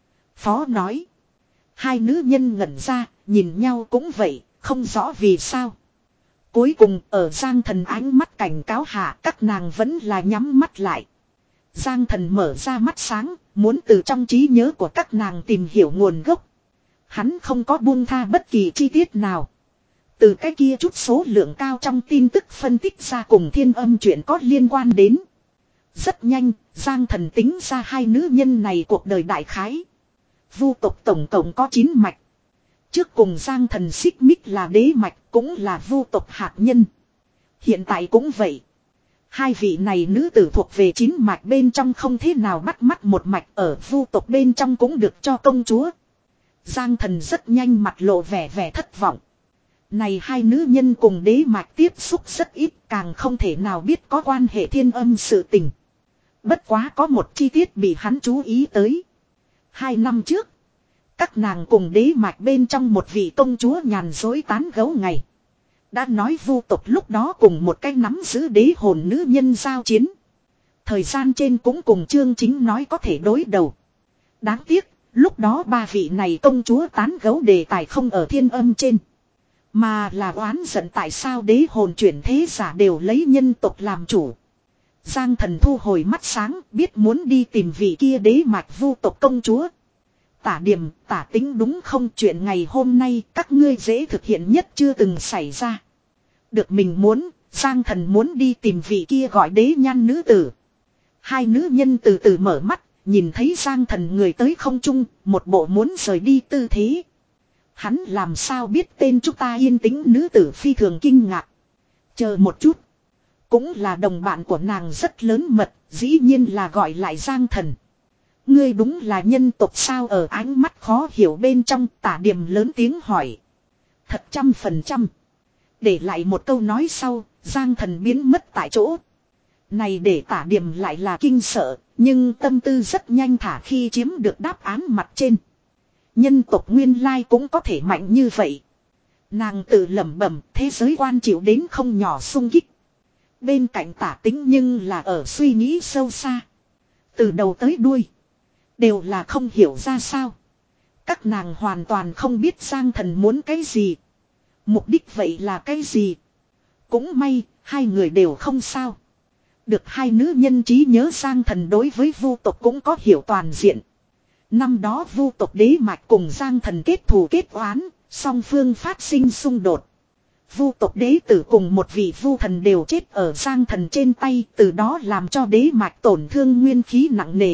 phó nói. Hai nữ nhân ngẩn ra, nhìn nhau cũng vậy, không rõ vì sao. Cuối cùng ở Giang Thần ánh mắt cảnh cáo hạ, các nàng vẫn là nhắm mắt lại. Giang Thần mở ra mắt sáng, muốn từ trong trí nhớ của các nàng tìm hiểu nguồn gốc. Hắn không có buông tha bất kỳ chi tiết nào. Từ cái kia chút số lượng cao trong tin tức phân tích ra cùng thiên âm chuyện có liên quan đến. Rất nhanh, Giang Thần tính ra hai nữ nhân này cuộc đời đại khái. Vu tộc tổng cộng có chín mạch. Trước cùng Giang Thần xích mích là đế mạch, cũng là vu tộc hạt nhân. Hiện tại cũng vậy. Hai vị này nữ tử thuộc về chín mạch bên trong không thế nào bắt mắt một mạch, ở vu tộc bên trong cũng được cho công chúa. Giang Thần rất nhanh mặt lộ vẻ vẻ thất vọng. Này hai nữ nhân cùng đế mạch tiếp xúc rất ít, càng không thể nào biết có quan hệ thiên âm sự tình. Bất quá có một chi tiết bị hắn chú ý tới. Hai năm trước, các nàng cùng đế mạch bên trong một vị công chúa nhàn dối tán gẫu ngày. Đã nói vu tộc lúc đó cùng một cái nắm giữ đế hồn nữ nhân giao chiến. Thời gian trên cũng cùng chương chính nói có thể đối đầu. Đáng tiếc, lúc đó ba vị này công chúa tán gẫu đề tài không ở thiên âm trên. Mà là oán giận tại sao đế hồn chuyển thế giả đều lấy nhân tộc làm chủ. Giang Thần thu hồi mắt sáng, biết muốn đi tìm vị kia đế mạch vu tộc công chúa. Tả điểm, tả tính đúng không? Chuyện ngày hôm nay các ngươi dễ thực hiện nhất chưa từng xảy ra. Được mình muốn, Giang Thần muốn đi tìm vị kia gọi đế nhan nữ tử. Hai nữ nhân từ từ mở mắt, nhìn thấy Giang Thần người tới không trung, một bộ muốn rời đi tư thế. Hắn làm sao biết tên chúng ta? Yên tĩnh nữ tử phi thường kinh ngạc. Chờ một chút. Cũng là đồng bạn của nàng rất lớn mật, dĩ nhiên là gọi lại Giang Thần. Ngươi đúng là nhân tộc sao? Ở ánh mắt khó hiểu bên trong, Tả Điểm lớn tiếng hỏi. Thật trăm phần trăm. Để lại một câu nói sau, Giang Thần biến mất tại chỗ. Này để Tả Điểm lại là kinh sợ, nhưng tâm tư rất nhanh thả khi chiếm được đáp án mặt trên. Nhân tộc nguyên lai cũng có thể mạnh như vậy. Nàng tự lẩm bẩm, thế giới quan chịu đến không nhỏ xung kích. Bên cạnh Tả Tính nhưng là ở suy nghĩ sâu xa. Từ đầu tới đuôi, đều là không hiểu ra sao. Các nàng hoàn toàn không biết Giang Thần muốn cái gì. Mục đích vậy là cái gì. Cũng may, hai người đều không sao. Được hai nữ nhân trí nhớ Giang Thần đối với vu tộc cũng có hiểu toàn diện. Năm đó vu tộc đế mạch cùng Giang Thần kết thù kết oán, song phương phát sinh xung đột. Vu tộc đế tử cùng một vị vu thần đều chết ở Giang Thần trên tay, từ đó làm cho đế mạch tổn thương nguyên khí nặng nề.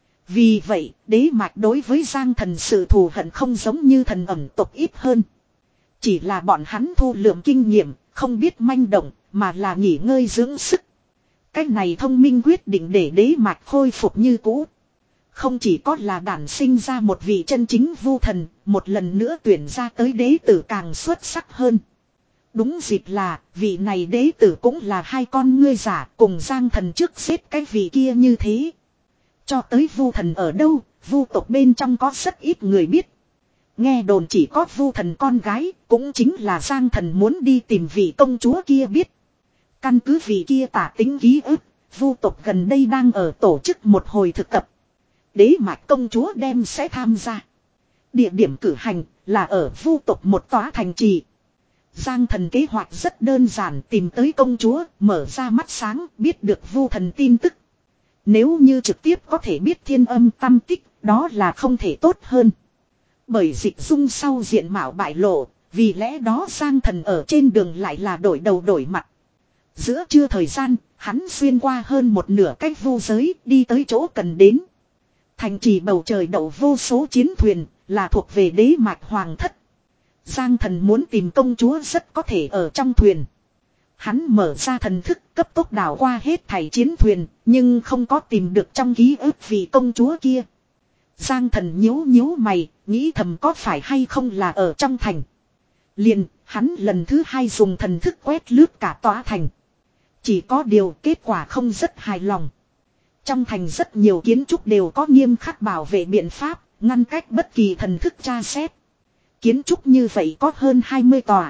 Vì vậy, đế mạch đối với Giang Thần sự thù hận không giống như thần ẩm tộc ít hơn. Chỉ là bọn hắn thu lượm kinh nghiệm, không biết manh động, mà là nghỉ ngơi dưỡng sức. Cách này thông minh quyết định để đế mạch khôi phục như cũ. Không chỉ có là đản sinh ra một vị chân chính vu thần, một lần nữa tuyển ra tới đế tử càng xuất sắc hơn. Đúng dịp là, vị này đế tử cũng là hai con ngươi giả, cùng Giang Thần trước xếp cái vị kia như thế. Cho tới vu thần ở đâu, vu tộc bên trong có rất ít người biết. Nghe đồn chỉ có Vu Thần con gái, cũng chính là Giang Thần muốn đi tìm vị công chúa kia biết. Căn cứ vị kia tả tính ký ức, Vu tộc gần đây đang ở tổ chức một hồi thực tập. Đế mạch công chúa đem sẽ tham gia. Địa điểm cử hành là ở Vu tộc một tòa thành trì. Giang Thần kế hoạch rất đơn giản, tìm tới công chúa, mở ra mắt sáng, biết được Vu Thần tin tức. Nếu như trực tiếp có thể biết thiên âm tâm tích, đó là không thể tốt hơn. Bởi dịch dung sau diện mạo bại lộ, vì lẽ đó Giang Thần ở trên đường lại là đổi đầu đổi mặt. Giữa trưa thời gian, hắn xuyên qua hơn một nửa cách vu giới, đi tới chỗ cần đến. Thành trì bầu trời đậu vô số chiến thuyền, là thuộc về đế mạch hoàng thất. Giang Thần muốn tìm công chúa rất có thể ở trong thuyền. Hắn mở ra thần thức cấp tốc đảo qua hết thảy chiến thuyền, nhưng không có tìm được trong ký ức vị công chúa kia. Giang Thần nhíu nhíu mày, nghĩ thầm có phải hay không là ở trong thành. Liền, hắn lần thứ hai dùng thần thức quét lướt cả tòa thành. Chỉ có điều kết quả không rất hài lòng. Trong thành rất nhiều kiến trúc đều có nghiêm khắc bảo vệ biện pháp, ngăn cách bất kỳ thần thức tra xét. Kiến trúc như vậy có hơn hai mươi tòa.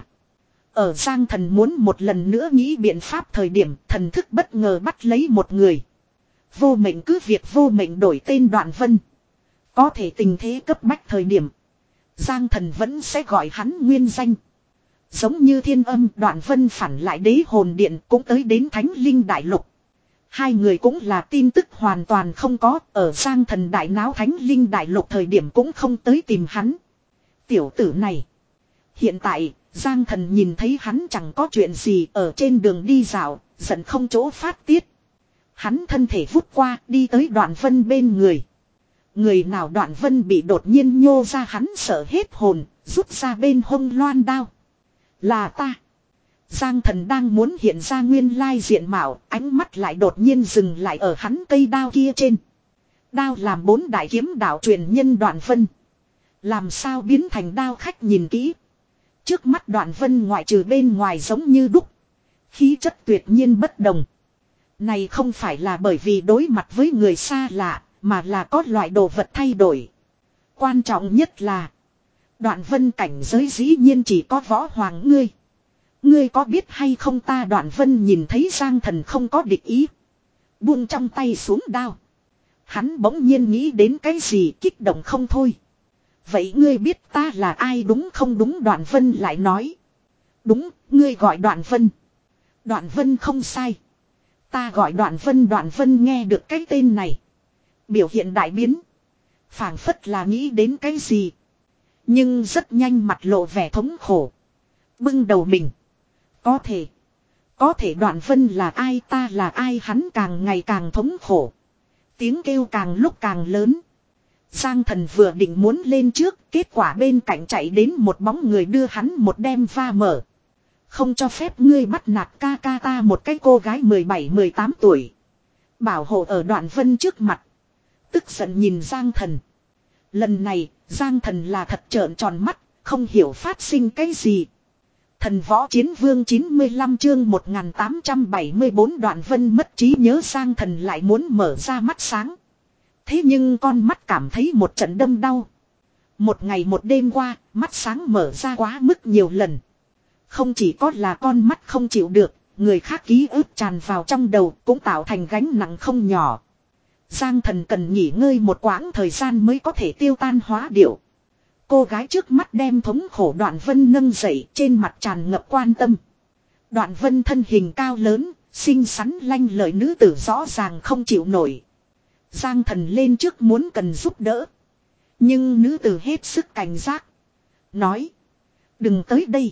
Ở Giang Thần muốn một lần nữa nghĩ biện pháp thời điểm thần thức bất ngờ bắt lấy một người. Vô mệnh cứ việc vô mệnh đổi tên Đoạn Vân. Có thể tình thế cấp bách thời điểm. Giang Thần vẫn sẽ gọi hắn nguyên danh. Giống như thiên âm Đoạn Vân phản lại đế hồn điện cũng tới đến Thánh Linh Đại Lục. Hai người cũng là tin tức hoàn toàn không có. Ở Giang Thần đại náo Thánh Linh Đại Lục thời điểm cũng không tới tìm hắn. Tiểu tử này. Hiện tại Giang Thần nhìn thấy hắn chẳng có chuyện gì ở trên đường đi dạo. Giận không chỗ phát tiết. Hắn thân thể vút qua đi tới Đoạn Vân bên người. Người nào Đoạn Vân bị đột nhiên nhô ra, hắn sợ hết hồn, rút ra bên hông loan đao. Là ta. Giang Thần đang muốn hiện ra nguyên lai diện mạo, ánh mắt lại đột nhiên dừng lại ở hắn cây đao kia trên. Đao làm bốn đại kiếm đạo truyền nhân Đoạn Vân. Làm sao biến thành đao khách nhìn kỹ. Trước mắt Đoạn Vân ngoại trừ bên ngoài giống như đúc. Khí chất tuyệt nhiên bất đồng. Này không phải là bởi vì đối mặt với người xa lạ, mà là có loại đồ vật thay đổi. Quan trọng nhất là Đoạn Vân cảnh giới dĩ nhiên chỉ có võ hoàng ngươi. Ngươi có biết hay không ta Đoạn Vân nhìn thấy Giang Thần không có địch ý. Buông trong tay xuống đao. Hắn bỗng nhiên nghĩ đến cái gì kích động không thôi. Vậy ngươi biết ta là ai đúng không đúng Đoạn Vân lại nói. Đúng, ngươi gọi Đoạn Vân. Đoạn Vân không sai. Ta gọi Đoạn Vân. Đoạn Vân nghe được cái tên này. Biểu hiện đại biến. Phảng phất là nghĩ đến cái gì. Nhưng rất nhanh mặt lộ vẻ thống khổ. Bưng đầu mình. Có thể. Có thể Đoạn Vân là ai ta là ai hắn càng ngày càng thống khổ. Tiếng kêu càng lúc càng lớn. Giang Thần vừa định muốn lên trước. Kết quả bên cạnh chạy đến một bóng người đưa hắn một đem va mở. Không cho phép ngươi bắt nạt ca ca ta một cái cô gái mười bảy mười tám tuổi. Bảo hộ ở Đoạn Vân trước mặt. Tức giận nhìn Giang Thần. Lần này Giang Thần là thật trợn tròn mắt. Không hiểu phát sinh cái gì. Thần võ chiến vương chín mươi lăm chương một nghìn tám trăm bảy mươi bốn Đoạn Vân mất trí nhớ. Giang Thần lại muốn mở ra mắt sáng. Thế nhưng con mắt cảm thấy một trận đâm đau. Một ngày một đêm qua, mắt sáng mở ra quá mức nhiều lần. Không chỉ có là con mắt không chịu được, người khác ký ức tràn vào trong đầu cũng tạo thành gánh nặng không nhỏ. Giang Thần cần nghỉ ngơi một quãng thời gian mới có thể tiêu tan hóa điệu. Cô gái trước mắt đem thống khổ Đoạn Vân nâng dậy, trên mặt tràn ngập quan tâm. Đoạn Vân thân hình cao lớn, xinh xắn lanh lợi nữ tử rõ ràng không chịu nổi. Giang Thần lên trước muốn cần giúp đỡ. Nhưng nữ tử hết sức cảnh giác. Nói. Đừng tới đây.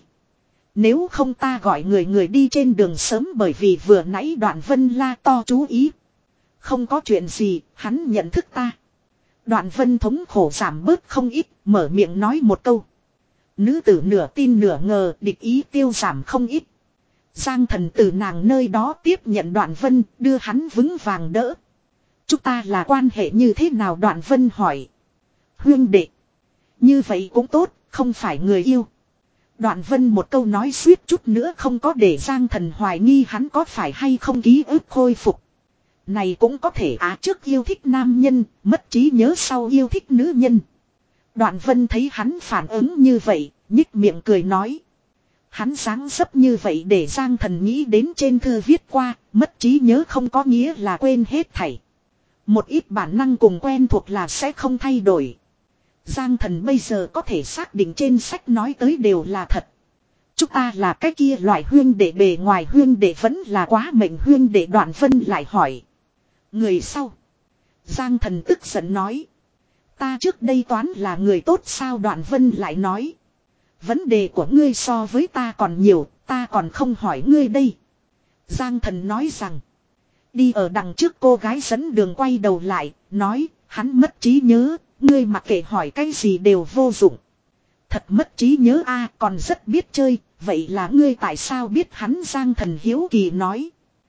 Nếu không ta gọi người người đi trên đường sớm, bởi vì vừa nãy Đoạn Vân la to chú ý. Không có chuyện gì, hắn nhận thức ta. Đoạn Vân thống khổ giảm bớt không ít, mở miệng nói một câu. Nữ tử nửa tin nửa ngờ, địch ý tiêu giảm không ít. Giang Thần từ nàng nơi đó tiếp nhận Đoạn Vân, đưa hắn vững vàng đỡ. Chúng ta là quan hệ như thế nào? Đoạn Vân hỏi. Huynh đệ. Như vậy cũng tốt, không phải người yêu. Đoạn Vân một câu nói suýt chút nữa không có để Giang Thần hoài nghi hắn có phải hay không ký ức khôi phục. Này cũng có thể á, trước yêu thích nam nhân, mất trí nhớ sau yêu thích nữ nhân. Đoạn Vân thấy hắn phản ứng như vậy, nhích miệng cười nói. Hắn dáng dấp như vậy để Giang Thần nghĩ đến trên thư viết qua, mất trí nhớ không có nghĩa là quên hết thảy. Một ít bản năng cùng quen thuộc là sẽ không thay đổi. Giang Thần bây giờ có thể xác định trên sách nói tới đều là thật. Chúng ta là cái kia loại huyên đệ, bề ngoài huyên đệ vẫn là quá mệnh huyên đệ. Đoạn Vân lại hỏi. Người sau. Giang Thần tức giận nói. Ta trước đây toán là người tốt sao? Đoạn Vân lại nói. Vấn đề của ngươi so với ta còn nhiều, ta còn không hỏi ngươi đây. Giang Thần nói rằng. Đi ở đằng trước cô gái dẫn đường quay đầu lại, nói, hắn mất trí nhớ, ngươi mặc kệ hỏi cái gì đều vô dụng. Thật mất trí nhớ a, còn rất biết chơi, vậy là ngươi tại sao biết hắn? Giang Thần hiếu kỳ nói.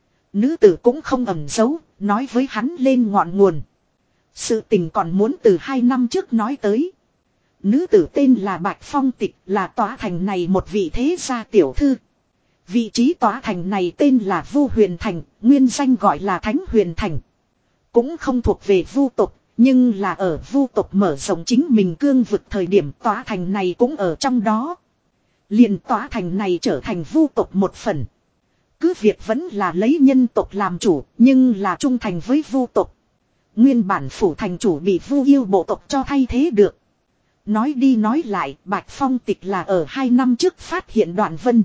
Nữ tử cũng không ẩn giấu, nói với hắn lên ngọn nguồn. Sự tình còn muốn từ hai năm trước nói tới. Nữ tử tên là Bạch Phong Tịch, là tòa thành này một vị thế gia tiểu thư. Vị trí tòa thành này tên là Vu Huyền Thành, nguyên danh gọi là Thánh Huyền Thành. Cũng không thuộc về Vu tộc, nhưng là ở Vu tộc mở rộng chính mình cương vực thời điểm tòa thành này cũng ở trong đó. Liền tòa thành này trở thành Vu tộc một phần. Cứ việc vẫn là lấy nhân tộc làm chủ, nhưng là trung thành với Vu tộc. Nguyên bản phủ thành chủ bị Vu yêu bộ tộc cho thay thế được. Nói đi nói lại, Bạch Phong Tịch là ở hai năm trước phát hiện Đoạn Vân.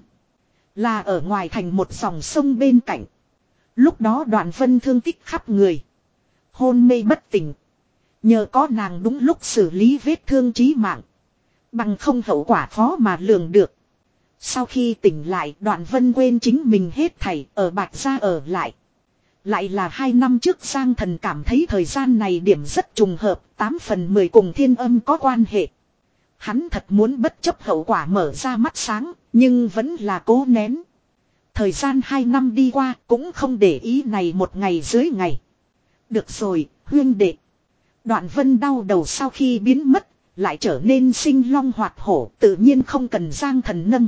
Là ở ngoài thành một dòng sông bên cạnh. Lúc đó Đoạn Vân thương tích khắp người. Hôn mê bất tỉnh. Nhờ có nàng đúng lúc xử lý vết thương chí mạng. Bằng không hậu quả khó mà lường được. Sau khi tỉnh lại, Đoạn Vân quên chính mình hết thảy, ở Bạch gia ở lại. Lại là hai năm trước Giang Thần cảm thấy thời gian này điểm rất trùng hợp, tám phần mười cùng Thiên Âm có quan hệ. Hắn thật muốn bất chấp hậu quả mở ra mắt sáng, nhưng vẫn là cố nén. Thời gian hai năm đi qua cũng không để ý này một ngày dưới ngày. Được rồi, huyên đệ. Đoạn Vân đau đầu sau khi biến mất, lại trở nên sinh long hoạt hổ, tự nhiên không cần Giang Thần nâng.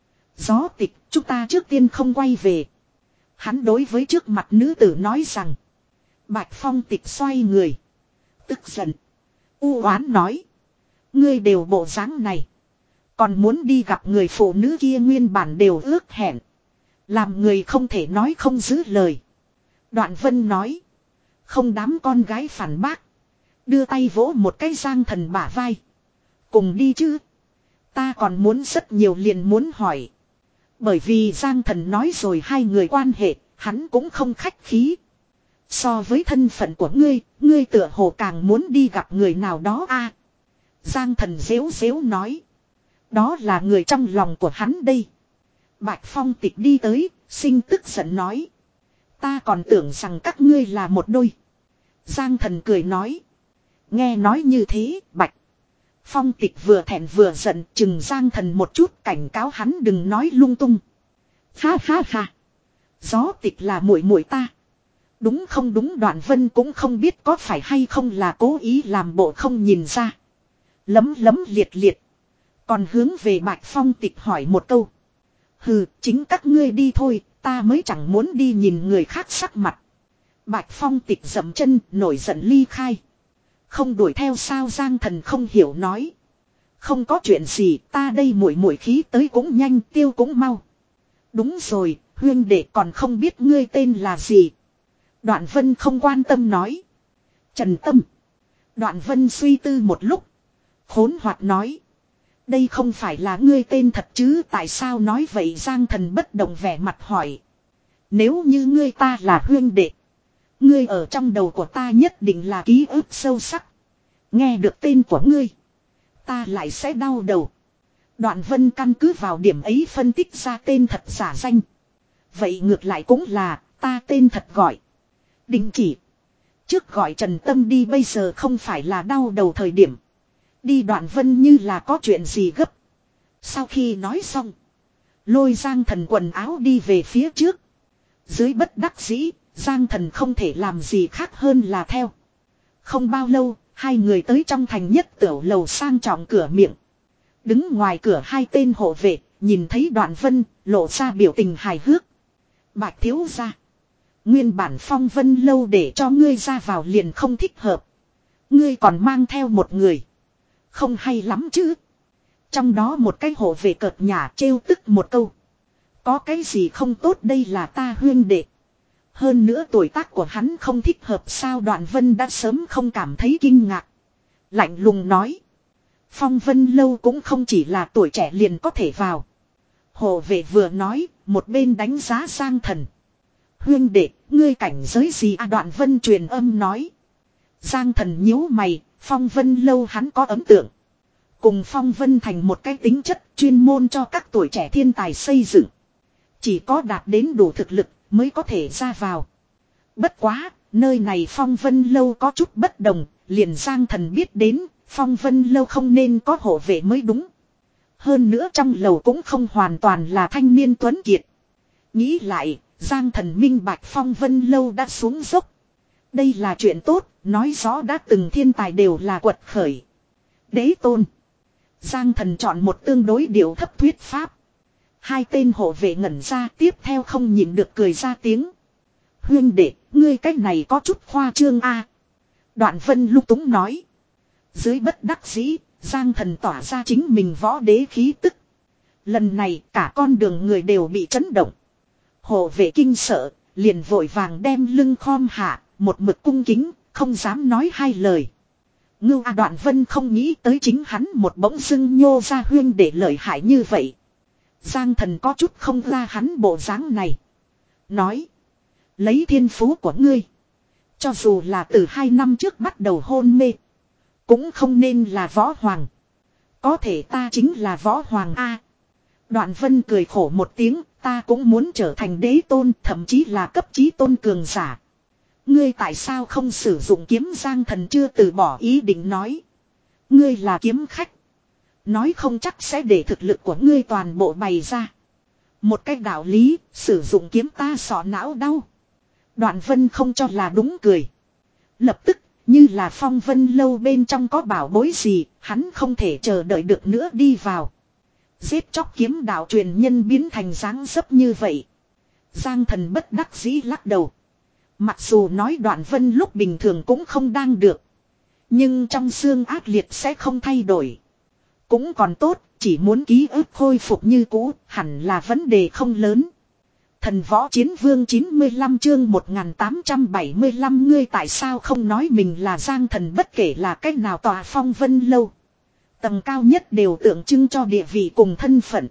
Gió Tịch, chúng ta trước tiên không quay về. Hắn đối với trước mặt nữ tử nói rằng. Bạch Phong Tịch xoay người. Tức giận. U oán nói. Ngươi đều bộ dáng này. Còn muốn đi gặp người phụ nữ kia nguyên bản đều ước hẹn. Làm người không thể nói không giữ lời. Đoạn Vân nói. Không đám con gái phản bác. Đưa tay vỗ một cái Giang Thần bả vai. Cùng đi chứ. Ta còn muốn rất nhiều liền muốn hỏi. Bởi vì Giang Thần nói rồi hai người quan hệ, hắn cũng không khách khí. So với thân phận của ngươi, ngươi tựa hồ càng muốn đi gặp người nào đó a. Giang Thần dễu dễu nói. Đó là người trong lòng của hắn đây. Bạch Phong Tịch đi tới, sinh tức giận nói. Ta còn tưởng rằng các ngươi là một đôi. Giang Thần cười nói. Nghe nói như thế, Bạch Phong Tịch vừa thẹn vừa giận, chừng Giang Thần một chút, cảnh cáo hắn đừng nói lung tung. Ha ha ha. Gió Tịch là muội muội ta. Đúng không đúng? Đoạn Vân cũng không biết có phải hay không là cố ý làm bộ không nhìn ra. Lấm lấm liệt liệt. Còn hướng về Bạch Phong Tịch hỏi một câu. Hừ, chính các ngươi đi thôi, ta mới chẳng muốn đi nhìn người khác sắc mặt. Bạch Phong Tịch dậm chân, nổi giận ly khai. Không đuổi theo sao? Giang Thần không hiểu nói. Không có chuyện gì, ta đây muội muội khí tới cũng nhanh, tiêu cũng mau. Đúng rồi, huyên đệ còn không biết ngươi tên là gì. Đoạn Vân không quan tâm nói. Trần Tâm. Đoạn Vân suy tư một lúc. Khốn hoạt nói. Đây không phải là ngươi tên thật chứ, tại sao nói vậy? Giang Thần bất động vẻ mặt hỏi. Nếu như ngươi ta là huyên đệ, ngươi ở trong đầu của ta nhất định là ký ức sâu sắc. Nghe được tên của ngươi, ta lại sẽ đau đầu. Đoạn Vân căn cứ vào điểm ấy phân tích ra tên thật giả danh. Vậy ngược lại cũng là, ta tên thật gọi Đình Chỉ. Trước gọi Trần Tâm đi, bây giờ không phải là đau đầu thời điểm. Đi. Đoạn Vân như là có chuyện gì gấp. Sau khi nói xong, lôi Giang Thần quần áo đi về phía trước. Dưới bất đắc dĩ, Giang Thần không thể làm gì khác hơn là theo. Không bao lâu, hai người tới trong thành nhất tiểu lầu sang trọng cửa miệng. Đứng ngoài cửa hai tên hộ vệ, nhìn thấy Đoạn Vân, lộ ra biểu tình hài hước. Bạch thiếu gia, nguyên bản Phong Vân lâu để cho ngươi ra vào liền không thích hợp. Ngươi còn mang theo một người. Không hay lắm chứ. Trong đó một cái hộ vệ cợt nhả trêu tức một câu. Có cái gì không tốt, đây là ta huyên đệ. Hơn nữa tuổi tác của hắn không thích hợp sao? Đoạn Vân đã sớm không cảm thấy kinh ngạc. Lạnh lùng nói. Phong Vân lâu cũng không chỉ là tuổi trẻ liền có thể vào. Hộ vệ vừa nói, một bên đánh giá Giang Thần. Huyên đệ, ngươi cảnh giới gì à? Đoạn Vân truyền âm nói. Giang Thần nhíu mày, Phong Vân lâu hắn có ấn tượng. Cùng Phong Vân thành một cái tính chất chuyên môn cho các tuổi trẻ thiên tài xây dựng. Chỉ có đạt đến đủ thực lực mới có thể ra vào. Bất quá, nơi này Phong Vân lâu có chút bất đồng, liền Giang Thần biết đến, Phong Vân lâu không nên có hộ vệ mới đúng. Hơn nữa trong lầu cũng không hoàn toàn là thanh niên tuấn kiệt. Nghĩ lại, Giang Thần minh bạch Phong Vân lâu đã xuống dốc. Đây là chuyện tốt, nói rõ đã từng thiên tài đều là quật khởi. Đế tôn. Giang Thần chọn một tương đối điệu thấp thuyết pháp. Hai tên hộ vệ ngẩn ra, tiếp theo không nhịn được cười ra tiếng. Huyên đệ, ngươi cách này có chút khoa trương a. Đoạn Vân lung túng nói. Dưới bất đắc dĩ, Giang Thần tỏa ra chính mình võ đế khí tức. Lần này cả con đường người đều bị chấn động. Hộ vệ kinh sợ, liền vội vàng đem lưng khom hạ, một mực cung kính, không dám nói hai lời. Ngưu a. Đoạn Vân không nghĩ tới chính hắn một bỗng dưng nhô ra huyên để lợi hại như vậy. Giang Thần có chút không ra hắn bộ dáng này. Nói. Lấy thiên phú của ngươi. Cho dù là từ hai năm trước bắt đầu hôn mê. Cũng không nên là võ hoàng. Có thể ta chính là võ hoàng A. Đoạn Vân cười khổ một tiếng. Ta cũng muốn trở thành đế tôn, thậm chí là cấp chí tôn cường giả. Ngươi tại sao không sử dụng kiếm? Giang Thần chưa từ bỏ ý định nói. Ngươi là kiếm khách. Nói không chắc sẽ để thực lực của ngươi toàn bộ bày ra. Một cách đạo lý, sử dụng kiếm ta sọ não đau. Đoạn Vân không cho là đúng cười. Lập tức, như là Phong Vân lâu bên trong có bảo bối gì, hắn không thể chờ đợi được nữa đi vào. Giết chóc kiếm đạo truyền nhân biến thành dáng dấp như vậy. Giang Thần bất đắc dĩ lắc đầu. Mặc dù nói Đoạn Vân lúc bình thường cũng không đang được. Nhưng trong xương ác liệt sẽ không thay đổi. Cũng còn tốt, chỉ muốn ký ức khôi phục như cũ, hẳn là vấn đề không lớn. Thần võ chiến vương chín mươi lăm chương một nghìn tám trăm bảy mươi lăm. Ngươi tại sao không nói mình là Giang Thần? Bất kể là cách nào tòa Phong Vân lâu. Tầng cao nhất đều tượng trưng cho địa vị cùng thân phận.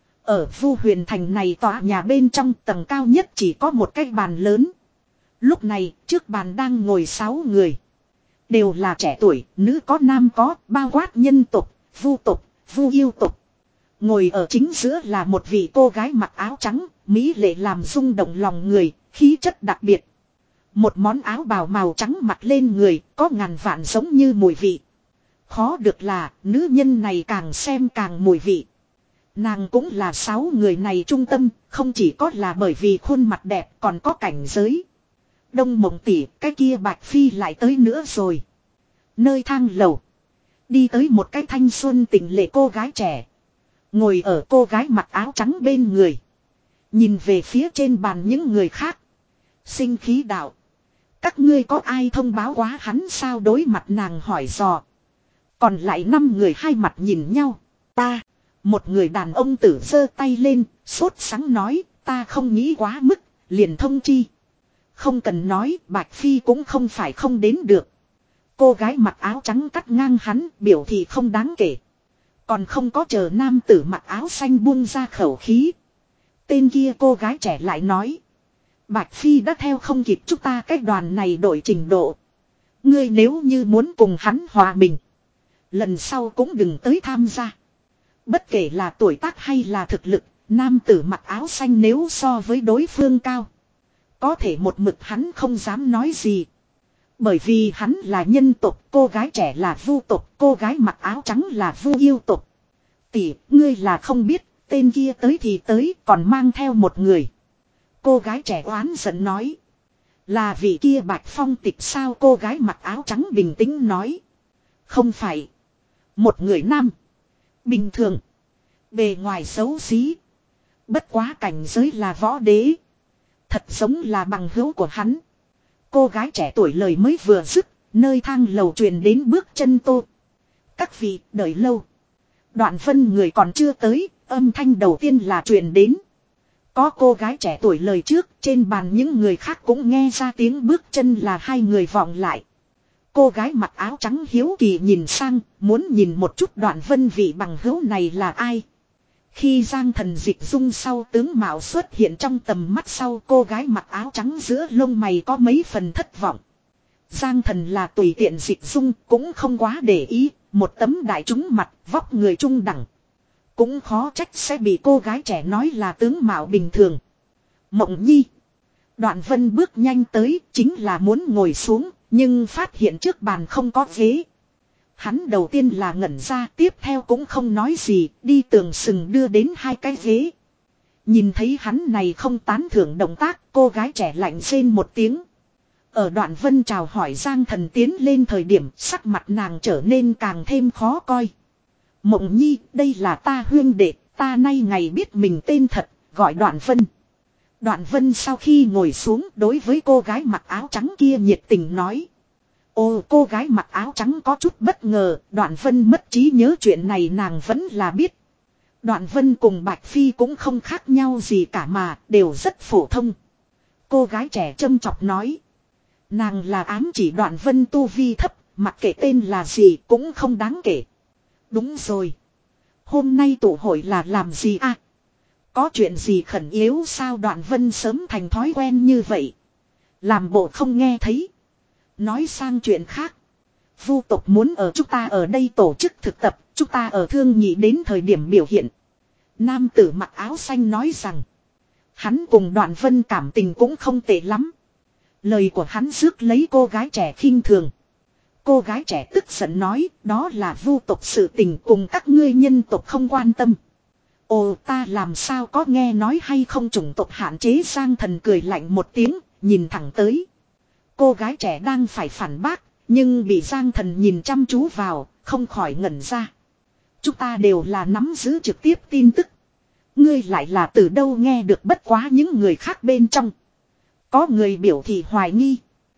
Ở Vu Huyền Thành này tòa nhà bên trong tầng cao nhất chỉ có một cái bàn lớn. Lúc này trước bàn đang ngồi sáu người. Đều là trẻ tuổi, nữ có nam có, bao quát nhân tộc, Vu tộc, Vu yêu tộc. Ngồi ở chính giữa là một vị cô gái mặc áo trắng, mỹ lệ làm rung động lòng người, khí chất đặc biệt. Một món áo bào màu trắng mặc lên người, có ngàn vạn giống như mùi vị. Khó được là, nữ nhân này càng xem càng mùi vị. Nàng cũng là sáu người này trung tâm, không chỉ có là bởi vì khuôn mặt đẹp còn có cảnh giới. Đông Mộng tỷ, cái kia Bạch Phi lại tới nữa rồi. Nơi thang lầu. Đi tới một cái thanh xuân tình lệ cô gái trẻ. Ngồi ở cô gái mặc áo trắng bên người. Nhìn về phía trên bàn những người khác. Sinh khí đạo. Các ngươi có ai thông báo quá hắn sao? Đối mặt nàng hỏi dò. Còn lại năm người hai mặt nhìn nhau. Ta. Một người đàn ông tử giơ tay lên. Sốt sắng nói. Ta không nghĩ quá mức. Liền thông chi. Không cần nói. Bạch Phi cũng không phải không đến được. Cô gái mặc áo trắng cắt ngang hắn. Biểu thị không đáng kể. Còn không có chờ nam tử mặc áo xanh buông ra khẩu khí. Tên kia cô gái trẻ lại nói. Bạch Phi đã theo không kịp chúng ta cái đoàn này đổi trình độ. Ngươi nếu như muốn cùng hắn hòa mình. Lần sau cũng đừng tới tham gia. Bất kể là tuổi tác hay là thực lực. Nam tử mặc áo xanh nếu so với đối phương cao. Có thể một mực hắn không dám nói gì. Bởi vì hắn là nhân tộc, cô gái trẻ là Vu tộc, cô gái mặc áo trắng là Vu yêu tộc. Tỷ, ngươi là không biết, tên kia tới thì tới, còn mang theo một người. Cô gái trẻ oán giận nói. Là vị kia Bạch Phong tịch sao? Cô gái mặc áo trắng bình tĩnh nói. Không phải. Một người nam. Bình thường. Bề ngoài xấu xí. Bất quá cảnh giới là võ đế. Thật giống là bằng hữu của hắn. Cô gái trẻ tuổi lời mới vừa dứt, nơi thang lầu truyền đến bước chân tô. Các vị đợi lâu. Đoạn Vân người còn chưa tới, âm thanh đầu tiên là truyền đến. Có cô gái trẻ tuổi lời trước, trên bàn những người khác cũng nghe ra tiếng bước chân là hai người vọng lại. Cô gái mặc áo trắng hiếu kỳ nhìn sang, muốn nhìn một chút Đoạn Vân vị bằng hữu này là ai. Khi Giang Thần Dịch Dung sau tướng mạo xuất hiện trong tầm mắt sau, cô gái mặc áo trắng giữa lông mày có mấy phần thất vọng. Giang Thần là tùy tiện Dịch Dung, cũng không quá để ý, một tấm đại trúng mặt, vóc người trung đẳng. Cũng khó trách sẽ bị cô gái trẻ nói là tướng mạo bình thường. Mộng Nhi. Đoạn Vân bước nhanh tới, chính là muốn ngồi xuống, nhưng phát hiện trước bàn không có ghế. Hắn đầu tiên là ngẩn ra, tiếp theo cũng không nói gì, đi tường sừng đưa đến hai cái ghế. Nhìn thấy hắn này không tán thưởng động tác, cô gái trẻ lạnh rên một tiếng. Ở Đoạn Vân chào hỏi Giang Thần tiến lên thời điểm, sắc mặt nàng trở nên càng thêm khó coi. Mộng Nhi, đây là ta huyên đệ, ta nay ngày biết mình tên thật, gọi Đoạn Vân. Đoạn Vân sau khi ngồi xuống đối với cô gái mặc áo trắng kia nhiệt tình nói. Ồ, cô gái mặc áo trắng có chút bất ngờ, Đoạn Vân mất trí nhớ chuyện này nàng vẫn là biết. Đoạn Vân cùng Bạch Phi cũng không khác nhau gì cả mà, đều rất phổ thông. Cô gái trẻ châm chọc nói. Nàng là ám chỉ Đoạn Vân tu vi thấp, mặc kệ tên là gì cũng không đáng kể. Đúng rồi. Hôm nay tụ hội là làm gì à? Có chuyện gì khẩn yếu sao? Đoạn Vân sớm thành thói quen như vậy. Làm bộ không nghe thấy. Nói sang chuyện khác. Vu tộc muốn ở chúng ta ở đây tổ chức thực tập, chúng ta ở thương nhị đến thời điểm biểu hiện. Nam tử mặc áo xanh nói rằng. Hắn cùng Đoạn Vân cảm tình cũng không tệ lắm. Lời của hắn rước lấy cô gái trẻ khinh thường. Cô gái trẻ tức giận nói, đó là vu tộc sự tình cùng các ngươi nhân tộc không quan tâm. Ồ, ta làm sao có nghe nói hay không chủng tộc hạn chế? Giang Thần cười lạnh một tiếng, nhìn thẳng tới. Cô gái trẻ đang phải phản bác, nhưng bị Giang Thần nhìn chăm chú vào, không khỏi ngẩn ra. Chúng ta đều là nắm giữ trực tiếp tin tức. Ngươi lại là từ đâu nghe được? Bất quá những người khác bên trong. Có người biểu thị hoài nghi.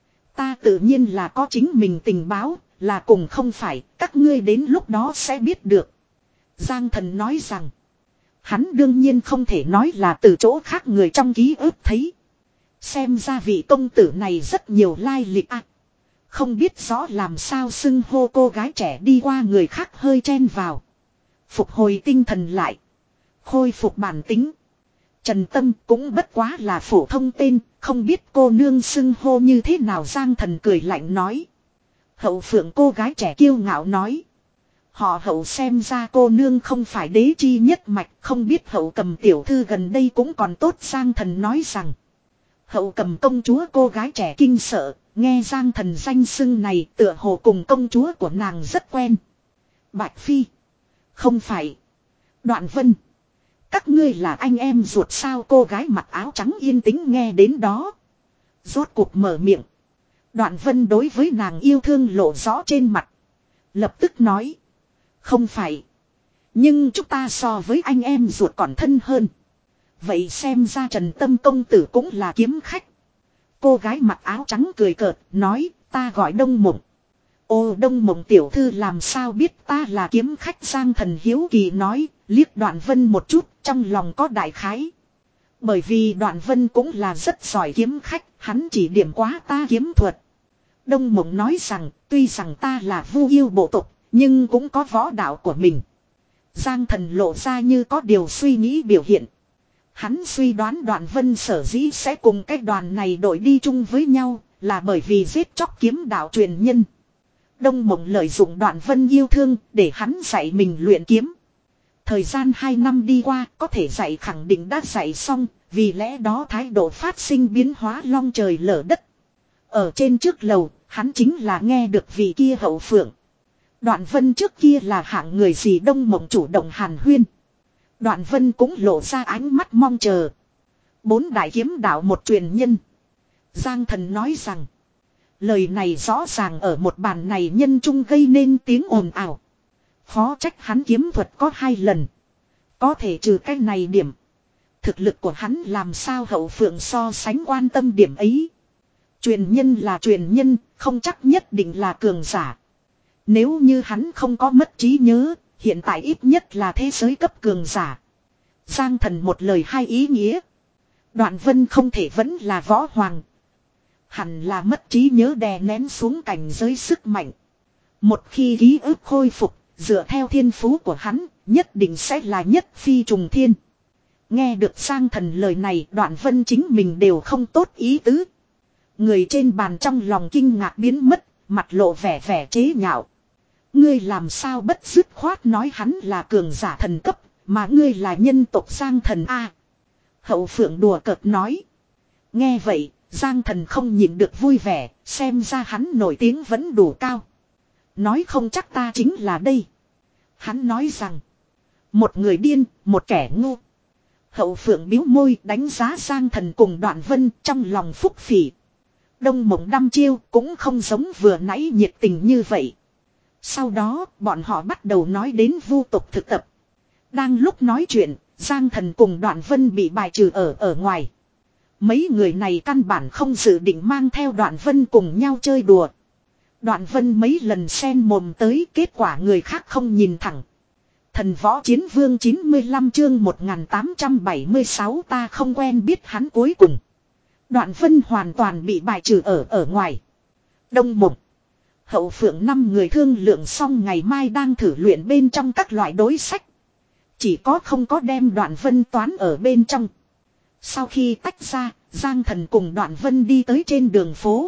Ta tự nhiên là có chính mình tình báo, là cùng không phải, các ngươi đến lúc đó sẽ biết được. Giang Thần nói rằng. Hắn đương nhiên không thể nói là từ chỗ khác người trong ký ức thấy. Xem ra vị công tử này rất nhiều lai lịch à. Không biết rõ làm sao xưng hô cô gái trẻ đi qua người khác hơi chen vào. Phục hồi tinh thần lại. Khôi phục bản tính. Trần Tâm cũng bất quá là phổ thông tên, không biết cô nương xưng hô như thế nào? Giang Thần cười lạnh nói. Hậu Phượng cô gái trẻ kiêu ngạo nói. Họ Hậu xem ra cô nương không phải đế chi nhất mạch, không biết Hậu Cầm tiểu thư gần đây cũng còn tốt. Giang Thần nói rằng. Hậu Cầm công chúa cô gái trẻ kinh sợ, nghe Giang Thần danh xưng này tựa hồ cùng công chúa của nàng rất quen. Bạch Phi. Không phải. Đoạn Vân. Các ngươi là anh em ruột sao? Cô gái mặc áo trắng yên tĩnh nghe đến đó. Rốt cuộc mở miệng. Đoạn Vân đối với nàng yêu thương lộ rõ trên mặt. Lập tức nói. Không phải. Nhưng chúng ta so với anh em ruột còn thân hơn. Vậy xem ra Trần Tâm công tử cũng là kiếm khách. Cô gái mặc áo trắng cười cợt nói ta gọi Đông Mộng. Ô, Đông Mộng tiểu thư làm sao biết ta là kiếm khách? Giang Thần hiếu kỳ nói, liếc Đoạn Vân một chút, trong lòng có đại khái. Bởi vì Đoạn Vân cũng là rất giỏi kiếm khách, hắn chỉ điểm quá ta kiếm thuật. Đông Mộng nói rằng, tuy rằng ta là Vu yêu bộ tộc, nhưng cũng có võ đạo của mình. Giang Thần lộ ra như có điều suy nghĩ biểu hiện. Hắn suy đoán Đoạn Vân sở dĩ sẽ cùng cái đoàn này đội đi chung với nhau, là bởi vì giết chóc kiếm đạo truyền nhân. Đông Mộng lợi dụng Đoạn Vân yêu thương để hắn dạy mình luyện kiếm. Thời gian hai năm đi qua, có thể dạy khẳng định đã dạy xong, vì lẽ đó thái độ phát sinh biến hóa long trời lở đất. Ở trên trước lầu, hắn chính là nghe được vị kia Hậu Phượng. Đoạn Vân trước kia là hạng người gì? Đông Mộng chủ động hàn huyên. Đoạn Vân cũng lộ ra ánh mắt mong chờ. Bốn đại kiếm đạo một truyền nhân. Giang Thần nói rằng. Lời này rõ ràng ở một bàn này nhân trung gây nên tiếng ồn ào. Khó trách hắn kiếm thuật có hai lần. Có thể trừ cái này điểm. Thực lực của hắn làm sao Hậu Phượng so sánh quan tâm điểm ấy. Truyền nhân là truyền nhân, không chắc nhất định là cường giả. Nếu như hắn không có mất trí nhớ, hiện tại ít nhất là thế giới cấp cường giả. Giang Thần một lời hai ý nghĩa. Đoạn Vân không thể vẫn là võ hoàng. Hẳn là mất trí nhớ đè nén xuống cảnh giới sức mạnh. Một khi ký ức khôi phục, dựa theo thiên phú của hắn, nhất định sẽ là nhất phi trùng thiên. Nghe được Giang Thần lời này, Đoạn Vân chính mình đều không tốt ý tứ. Người trên bàn trong lòng kinh ngạc biến mất, mặt lộ vẻ vẻ chế nhạo. Ngươi làm sao bất dứt khoát nói hắn là cường giả thần cấp, mà ngươi là nhân tộc Giang Thần A. Hậu Phượng đùa cợt nói. Nghe vậy, Giang Thần không nhịn được vui vẻ, xem ra hắn nổi tiếng vẫn đủ cao. Nói không chắc ta chính là đây. Hắn nói rằng, một người điên, một kẻ ngu. Hậu Phượng biếu môi đánh giá Giang Thần cùng Đoạn Vân trong lòng phúc phỉ. Đông Mộng đăm chiêu cũng không giống vừa nãy nhiệt tình như vậy. Sau đó bọn họ bắt đầu nói đến vu tộc thực tập. Đang lúc nói chuyện, Giang Thần cùng Đoạn Vân bị bài trừ ở ở ngoài. Mấy người này căn bản không dự định mang theo Đoạn Vân cùng nhau chơi đùa. Đoạn Vân mấy lần xen mồm tới, kết quả người khác không nhìn thẳng. Thần Võ Chiến Vương chín mươi lăm chương một nghìn tám trăm bảy mươi sáu ta không quen biết hắn cuối cùng. Đoạn Vân hoàn toàn bị bài trừ ở ở ngoài. Đông Mộng, Hậu Phượng năm người thương lượng xong ngày mai đang thử luyện bên trong các loại đối sách. Chỉ có không có đem Đoạn Vân toán ở bên trong. Sau khi tách ra, Giang Thần cùng Đoạn Vân đi tới trên đường phố.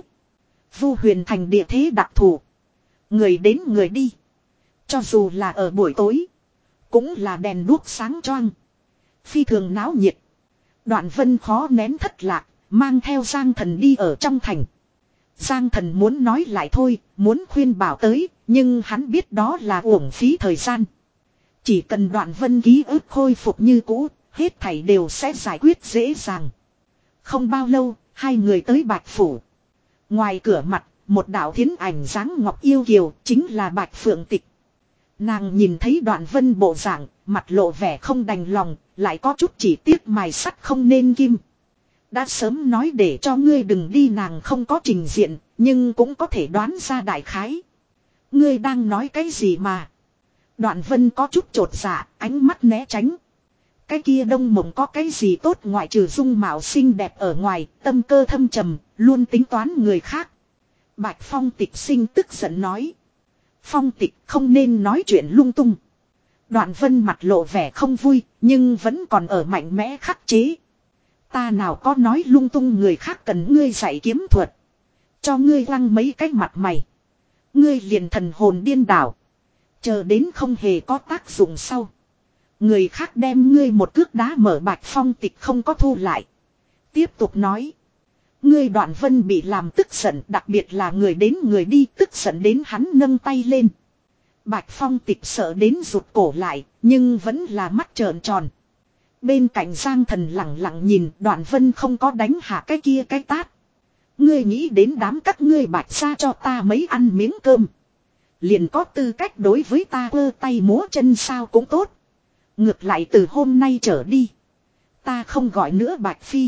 Vu Huyền Thành địa thế đặc thù. Người đến người đi. Cho dù là ở buổi tối, cũng là đèn đuốc sáng choang. Phi thường náo nhiệt. Đoạn Vân khó nén thất lạc, mang theo Giang Thần đi ở trong thành. Giang Thần muốn nói lại thôi, muốn khuyên bảo tới, nhưng hắn biết đó là uổng phí thời gian. Chỉ cần Đoạn Vân ký ức khôi phục như cũ, hết thảy đều sẽ giải quyết dễ dàng. Không bao lâu, hai người tới Bạch Phủ. Ngoài cửa mặt, một đạo thiến ảnh dáng ngọc yêu kiều, chính là Bạch Phượng Tịch. Nàng nhìn thấy Đoạn Vân bộ dạng, mặt lộ vẻ không đành lòng, lại có chút chỉ tiếc mài sắt không nên kim. Đã sớm nói để cho ngươi đừng đi, nàng không có trình diện, nhưng cũng có thể đoán ra đại khái. Ngươi đang nói cái gì mà? Đoạn Vân có chút chột dạ, ánh mắt né tránh. Cái kia Đông Mộng có cái gì tốt ngoại trừ dung mạo xinh đẹp ở ngoài, tâm cơ thâm trầm, luôn tính toán người khác. Bạch Phong Tịch sinh tức giận nói. Phong Tịch không nên nói chuyện lung tung. Đoạn Vân mặt lộ vẻ không vui, nhưng vẫn còn ở mạnh mẽ khắc chế. Ta nào có nói lung tung, người khác cần ngươi dạy kiếm thuật. Cho ngươi lăng mấy cái mặt mày. Ngươi liền thần hồn điên đảo. Chờ đến không hề có tác dụng sau. Người khác đem ngươi một cước đá mở. Bạch Phong Tịch không có thu lại. Tiếp tục nói. Ngươi Đoạn Vân bị làm tức giận, đặc biệt là người đến người đi, tức giận đến hắn nâng tay lên. Bạch Phong Tịch sợ đến rụt cổ lại, nhưng vẫn là mắt trợn tròn. Bên cạnh Giang Thần lặng lặng nhìn, Đoạn Vân không có đánh hạ cái kia cái tát. Ngươi nghĩ đến đám các ngươi Bạch ra cho ta mấy ăn miếng cơm. Liền có tư cách đối với ta quơ tay múa chân sao cũng tốt. Ngược lại từ hôm nay trở đi, ta không gọi nữa Bạch Phi,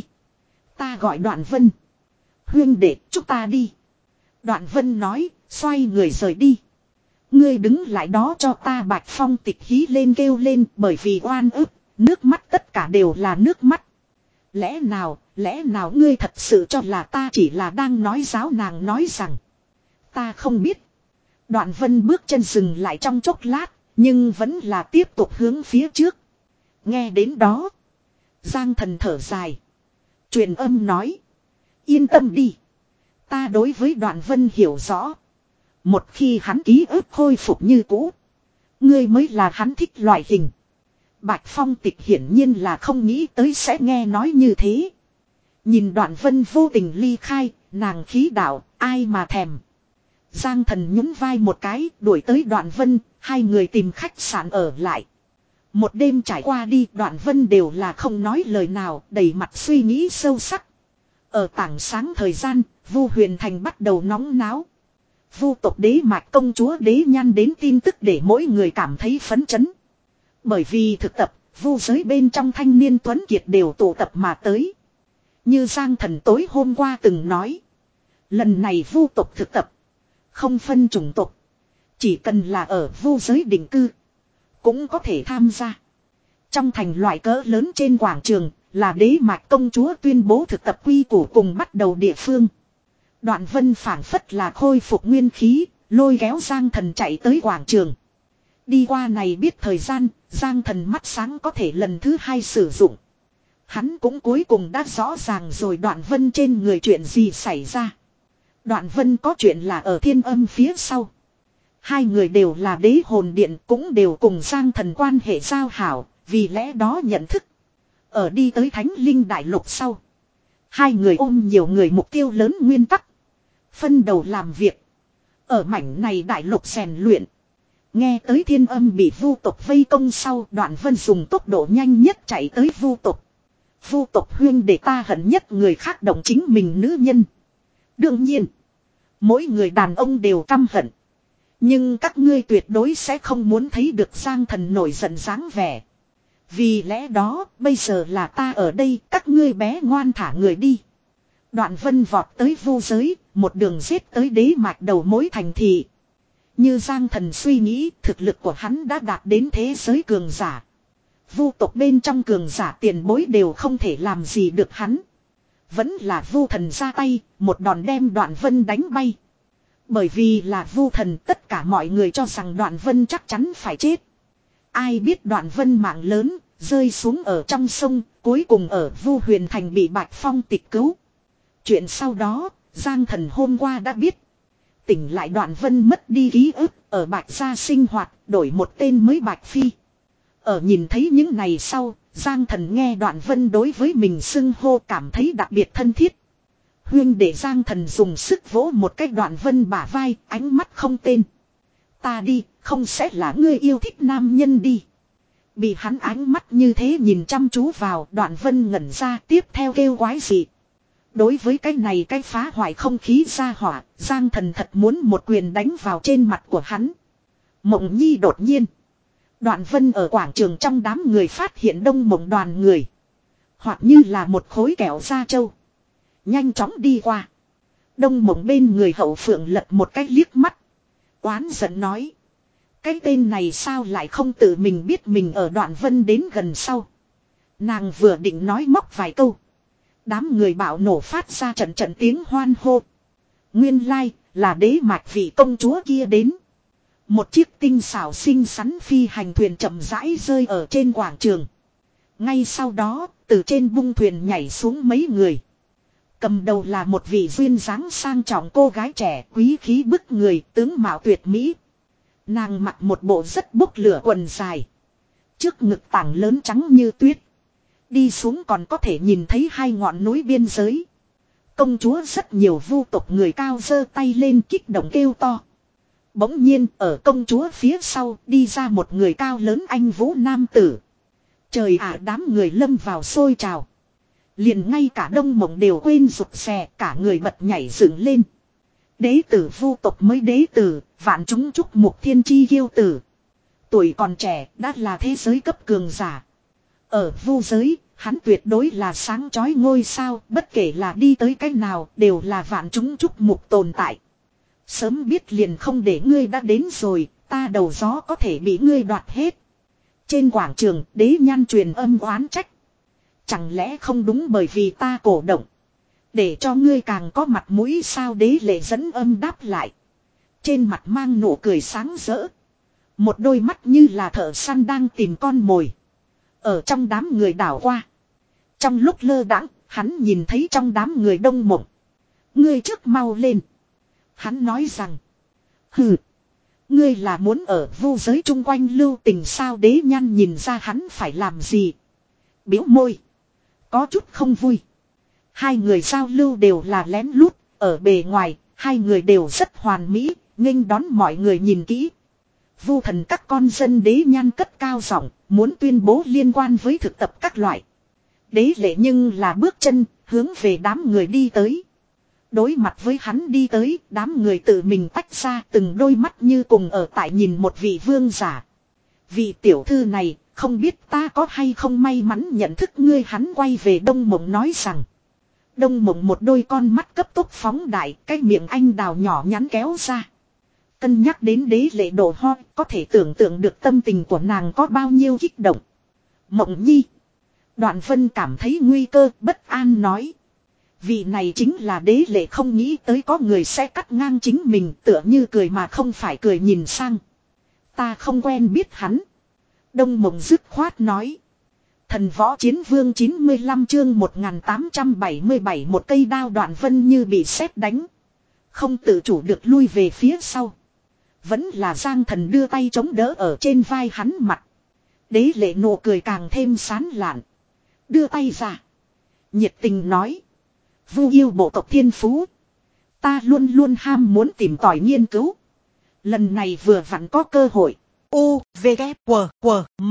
ta gọi Đoạn Vân. Huyên đệ, chúng ta đi. Đoạn Vân nói, xoay người rời đi. Ngươi đứng lại đó cho ta. Bạch Phong Tịch hí lên kêu lên, bởi vì oan ức, nước mắt tất cả đều là nước mắt. Lẽ nào, lẽ nào ngươi thật sự cho là ta chỉ là đang nói giáo? Nàng nói rằng, ta không biết. Đoạn Vân bước chân dừng lại trong chốc lát, nhưng vẫn là tiếp tục hướng phía trước. Nghe đến đó, Giang Thần thở dài, truyền âm nói. Yên tâm đi. Ta đối với Đoạn Vân hiểu rõ. Một khi hắn ký ức khôi phục như cũ, ngươi mới là hắn thích loại hình. Bạch Phong Tịch hiển nhiên là không nghĩ tới sẽ nghe nói như thế. Nhìn Đoạn Vân vô tình ly khai, nàng khí đạo, ai mà thèm. Giang Thần nhún vai một cái, đuổi tới Đoạn Vân, hai người tìm khách sạn ở lại. Một đêm trải qua đi, Đoạn Vân đều là không nói lời nào, đầy mặt suy nghĩ sâu sắc. Ở tảng sáng thời gian, Vu Huyền Thành bắt đầu nóng náo. Vu tộc đế mạch công chúa Đế Nhan đến tin tức để mỗi người cảm thấy phấn chấn. Bởi vì thực tập, vu giới bên trong thanh niên tuấn kiệt đều tụ tập mà tới. Như Giang Thần tối hôm qua từng nói. Lần này vu tộc thực tập, không phân chủng tộc, Chỉ cần là ở vu giới định cư. Cũng có thể tham gia. Trong thành loại cỡ lớn trên quảng trường. Là đế mạch công chúa tuyên bố thực tập quy củ cùng bắt đầu địa phương. Đoạn Vân phảng phất là khôi phục nguyên khí. Lôi kéo Giang Thần chạy tới quảng trường. Đi qua này biết thời gian. Giang Thần mắt sáng có thể lần thứ hai sử dụng. Hắn cũng cuối cùng đã rõ ràng rồi Đoạn Vân trên người chuyện gì xảy ra. Đoạn Vân có chuyện là ở thiên âm phía sau. Hai người đều là đế hồn điện, cũng đều cùng Giang Thần quan hệ giao hảo, vì lẽ đó nhận thức. Ở đi tới Thánh Linh Đại Lục sau. Hai người ôm nhiều người mục tiêu lớn nguyên tắc. Phân đầu làm việc. Ở mảnh này Đại Lục rèn luyện. Nghe tới thiên âm bị vu tộc vây công sau, Đoạn Vân dùng tốc độ nhanh nhất chạy tới vu tộc. Vu tộc huyên để ta hận nhất người khác động chính mình nữ nhân. Đương nhiên, mỗi người đàn ông đều căm hận. Nhưng các ngươi tuyệt đối sẽ không muốn thấy được Giang Thần nổi giận dáng vẻ. Vì lẽ đó, bây giờ là ta ở đây, các ngươi bé ngoan thả người đi. Đoạn Vân vọt tới vu giới, một đường giết tới đế mạch đầu mối thành thị. Như Giang Thần suy nghĩ, thực lực của hắn đã đạt đến thế giới cường giả. Vu tộc bên trong cường giả tiền bối đều không thể làm gì được hắn. Vẫn là vu thần ra tay, một đòn đem Đoạn Vân đánh bay. Bởi vì là vu thần, tất cả mọi người cho rằng Đoạn Vân chắc chắn phải chết. Ai biết Đoạn Vân mạng lớn, rơi xuống ở trong sông, cuối cùng ở Vu Huyền Thành bị Bạch Phong tịch cứu. Chuyện sau đó, Giang Thần hôm qua đã biết. Tỉnh lại Đoạn Vân mất đi ký ức, ở Bạch Gia sinh hoạt, đổi một tên mới Bạch Phi. Ở nhìn thấy những này sau, Giang Thần nghe Đoạn Vân đối với mình xưng hô cảm thấy đặc biệt thân thiết. Huyên để Giang Thần dùng sức vỗ một cái Đoạn Vân bả vai, ánh mắt không tên. Ta đi, không sẽ là ngươi yêu thích nam nhân đi. Bị hắn ánh mắt như thế nhìn chăm chú vào, Đoạn Vân ngẩn ra, tiếp theo kêu quái gì. Đối với cái này cái phá hoại không khí ra hỏa, Giang Thần thật muốn một quyền đánh vào trên mặt của hắn. Mộng Nhi đột nhiên. Đoạn Vân ở quảng trường trong đám người phát hiện Đông Mộng đoàn người. Hoặc như là một khối kẹo da trâu. Nhanh chóng đi qua. Đông Mộng bên người Hậu Phượng lật một cái liếc mắt. Oán giận nói. Cái tên này sao lại không tự mình biết mình ở Đoạn Vân đến gần sau. Nàng vừa định nói móc vài câu. Đám người bạo nổ phát ra trận trận tiếng hoan hô. Nguyên lai là đế mạch vị công chúa kia đến. Một chiếc tinh xảo xinh xắn phi hành thuyền chậm rãi rơi ở trên quảng trường. Ngay sau đó, từ trên bung thuyền nhảy xuống mấy người. Cầm đầu là một vị duyên dáng sang trọng cô gái trẻ quý khí bức người, tướng mạo tuyệt mỹ. Nàng mặc một bộ rất bốc lửa quần dài. Trước ngực tảng lớn trắng như tuyết. Đi xuống còn có thể nhìn thấy hai ngọn núi biên giới. Công chúa rất nhiều vu tộc người cao giơ tay lên kích động kêu to. Bỗng nhiên ở công chúa phía sau đi ra một người cao lớn anh vũ nam tử. Trời ạ, đám người lâm vào sôi trào. Liền ngay cả Đông Mộng đều quên rụt rè, cả người bật nhảy dựng lên. Đế tử vu tộc mới đế tử, vạn chúng chúc mục thiên chi kiêu tử. Tuổi còn trẻ đã là thế giới cấp cường giả. Ở vu giới, hắn tuyệt đối là sáng chói ngôi sao, bất kể là đi tới cách nào đều là vạn chúng chúc mục tồn tại. Sớm biết liền không để ngươi đã đến rồi, ta đầu gió có thể bị ngươi đoạt hết. Trên quảng trường, đế nhan truyền âm oán trách. Chẳng lẽ không đúng bởi vì ta cổ động. Để cho ngươi càng có mặt mũi sao, đế lệ dẫn âm đáp lại. Trên mặt mang nụ cười sáng rỡ. Một đôi mắt như là thợ săn đang tìm con mồi. Ở trong đám người đảo qua. Trong lúc lơ đãng, hắn nhìn thấy trong đám người Đông Mộng. Ngươi trước mau lên. Hắn nói rằng. Hừ. Ngươi là muốn ở vu giới chung quanh lưu tình sao, đế nhan nhìn ra hắn phải làm gì. Biểu môi. Có chút không vui. Hai người giao lưu đều là lén lút. Ở bề ngoài, hai người đều rất hoàn mỹ. Nghênh đón mọi người nhìn kỹ. Vu thần các con dân, đế nhan cất cao giọng, muốn tuyên bố liên quan với thực tập các loại. Đế lệ nhưng là bước chân, hướng về đám người đi tới. Đối mặt với hắn đi tới, đám người tự mình tách ra, từng đôi mắt như cùng ở tại nhìn một vị vương giả. Vị tiểu thư này, không biết ta có hay không may mắn nhận thức ngươi, hắn quay về Đông Mộng nói rằng. Đông Mộng một đôi con mắt cấp tốc phóng đại, cái miệng anh đào nhỏ nhắn kéo ra. Cân nhắc đến đế lệ đổ ho, có thể tưởng tượng được tâm tình của nàng có bao nhiêu kích động. Mộng nhi. Đoạn Vân cảm thấy nguy cơ, bất an nói. Vị này chính là đế lệ, không nghĩ tới có người sẽ cắt ngang chính mình, tựa như cười mà không phải cười nhìn sang. Ta không quen biết hắn. Đông Mộng dứt khoát nói. Thần võ chiến vương chín mươi lăm chương một nghìn tám trăm bảy mươi bảy, một cây đao. Đoạn Vân như bị sét đánh. Không tự chủ được lui về phía sau. Vẫn là Giang Thần đưa tay chống đỡ ở trên vai hắn mặt. Đế lệ nụ cười càng thêm sán lạn. Đưa tay ra. Nhiệt tình nói. Vu yêu bộ tộc thiên phú. Ta luôn luôn ham muốn tìm tòi nghiên cứu. Lần này vừa vặn có cơ hội. U, V, K, W, W, M.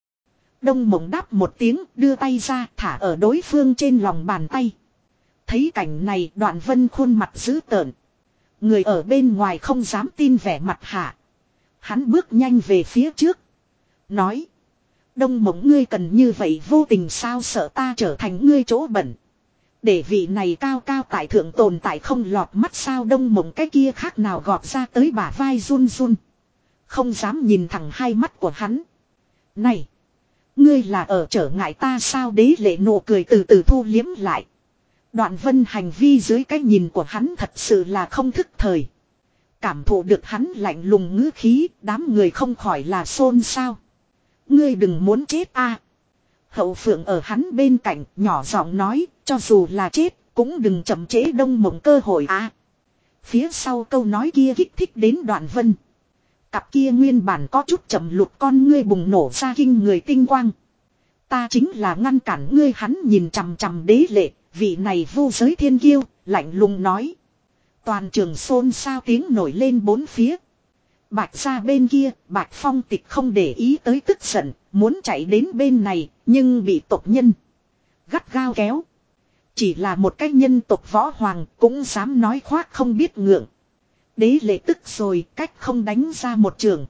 Đông Mộng đáp một tiếng, đưa tay ra, thả ở đối phương trên lòng bàn tay. Thấy cảnh này, Đoạn Vân khuôn mặt dữ tợn. Người ở bên ngoài không dám tin vẻ mặt hạ. Hắn bước nhanh về phía trước. Nói. Đông Mộng, ngươi cần như vậy vô tình sao, sợ ta trở thành ngươi chỗ bẩn. Để vị này cao cao tại thượng tồn tại không lọt mắt sao? Đông Mộng cái kia khác nào gọt ra tới bả vai run run. Không dám nhìn thẳng hai mắt của hắn. Này. Ngươi là ở trở ngại ta sao? Đế lệ nụ cười từ từ thu liếm lại. Đoạn Vân hành vi dưới cái nhìn của hắn thật sự là không thức thời. Cảm thụ được hắn lạnh lùng ngữ khí, đám người không khỏi là xôn xao. Ngươi đừng muốn chết a. Hậu Phượng ở hắn bên cạnh nhỏ giọng nói, cho dù là chết cũng đừng chậm trễ Đông Mộng cơ hội a. Phía sau câu nói kia kích thích đến Đoạn Vân. Cặp kia nguyên bản có chút chậm lụt con ngươi bùng nổ ra kinh người tinh quang. Ta chính là ngăn cản ngươi. Hắn nhìn chằm chằm đế lệ, vị này vô giới thiên kiêu, lạnh lùng nói. Toàn trường xôn xao tiếng nổi lên bốn phía. Bạch ra bên kia, Bạch Phong Tịch không để ý tới tức giận, muốn chạy đến bên này, nhưng bị tộc nhân gắt gao kéo. Chỉ là một cái nhân tộc võ hoàng cũng dám nói khoác không biết ngượng. Đế lệ tức rồi, cách không đánh ra một trường.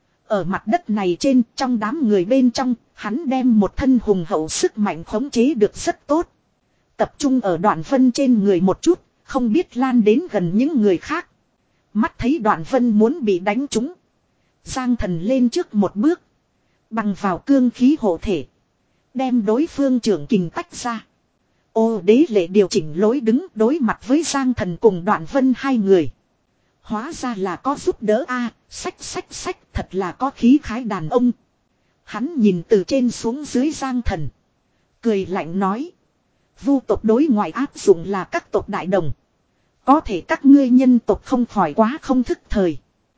Ở mặt đất này trên, trong đám người bên trong, hắn đem một thân hùng hậu sức mạnh khống chế được rất tốt. Tập trung ở Đoạn Vân trên người một chút, không biết lan đến gần những người khác. Mắt thấy Đoạn Vân muốn bị đánh trúng. Giang Thần lên trước một bước. Bằng vào cương khí hộ thể. Đem đối phương trưởng kình tách ra. Ô đế lệ điều chỉnh lối đứng đối mặt với Giang Thần cùng Đoạn Vân hai người. Hóa ra là có giúp đỡ a, sách sách sách, thật là có khí khái đàn ông. Hắn nhìn từ trên xuống dưới Giang Thần. Cười lạnh nói. Vu tộc đối ngoại áp dụng là các tộc đại đồng. Có thể các ngươi nhân tộc không khỏi quá không thức thời.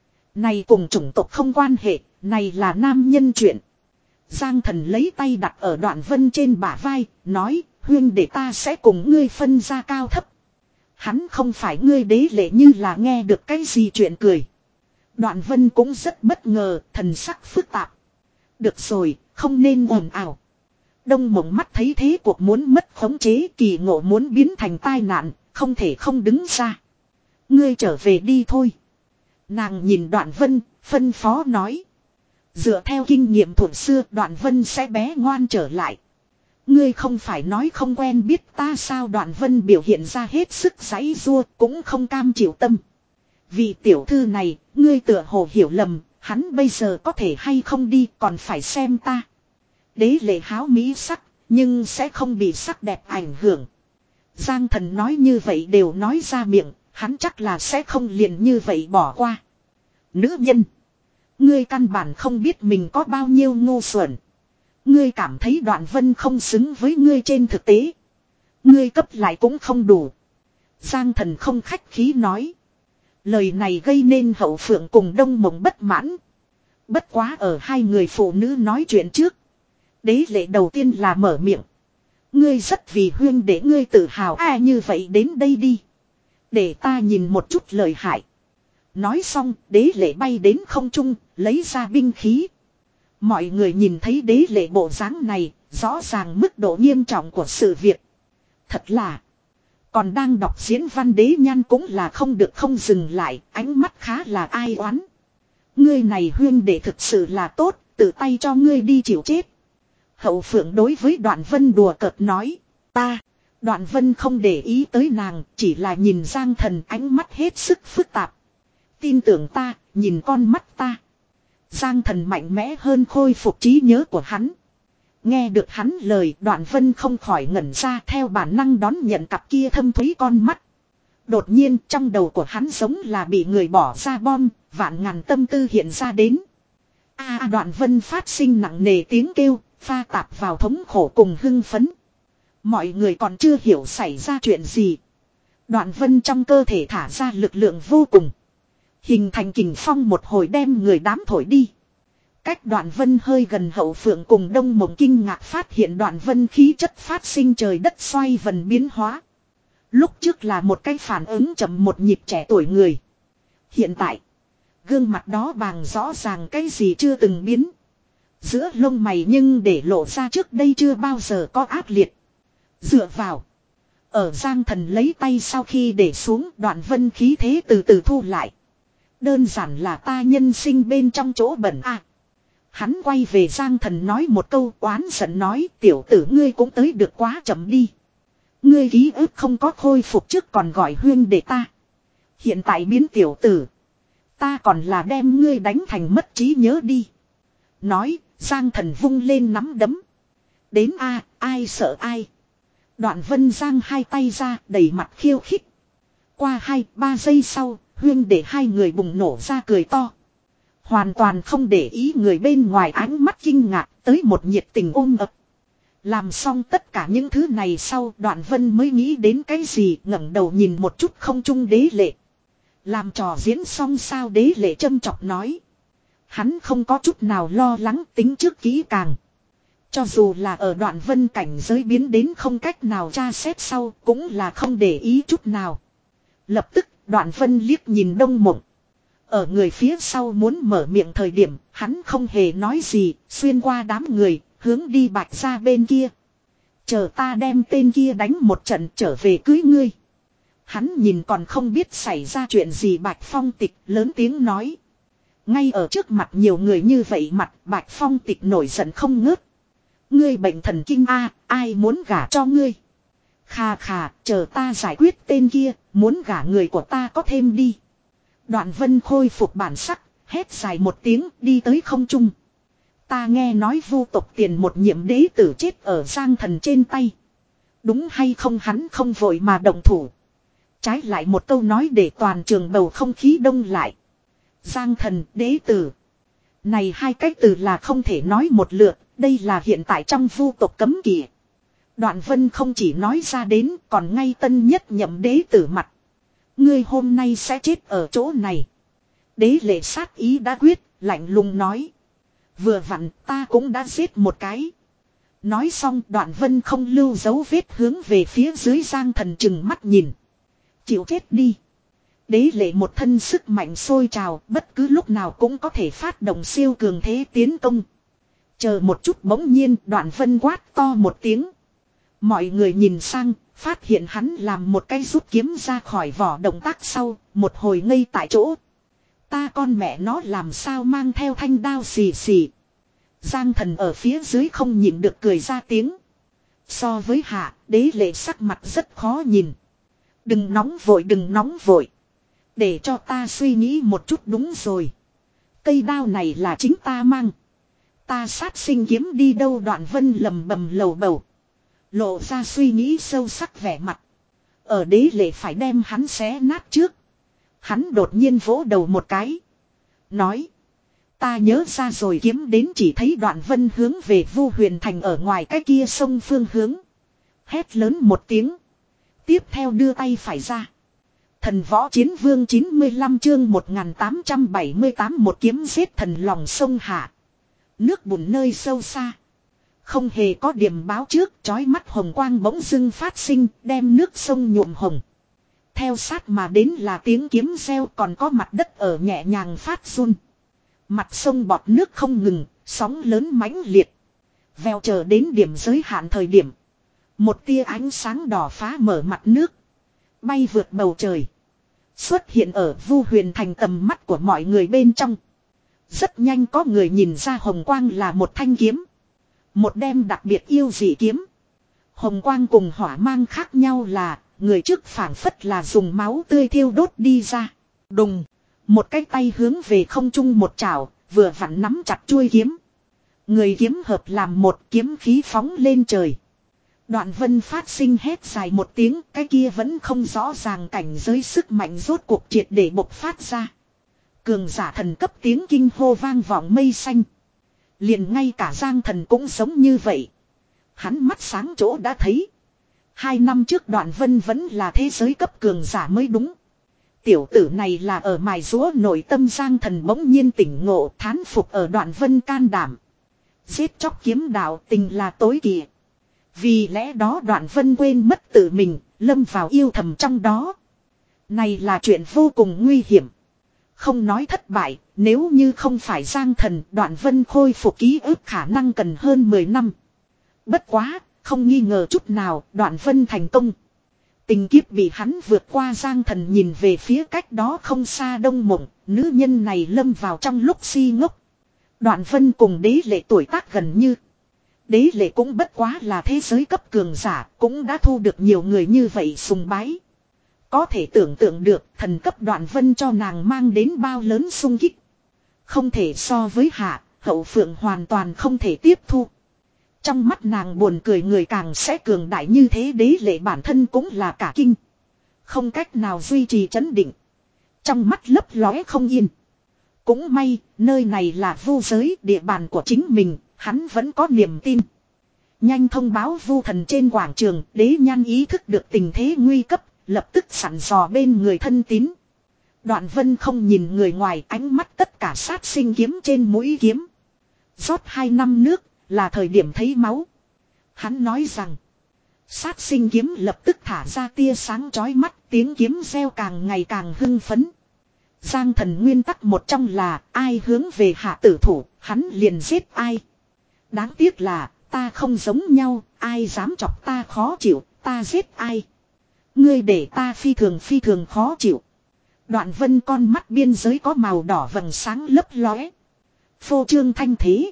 Này cùng chủng tộc không quan hệ, này là nam nhân chuyện. Giang Thần lấy tay đặt ở Đoạn Vân trên bả vai, nói, huyên để ta sẽ cùng ngươi phân ra cao thấp. Hắn không phải ngươi đế lệ như là nghe được cái gì chuyện cười. Đoạn Vân cũng rất bất ngờ, thần sắc phức tạp. Được rồi, không nên ồn ào. Đông Mộng mắt thấy thế cuộc muốn mất khống chế, kỳ ngộ muốn biến thành tai nạn, không thể không đứng ra. Ngươi trở về đi thôi. Nàng nhìn Đoạn Vân, phân phó nói. Dựa theo kinh nghiệm thuở xưa, Đoạn Vân sẽ bé ngoan trở lại. Ngươi không phải nói không quen biết ta sao? Đoạn Vân biểu hiện ra hết sức giãy giụa, cũng không cam chịu tâm. Vì tiểu thư này, ngươi tựa hồ hiểu lầm, hắn bây giờ có thể hay không đi còn phải xem ta. Đế lệ háo mỹ sắc, nhưng sẽ không bị sắc đẹp ảnh hưởng. Giang Thần nói như vậy đều nói ra miệng, hắn chắc là sẽ không liền như vậy bỏ qua. Nữ nhân, ngươi căn bản không biết mình có bao nhiêu ngu xuẩn. Ngươi cảm thấy Đoạn Vân không xứng với ngươi, trên thực tế ngươi cấp lại cũng không đủ. Giang Thần không khách khí nói. Lời này gây nên Hậu Phượng cùng Đông Mộng bất mãn. Bất quá ở hai người phụ nữ nói chuyện trước, đế lệ đầu tiên là mở miệng. Ngươi rất vì huyên để ngươi tự hào à, như vậy đến đây đi. Để ta nhìn một chút lợi hại. Nói xong, đế lệ bay đến không trung, lấy ra binh khí. Mọi người nhìn thấy đế lệ bộ dáng này, rõ ràng mức độ nghiêm trọng của sự việc. Thật là, còn đang đọc diễn văn Đế Nhan cũng là không được không dừng lại, ánh mắt khá là ai oán. Ngươi này huyên đệ thực sự là tốt, tự tay cho ngươi đi chịu chết. Hậu Phượng đối với Đoạn Vân đùa cợt nói, ta. Đoạn Vân không để ý tới nàng, chỉ là nhìn Giang Thần, ánh mắt hết sức phức tạp. Tin tưởng ta, nhìn con mắt ta. Giang Thần mạnh mẽ hơn khôi phục trí nhớ của hắn. Nghe được hắn lời, Đoạn Vân không khỏi ngẩn ra, theo bản năng đón nhận cặp kia thâm thúy con mắt. Đột nhiên trong đầu của hắn giống là bị người bỏ ra bom, vạn ngàn tâm tư hiện ra đến. A à, Đoạn Vân phát sinh nặng nề tiếng kêu, pha tạp vào thống khổ cùng hưng phấn. Mọi người còn chưa hiểu xảy ra chuyện gì. Đoạn Vân trong cơ thể thả ra lực lượng vô cùng. Hình thành kình phong một hồi đem người đám thổi đi. Cách Đoạn Vân hơi gần Hậu Phượng cùng Đông Mộng kinh ngạc phát hiện Đoạn Vân khí chất phát sinh trời đất xoay vần biến hóa. Lúc trước là một cái phản ứng chậm một nhịp trẻ tuổi người. Hiện tại, gương mặt đó bàng rõ ràng cái gì chưa từng biến. Giữa lông mày nhưng để lộ ra trước đây chưa bao giờ có ác liệt. Dựa vào. Ở Giang Thần lấy tay sau khi để xuống, Đoạn Vân khí thế từ từ thu lại. Đơn giản là ta nhân sinh bên trong chỗ bẩn à. Hắn quay về Giang Thần nói một câu, oán giận nói, tiểu tử ngươi cũng tới được quá chậm đi. Ngươi ký ức không có khôi phục trước còn gọi huyên để ta. Hiện tại biến tiểu tử. Ta còn là đem ngươi đánh thành mất trí nhớ đi. Nói, Giang Thần vung lên nắm đấm. Đến a, ai sợ ai. Đoạn Vân giang hai tay ra, đầy mặt khiêu khích. Qua hai, ba giây sau, huyên để hai người bùng nổ ra cười to. Hoàn toàn không để ý người bên ngoài ánh mắt kinh ngạc, tới một nhiệt tình ôm ập. Làm xong tất cả những thứ này sau, Đoạn Vân mới nghĩ đến cái gì, ngẩng đầu nhìn một chút không trung Đế Lệ. Làm trò diễn xong sao, Đế Lệ châm chọc nói. Hắn không có chút nào lo lắng, tính trước kỹ càng. Cho dù là ở Đoạn Vân cảnh giới biến đến không cách nào tra xét sau, cũng là không để ý chút nào. Lập tức, Đoạn Vân liếc nhìn Đông Mộng. Ở người phía sau muốn mở miệng thời điểm, hắn không hề nói gì, xuyên qua đám người, hướng đi Bạch ra bên kia. Chờ ta đem tên kia đánh một trận trở về cưới ngươi. Hắn nhìn còn không biết xảy ra chuyện gì, Bạch Phong Tịch lớn tiếng nói. Ngay ở trước mặt nhiều người như vậy, mặt Bạch Phong Tịch nổi giận không ngớt. Ngươi bệnh thần kinh a, ai muốn gả cho ngươi? Khà khà, chờ ta giải quyết tên kia, muốn gả người của ta có thêm đi. Đoạn Vân khôi phục bản sắc, hét dài một tiếng, đi tới không trung. Ta nghe nói vu tộc tiền một nhiệm đế tử chết ở Giang Thần trên tay. Đúng hay không? Hắn không vội mà động thủ. Trái lại một câu nói để toàn trường bầu không khí đông lại. Giang Thần, đế tử. Này hai cái từ là không thể nói một lượt, đây là hiện tại trong vu tộc cấm kỵ. Đoạn Vân không chỉ nói ra đến, còn ngay tân nhất nhậm đế tử mặt. Ngươi hôm nay sẽ chết ở chỗ này. Đế Lệ sát ý đã quyết, lạnh lùng nói. Vừa vặn ta cũng đã giết một cái. Nói xong Đoạn Vân không lưu dấu vết hướng về phía dưới Giang Thần chừng mắt nhìn. Chịu chết đi. Đế Lệ một thân sức mạnh sôi trào, bất cứ lúc nào cũng có thể phát động siêu cường thế tiến công. Chờ một chút, bỗng nhiên Đoạn Vân quát to một tiếng. Mọi người nhìn sang, phát hiện hắn làm một cái rút kiếm ra khỏi vỏ động tác sau, một hồi ngây tại chỗ. Ta con mẹ nó làm sao mang theo thanh đao xì xì. Giang Thần ở phía dưới không nhịn được cười ra tiếng. So với Hạ, Đế Lệ sắc mặt rất khó nhìn. Đừng nóng vội, đừng nóng vội. Để cho ta suy nghĩ một chút. Đúng rồi. Cây đao này là chính ta mang. Ta sát sinh kiếm đi đâu? Đoạn Vân lầm bầm lầu bầu. Lộ ra suy nghĩ sâu sắc vẻ mặt. Ở Đế Lệ phải đem hắn xé nát trước. Hắn đột nhiên vỗ đầu một cái. Nói. Ta nhớ ra rồi, kiếm đến. Chỉ thấy Đoạn Vân hướng về Vu Huyền Thành ở ngoài cái kia sông phương hướng. Hét lớn một tiếng. Tiếp theo đưa tay phải ra. Thần Võ Chiến Vương chín mươi lăm chương một nghìn tám trăm bảy mươi tám, một kiếm giết thần lòng sông Hạ. Nước bùn nơi sâu xa. Không hề có điểm báo trước, chói mắt hồng quang bỗng dưng phát sinh, đem nước sông nhuộm hồng. Theo sát mà đến là tiếng kiếm reo, còn có mặt đất ở nhẹ nhàng phát run. Mặt sông bọt nước không ngừng, sóng lớn mãnh liệt. Vèo chờ đến điểm giới hạn thời điểm. Một tia ánh sáng đỏ phá mở mặt nước. Bay vượt bầu trời. Xuất hiện ở Vu Huyền Thành tầm mắt của mọi người bên trong. Rất nhanh có người nhìn ra hồng quang là một thanh kiếm. Một đem đặc biệt yêu dị kiếm. Hồng quang cùng hỏa mang khác nhau là, người trước phảng phất là dùng máu tươi thiêu đốt đi ra. Đùng. Một cái tay hướng về không trung một chảo, vừa vặn nắm chặt chuôi kiếm. Người kiếm hợp làm một, kiếm khí phóng lên trời. Đoạn Vân phát sinh hét dài một tiếng, cái kia vẫn không rõ ràng cảnh giới sức mạnh rốt cuộc triệt để bộc phát ra. Cường giả thần cấp tiếng kinh hô vang vọng mây xanh. Liền ngay cả Giang Thần cũng giống như vậy. Hắn mắt sáng chỗ đã thấy. Hai năm trước Đoạn Vân vẫn là thế giới cấp cường giả mới đúng. Tiểu tử này là ở mài rũa nội tâm. Giang Thần bỗng nhiên tỉnh ngộ, thán phục ở Đoạn Vân can đảm. Giết chóc kiếm đạo tình là tối kỵ. Vì lẽ đó Đoạn Vân quên mất tự mình, lâm vào yêu thầm trong đó. Này là chuyện vô cùng nguy hiểm. Không nói thất bại, nếu như không phải Giang Thần, Đoạn Vân khôi phục ký ức khả năng cần hơn mười năm. Bất quá, không nghi ngờ chút nào, Đoạn Vân thành công. Tình kiếp bị hắn vượt qua. Giang Thần nhìn về phía cách đó không xa Đông Mộng, nữ nhân này lâm vào trong lúc si ngốc. Đoạn Vân cùng Đế Lệ tuổi tác gần như. Đế Lệ cũng bất quá là thế giới cấp cường giả, cũng đã thu được nhiều người như vậy sùng bái. Có thể tưởng tượng được thần cấp Đoạn Vân cho nàng mang đến bao lớn sung kích. Không thể so với Hạ, Hậu Phượng hoàn toàn không thể tiếp thu. Trong mắt nàng buồn cười người càng sẽ cường đại như thế. Đế Lệ bản thân cũng là cả kinh. Không cách nào duy trì trấn định. Trong mắt lấp lóe không yên. Cũng may, nơi này là vu giới, địa bàn của chính mình, hắn vẫn có niềm tin. Nhanh thông báo vu thần trên quảng trường, Đế Nhan ý thức được tình thế nguy cấp, lập tức sẵn dò bên người thân tín. Đoạn Vân không nhìn người ngoài, ánh mắt tất cả sát sinh kiếm trên mũi kiếm. Rót hai năm nước, là thời điểm thấy máu. Hắn nói rằng, sát sinh kiếm lập tức thả ra tia sáng chói mắt, tiếng kiếm reo càng ngày càng hưng phấn. Giang Thần nguyên tắc một trong là ai hướng về hạ tử thủ, hắn liền giết ai. Đáng tiếc là ta không giống nhau, ai dám chọc ta khó chịu, ta giết ai. Ngươi để ta phi thường phi thường khó chịu. Đoạn Vân con mắt biên giới có màu đỏ vầng sáng lấp lóe. Phô trương thanh thế.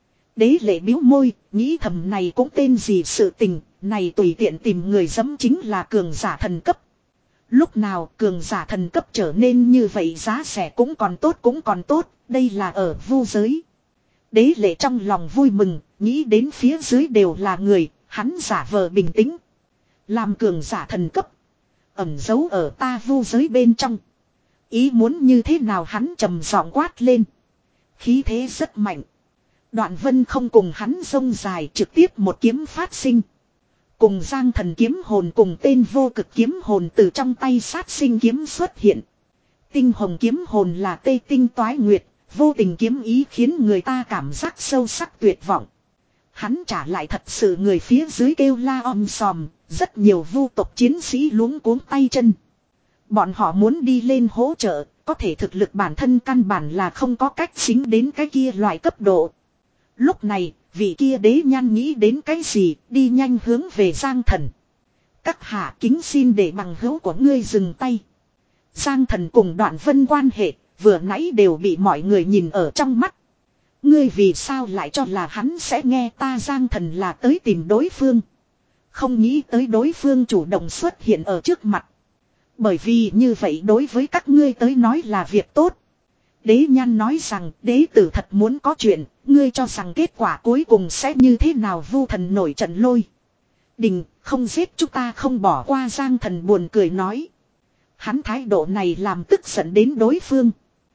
Đế Lệ bĩu môi, nghĩ thầm này cũng tên gì sự tình, này tùy tiện tìm người dẫm chính là cường giả thần cấp. Lúc nào cường giả thần cấp trở nên như vậy giá rẻ cũng còn tốt cũng còn tốt, đây là ở vu giới. Đế Lệ trong lòng vui mừng, nghĩ đến phía dưới đều là người, hắn giả vờ bình tĩnh. Làm cường giả thần cấp, ẩn giấu ở ta vu giới bên trong. Ý muốn như thế nào hắn trầm giọng quát lên. Khí thế rất mạnh. Đoạn Vân không cùng hắn rông dài, trực tiếp một kiếm phát sinh. Cùng Giang Thần kiếm hồn cùng tên vô cực kiếm hồn từ trong tay sát sinh kiếm xuất hiện. Tinh hồng kiếm hồn là tê tinh toái nguyệt, vô tình kiếm ý khiến người ta cảm giác sâu sắc tuyệt vọng. Hắn trả lại thật sự người phía dưới kêu la om sòm, rất nhiều vu tộc chiến sĩ luống cuống tay chân. Bọn họ muốn đi lên hỗ trợ, có thể thực lực bản thân căn bản là không có cách xính đến cái kia loại cấp độ. Lúc này, vị kia Đế Nhan nghĩ đến cái gì, đi nhanh hướng về Giang Thần. Các hạ kính xin để bằng hữu của ngươi dừng tay. Giang Thần cùng Đoạn Vân quan hệ, vừa nãy đều bị mọi người nhìn ở trong mắt. Ngươi vì sao lại cho là hắn sẽ nghe ta? Giang Thần là tới tìm đối phương. Không nghĩ tới đối phương chủ động xuất hiện ở trước mặt. Bởi vì như vậy đối với các ngươi tới nói là việc tốt. Đế Nhan nói rằng đế tử thật muốn có chuyện, ngươi cho rằng kết quả cuối cùng sẽ như thế nào? Vu thần nổi trận lôi đình, không giết chúng ta không bỏ qua. Giang Thần buồn cười nói. Hắn thái độ này làm tức giận đến đối phương.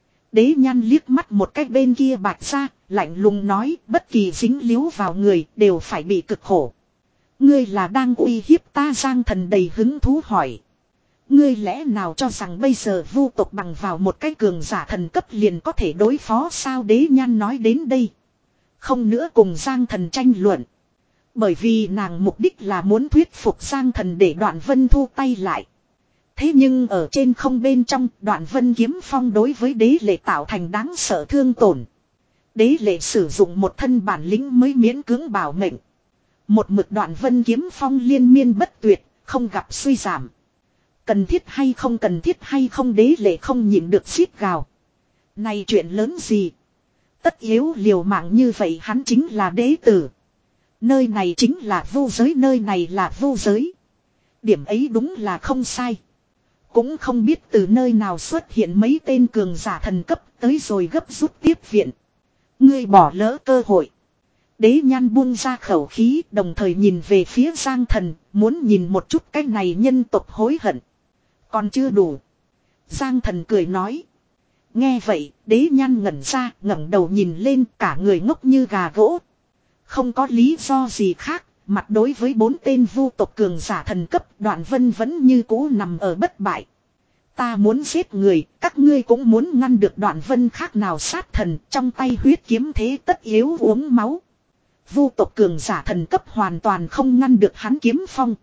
Đế Nhan liếc mắt một cách bên kia Bạch Gia, lạnh lùng nói bất kỳ dính líu vào người đều phải bị cực khổ. Ngươi là đang uy hiếp ta? Giang Thần đầy hứng thú hỏi. Ngươi lẽ nào cho rằng bây giờ vu tộc bằng vào một cái cường giả thần cấp liền có thể đối phó sao? Đế Nhan nói đến đây, không nữa cùng Giang Thần tranh luận. Bởi vì nàng mục đích là muốn thuyết phục Giang Thần để Đoạn Vân thu tay lại. Thế nhưng ở trên không bên trong, Đoạn Vân kiếm phong đối với Đế Lệ tạo thành đáng sợ thương tổn. Đế Lệ sử dụng một thân bản lĩnh mới miễn cưỡng bảo mệnh. Một mực Đoạn Vân kiếm phong liên miên bất tuyệt, không gặp suy giảm. Cần thiết hay không cần thiết hay không? Đế Lệ không nhịn được xít gào. Này chuyện lớn gì? Tất yếu liều mạng như vậy? Hắn chính là đế tử. Nơi này chính là vu giới, nơi này là vu giới. Điểm ấy đúng là không sai. Cũng không biết từ nơi nào xuất hiện mấy tên cường giả thần cấp tới rồi gấp rút tiếp viện. Ngươi bỏ lỡ cơ hội. Đế Nhan buông ra khẩu khí, đồng thời nhìn về phía Giang Thần, muốn nhìn một chút cái này nhân tộc hối hận. Còn chưa đủ. Giang Thần cười nói. Nghe vậy, Đế Nhan ngẩn ra, ngẩng đầu nhìn lên, cả người ngốc như gà gỗ. Không có lý do gì khác, mặt đối với bốn tên vu tộc cường giả thần cấp, Đoạn Vân vẫn như cũ nằm ở bất bại. Ta muốn giết người, các ngươi cũng muốn ngăn được Đoạn Vân khác nào sát thần, trong tay huyết kiếm thế tất yếu uống máu. Vu tộc cường giả thần cấp hoàn toàn không ngăn được hắn kiếm phong.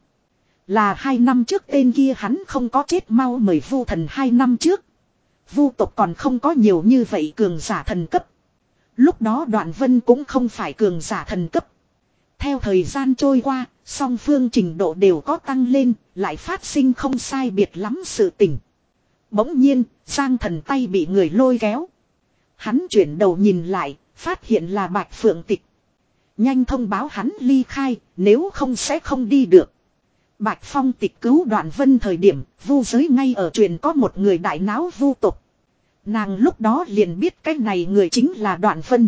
Là hai năm trước tên kia hắn không có chết mau mời vu thần hai năm trước. Vu tộc còn không có nhiều như vậy cường giả thần cấp. Lúc đó Đoạn Vân cũng không phải cường giả thần cấp. Theo thời gian trôi qua, song phương trình độ đều có tăng lên, lại phát sinh không sai biệt lắm sự tình. Bỗng nhiên, Giang Thần tay bị người lôi kéo. Hắn chuyển đầu nhìn lại, phát hiện là Bạch Phượng Tịch. Nhanh thông báo hắn ly khai, nếu không sẽ không đi được. Bạch Phong Tịch cứu Đoạn Vân thời điểm, vu giới ngay ở truyền có một người đại náo vu tộc. Nàng lúc đó liền biết cái này người chính là Đoạn Vân.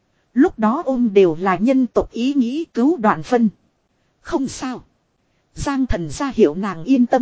Lúc đó ôm đều là nhân tộc ý nghĩ cứu Đoạn Vân. Không sao. Giang Thần ra hiệu nàng yên tâm.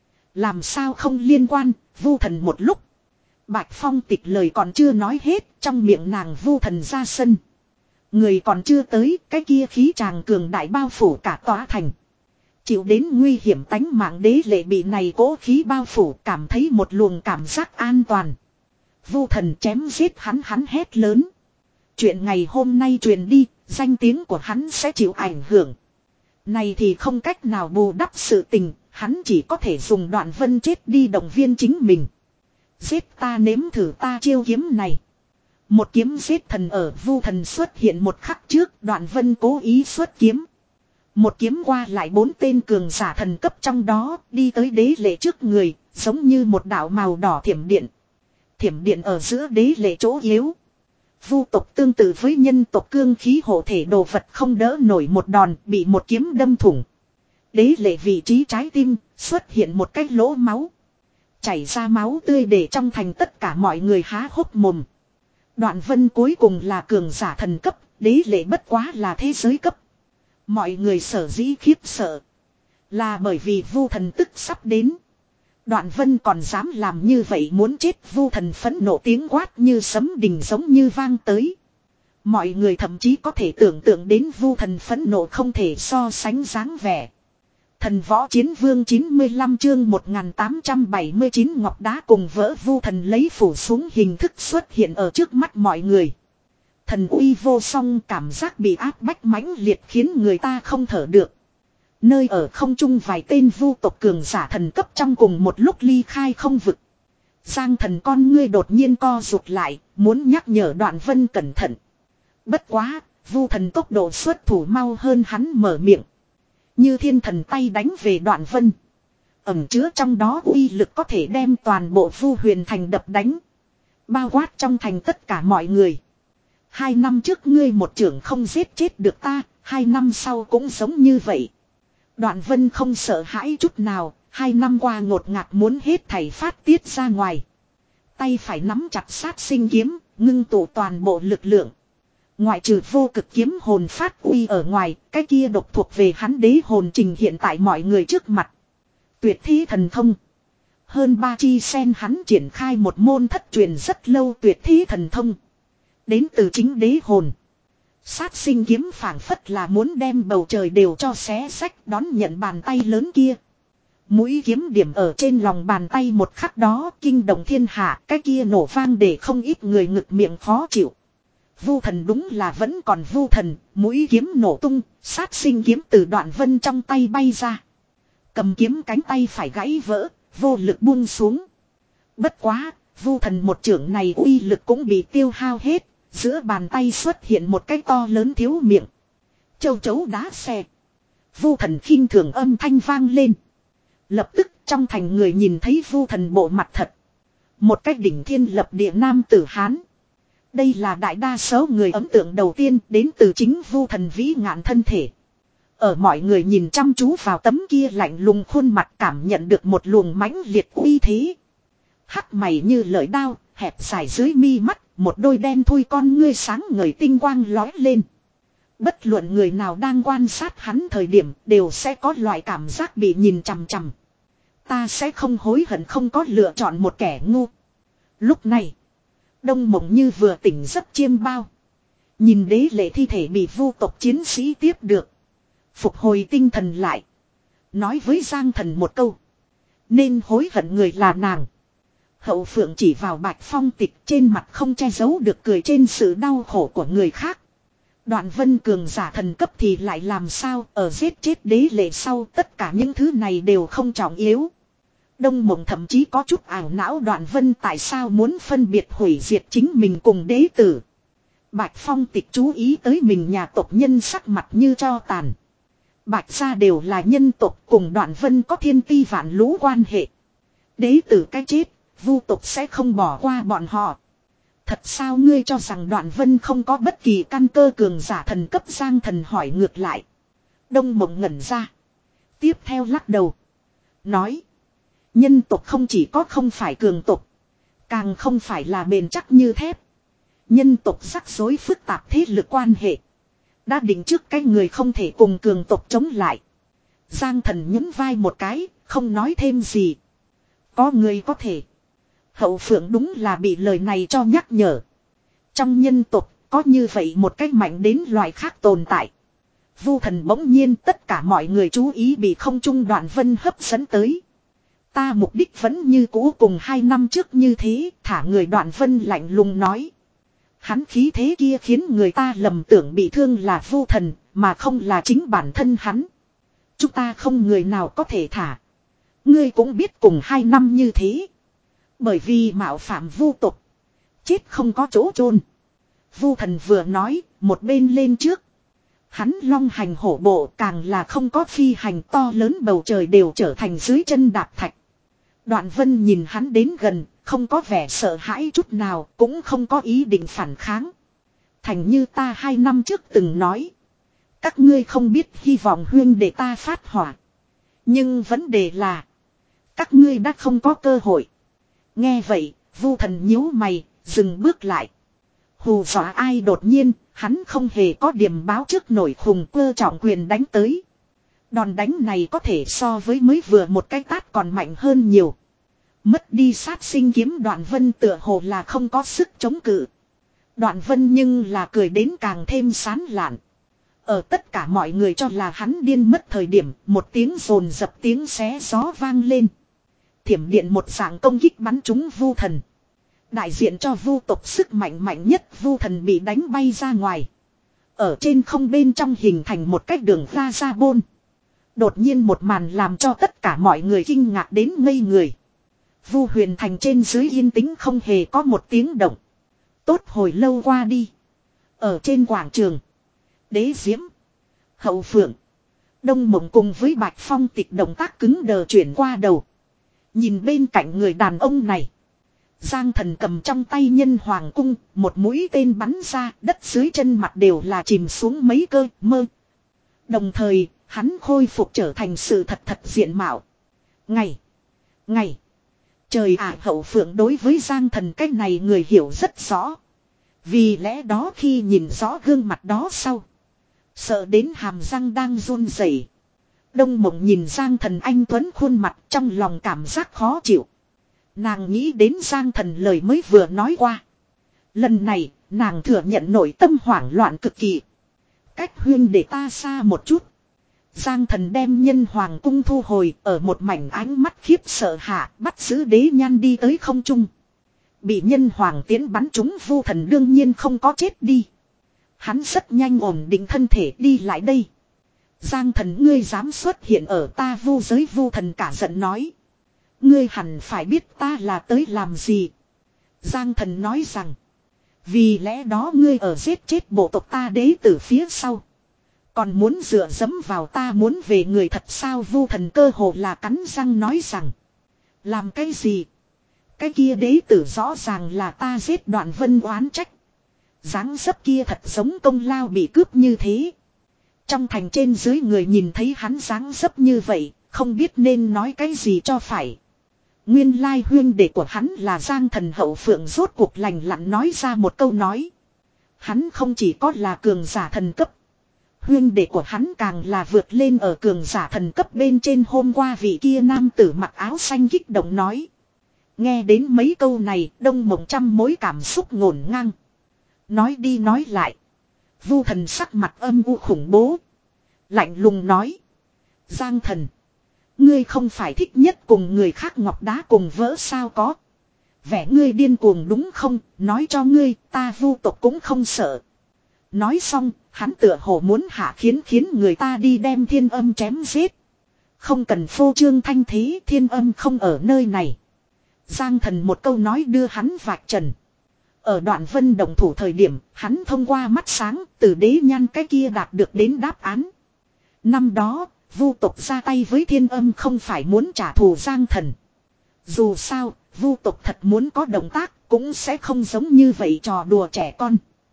Làm sao không liên quan, vu thần một lúc. Bạch Phong Tịch lời còn chưa nói hết, trong miệng nàng vu thần ra sân. Người còn chưa tới, cái kia khí tràng cường đại bao phủ cả tòa thành. Chịu đến nguy hiểm tánh mạng đế lệ bị này cố khí bao phủ, cảm thấy một luồng cảm giác an toàn. Vu thần chém giết hắn, hắn hét lớn. Chuyện ngày hôm nay truyền đi, danh tiếng của hắn sẽ chịu ảnh hưởng. Này thì không cách nào bù đắp sự tình, hắn chỉ có thể dùng Đoạn Vân chết đi động viên chính mình. Giết ta nếm thử ta chiêu kiếm này. Một kiếm giết thần ở vu thần xuất hiện một khắc trước, Đoạn Vân cố ý xuất kiếm. Một kiếm qua lại bốn tên cường giả thần cấp trong đó, đi tới đế lệ trước người, giống như một đạo màu đỏ thiểm điện. Thiểm điện ở giữa đế lệ chỗ yếu. Vu tộc tương tự với nhân tộc cương khí hộ thể đồ vật không đỡ nổi một đòn, bị một kiếm đâm thủng. Đế lệ vị trí trái tim, xuất hiện một cái lỗ máu. Chảy ra máu tươi để trong thành tất cả mọi người há hốc mồm. Đoạn Vân cuối cùng là cường giả thần cấp, đế lệ bất quá là thế giới cấp. Mọi người sở dĩ khiếp sợ. Là bởi vì vu thần tức sắp đến. Đoạn Vân còn dám làm như vậy, muốn chết. Vu thần phẫn nộ tiếng quát như sấm đình giống như vang tới. Mọi người thậm chí có thể tưởng tượng đến vu thần phẫn nộ không thể so sánh dáng vẻ. Thần võ chiến vương chín mươi lăm chương một nghìn tám trăm bảy mươi chín ngọc đá cùng vỡ vu thần lấy phủ xuống hình thức xuất hiện ở trước mắt mọi người. Thần uy vô song, cảm giác bị áp bách mãnh liệt khiến người ta không thở được. Nơi ở không trung vài tên vu tộc cường giả thần cấp trong cùng một lúc ly khai không vực. Giang Thần con ngươi đột nhiên co rụt lại, muốn nhắc nhở Đoạn Vân cẩn thận. Bất quá, vu thần tốc độ xuất thủ mau hơn hắn mở miệng. Như thiên thần tay đánh về Đoạn Vân. Ẩn chứa trong đó uy lực có thể đem toàn bộ vu huyền thành đập đánh. Bao quát trong thành tất cả mọi người. Hai năm trước ngươi một trưởng không giết chết được ta, hai năm sau cũng giống như vậy. Đoạn Vân không sợ hãi chút nào, hai năm qua ngột ngạt muốn hết thảy phát tiết ra ngoài. Tay phải nắm chặt sát sinh kiếm, ngưng tụ toàn bộ lực lượng. Ngoại trừ vô cực kiếm hồn phát uy ở ngoài, cái kia độc thuộc về hắn đế hồn trình hiện tại mọi người trước mặt. Tuyệt thi thần thông. Hơn ba chi sen hắn triển khai một môn thất truyền rất lâu tuyệt thi thần thông. Đến từ chính đế hồn. Sát sinh kiếm phảng phất là muốn đem bầu trời đều cho xé sách đón nhận bàn tay lớn kia. Mũi kiếm điểm ở trên lòng bàn tay một khắc đó kinh động thiên hạ, cái kia nổ vang để không ít người ngực miệng khó chịu. Vu thần đúng là vẫn còn vu thần, mũi kiếm nổ tung, sát sinh kiếm từ Đoạn Vân trong tay bay ra. Cầm kiếm cánh tay phải gãy vỡ, vô lực buông xuống. Bất quá, vu thần một chưởng này uy lực cũng bị tiêu hao hết. Giữa bàn tay xuất hiện một cái to lớn thiếu miệng. Châu chấu đá xe. Vu thần khinh thường âm thanh vang lên. Lập tức trong thành người nhìn thấy vu thần bộ mặt thật. Một cái đỉnh thiên lập địa nam tử Hán. Đây là đại đa số người ấn tượng đầu tiên đến từ chính vu thần vĩ ngạn thân thể. Ở mọi người nhìn chăm chú vào tấm kia lạnh lùng khuôn mặt cảm nhận được một luồng mãnh liệt uy thế. Hắc mày như lợi đao, hẹp dài dưới mi mắt, một đôi đen thui con ngươi sáng ngời tinh quang lói lên. Bất luận người nào đang quan sát hắn thời điểm đều sẽ có loại cảm giác bị nhìn chằm chằm. Ta sẽ không hối hận không có lựa chọn một kẻ ngu. Lúc này, Đông Mộng như vừa tỉnh giấc chiêm bao. Nhìn đế lệ thi thể bị vu tộc chiến sĩ tiếp được. Phục hồi tinh thần lại. Nói với Giang Thần một câu. Nên hối hận người là nàng. Hậu Phượng chỉ vào Bạch Phong Tịch, trên mặt không che giấu được cười trên sự đau khổ của người khác. Đoạn Vân cường giả thần cấp thì lại làm sao, ở giết chết đế lệ sau tất cả những thứ này đều không trọng yếu. Đông Mộng thậm chí có chút ảo não Đoạn Vân tại sao muốn phân biệt hủy diệt chính mình cùng đế tử. Bạch Phong Tịch chú ý tới mình nhà tộc nhân sắc mặt như tro tàn. Bạch gia đều là nhân tộc, cùng Đoạn Vân có thiên ti vạn lũ quan hệ. Đế tử cái chết, vu tộc sẽ không bỏ qua bọn họ. Thật sao ngươi cho rằng Đoạn Vân không có bất kỳ căn cơ cường giả thần cấp? Giang Thần hỏi ngược lại. Đông Mộng ngẩn ra. Tiếp theo lắc đầu. Nói. Nhân tộc không chỉ có không phải cường tộc. Càng không phải là bền chắc như thép. Nhân tộc rắc rối phức tạp thế lực quan hệ. Đã định trước cái người không thể cùng cường tộc chống lại. Giang Thần nhún vai một cái, không nói thêm gì. Có người có thể. Hậu Phượng đúng là bị lời này cho nhắc nhở. Trong nhân tộc có như vậy một cách mạnh đến loại khác tồn tại. Vu Thần bỗng nhiên tất cả mọi người chú ý bị không trung Đoạn Vân hấp dẫn tới. Ta mục đích vẫn như cũ cùng hai năm trước như thế, thả người Đoạn Vân lạnh lùng nói. Hắn khí thế kia khiến người ta lầm tưởng bị thương là Vu Thần, mà không là chính bản thân hắn. Chúng ta không người nào có thể thả. Ngươi cũng biết cùng hai năm như thế. Bởi vì mạo phạm vu tộc. Chết không có chỗ chôn. Vu Thần vừa nói, một bên lên trước. Hắn long hành hổ bộ càng là không có phi hành, to lớn bầu trời đều trở thành dưới chân đạp thạch. Đoạn Vân nhìn hắn đến gần, không có vẻ sợ hãi chút nào, cũng không có ý định phản kháng. Thành như ta hai năm trước từng nói. Các ngươi không biết hy vọng huyên để ta phát hỏa. Nhưng vấn đề là. Các ngươi đã không có cơ hội. Nghe vậy, Vu Thần nhíu mày, dừng bước lại. Hù dọa ai? Đột nhiên, hắn không hề có điểm báo trước nổi khùng cơ trọng quyền đánh tới. Đòn đánh này có thể so với mới vừa một cái tát còn mạnh hơn nhiều. Mất đi sát sinh kiếm Đoạn Vân tựa hồ là không có sức chống cự. Đoạn Vân nhưng là cười đến càng thêm sán lạn. Ở tất cả mọi người cho là hắn điên mất thời điểm, một tiếng rồn dập tiếng xé gió vang lên. Thiểm điện một dạng công kích bắn trúng Vu Thần. Đại diện cho vu tộc sức mạnh mạnh nhất Vu Thần bị đánh bay ra ngoài. Ở trên không bên trong hình thành một cách đường ra ra bôn. Đột nhiên một màn làm cho tất cả mọi người kinh ngạc đến ngây người. Vu Huyền Thành trên dưới yên tĩnh không hề có một tiếng động. Tốt hồi lâu qua đi. Ở trên quảng trường. Đế Diễm. Hậu Phượng. Đông Mộng cùng với Bạch Phong Tịch động tác cứng đờ chuyển qua đầu. Nhìn bên cạnh người đàn ông này. Giang Thần cầm trong tay nhân hoàng cung. Một mũi tên bắn ra. Đất dưới chân mặt đều là chìm xuống mấy cơ mơ. Đồng thời hắn khôi phục trở thành sự thật thật diện mạo. Ngày. Ngày. Trời ạ, Hậu Phượng đối với Giang Thần cái này người hiểu rất rõ. Vì lẽ đó khi nhìn rõ gương mặt đó sau. Sợ đến hàm răng đang run rẩy. Đông Mộng nhìn Giang Thần anh tuấn khuôn mặt trong lòng cảm giác khó chịu. Nàng nghĩ đến Giang Thần lời mới vừa nói qua. Lần này, nàng thừa nhận nội tâm hoảng loạn cực kỳ. Cách huyên để ta xa một chút. Giang Thần đem nhân hoàng cung thu hồi, ở một mảnh ánh mắt khiếp sợ hạ, bắt giữ đế nhan đi tới không trung. Bị nhân hoàng tiến bắn trúng Vu Thần đương nhiên không có chết đi. Hắn rất nhanh ổn định thân thể đi lại đây. Giang Thần, ngươi dám xuất hiện ở ta vu giới? Vu Thần cả giận nói. Ngươi hẳn phải biết ta là tới làm gì. Giang Thần nói rằng. Vì lẽ đó ngươi ở giết chết bộ tộc ta đế từ phía sau. Còn muốn dựa dẫm vào ta muốn về người thật sao? Vu Thần cơ hồ là cắn răng nói rằng. Làm cái gì? Cái kia đế tử rõ ràng là ta giết. Đoạn Vân oán trách. Dáng dấp kia thật giống công lao bị cướp như thế. Trong thành trên dưới người nhìn thấy hắn dáng dấp như vậy, không biết nên nói cái gì cho phải. Nguyên lai huyên đệ của hắn là Giang Thần hậu phượng rốt cuộc lành lặn nói ra một câu nói. Hắn không chỉ có là cường giả thần cấp. Huyên đệ của hắn càng là vượt lên ở cường giả thần cấp bên trên. Hôm qua vị kia nam tử mặc áo xanh kích động nói. Nghe đến mấy câu này, Đông Mộng trăm mối cảm xúc ngổn ngang. Nói đi nói lại. Vu Thần sắc mặt âm u khủng bố. Lạnh lùng nói. Giang Thần. Ngươi không phải thích nhất cùng người khác ngọc đá cùng vỡ sao có. Vẻ ngươi điên cuồng đúng không, nói cho ngươi, ta Vu tộc cũng không sợ. Nói xong, hắn tựa hồ muốn hạ khiến khiến người ta đi đem Thiên Âm chém giết. Không cần phô trương thanh thế, Thiên Âm không ở nơi này. Giang Thần một câu nói đưa hắn vạch trần. Ở Đoạn Vân động thủ thời điểm, hắn thông qua mắt sáng, từ đế nhan cái kia đạt được đến đáp án. Năm đó, Vu tộc ra tay với Thiên Âm không phải muốn trả thù Giang Thần. Dù sao, Vu tộc thật muốn có động tác, cũng sẽ không giống như vậy trò đùa trẻ con.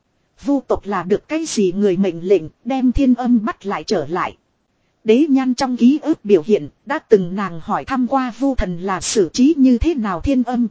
Vu tộc là được cái gì người mệnh lệnh, đem Thiên Âm bắt lại trở lại. Đế nhan trong ký ức biểu hiện, đã từng nàng hỏi thăm qua Vu Thần là xử trí như thế nào Thiên Âm.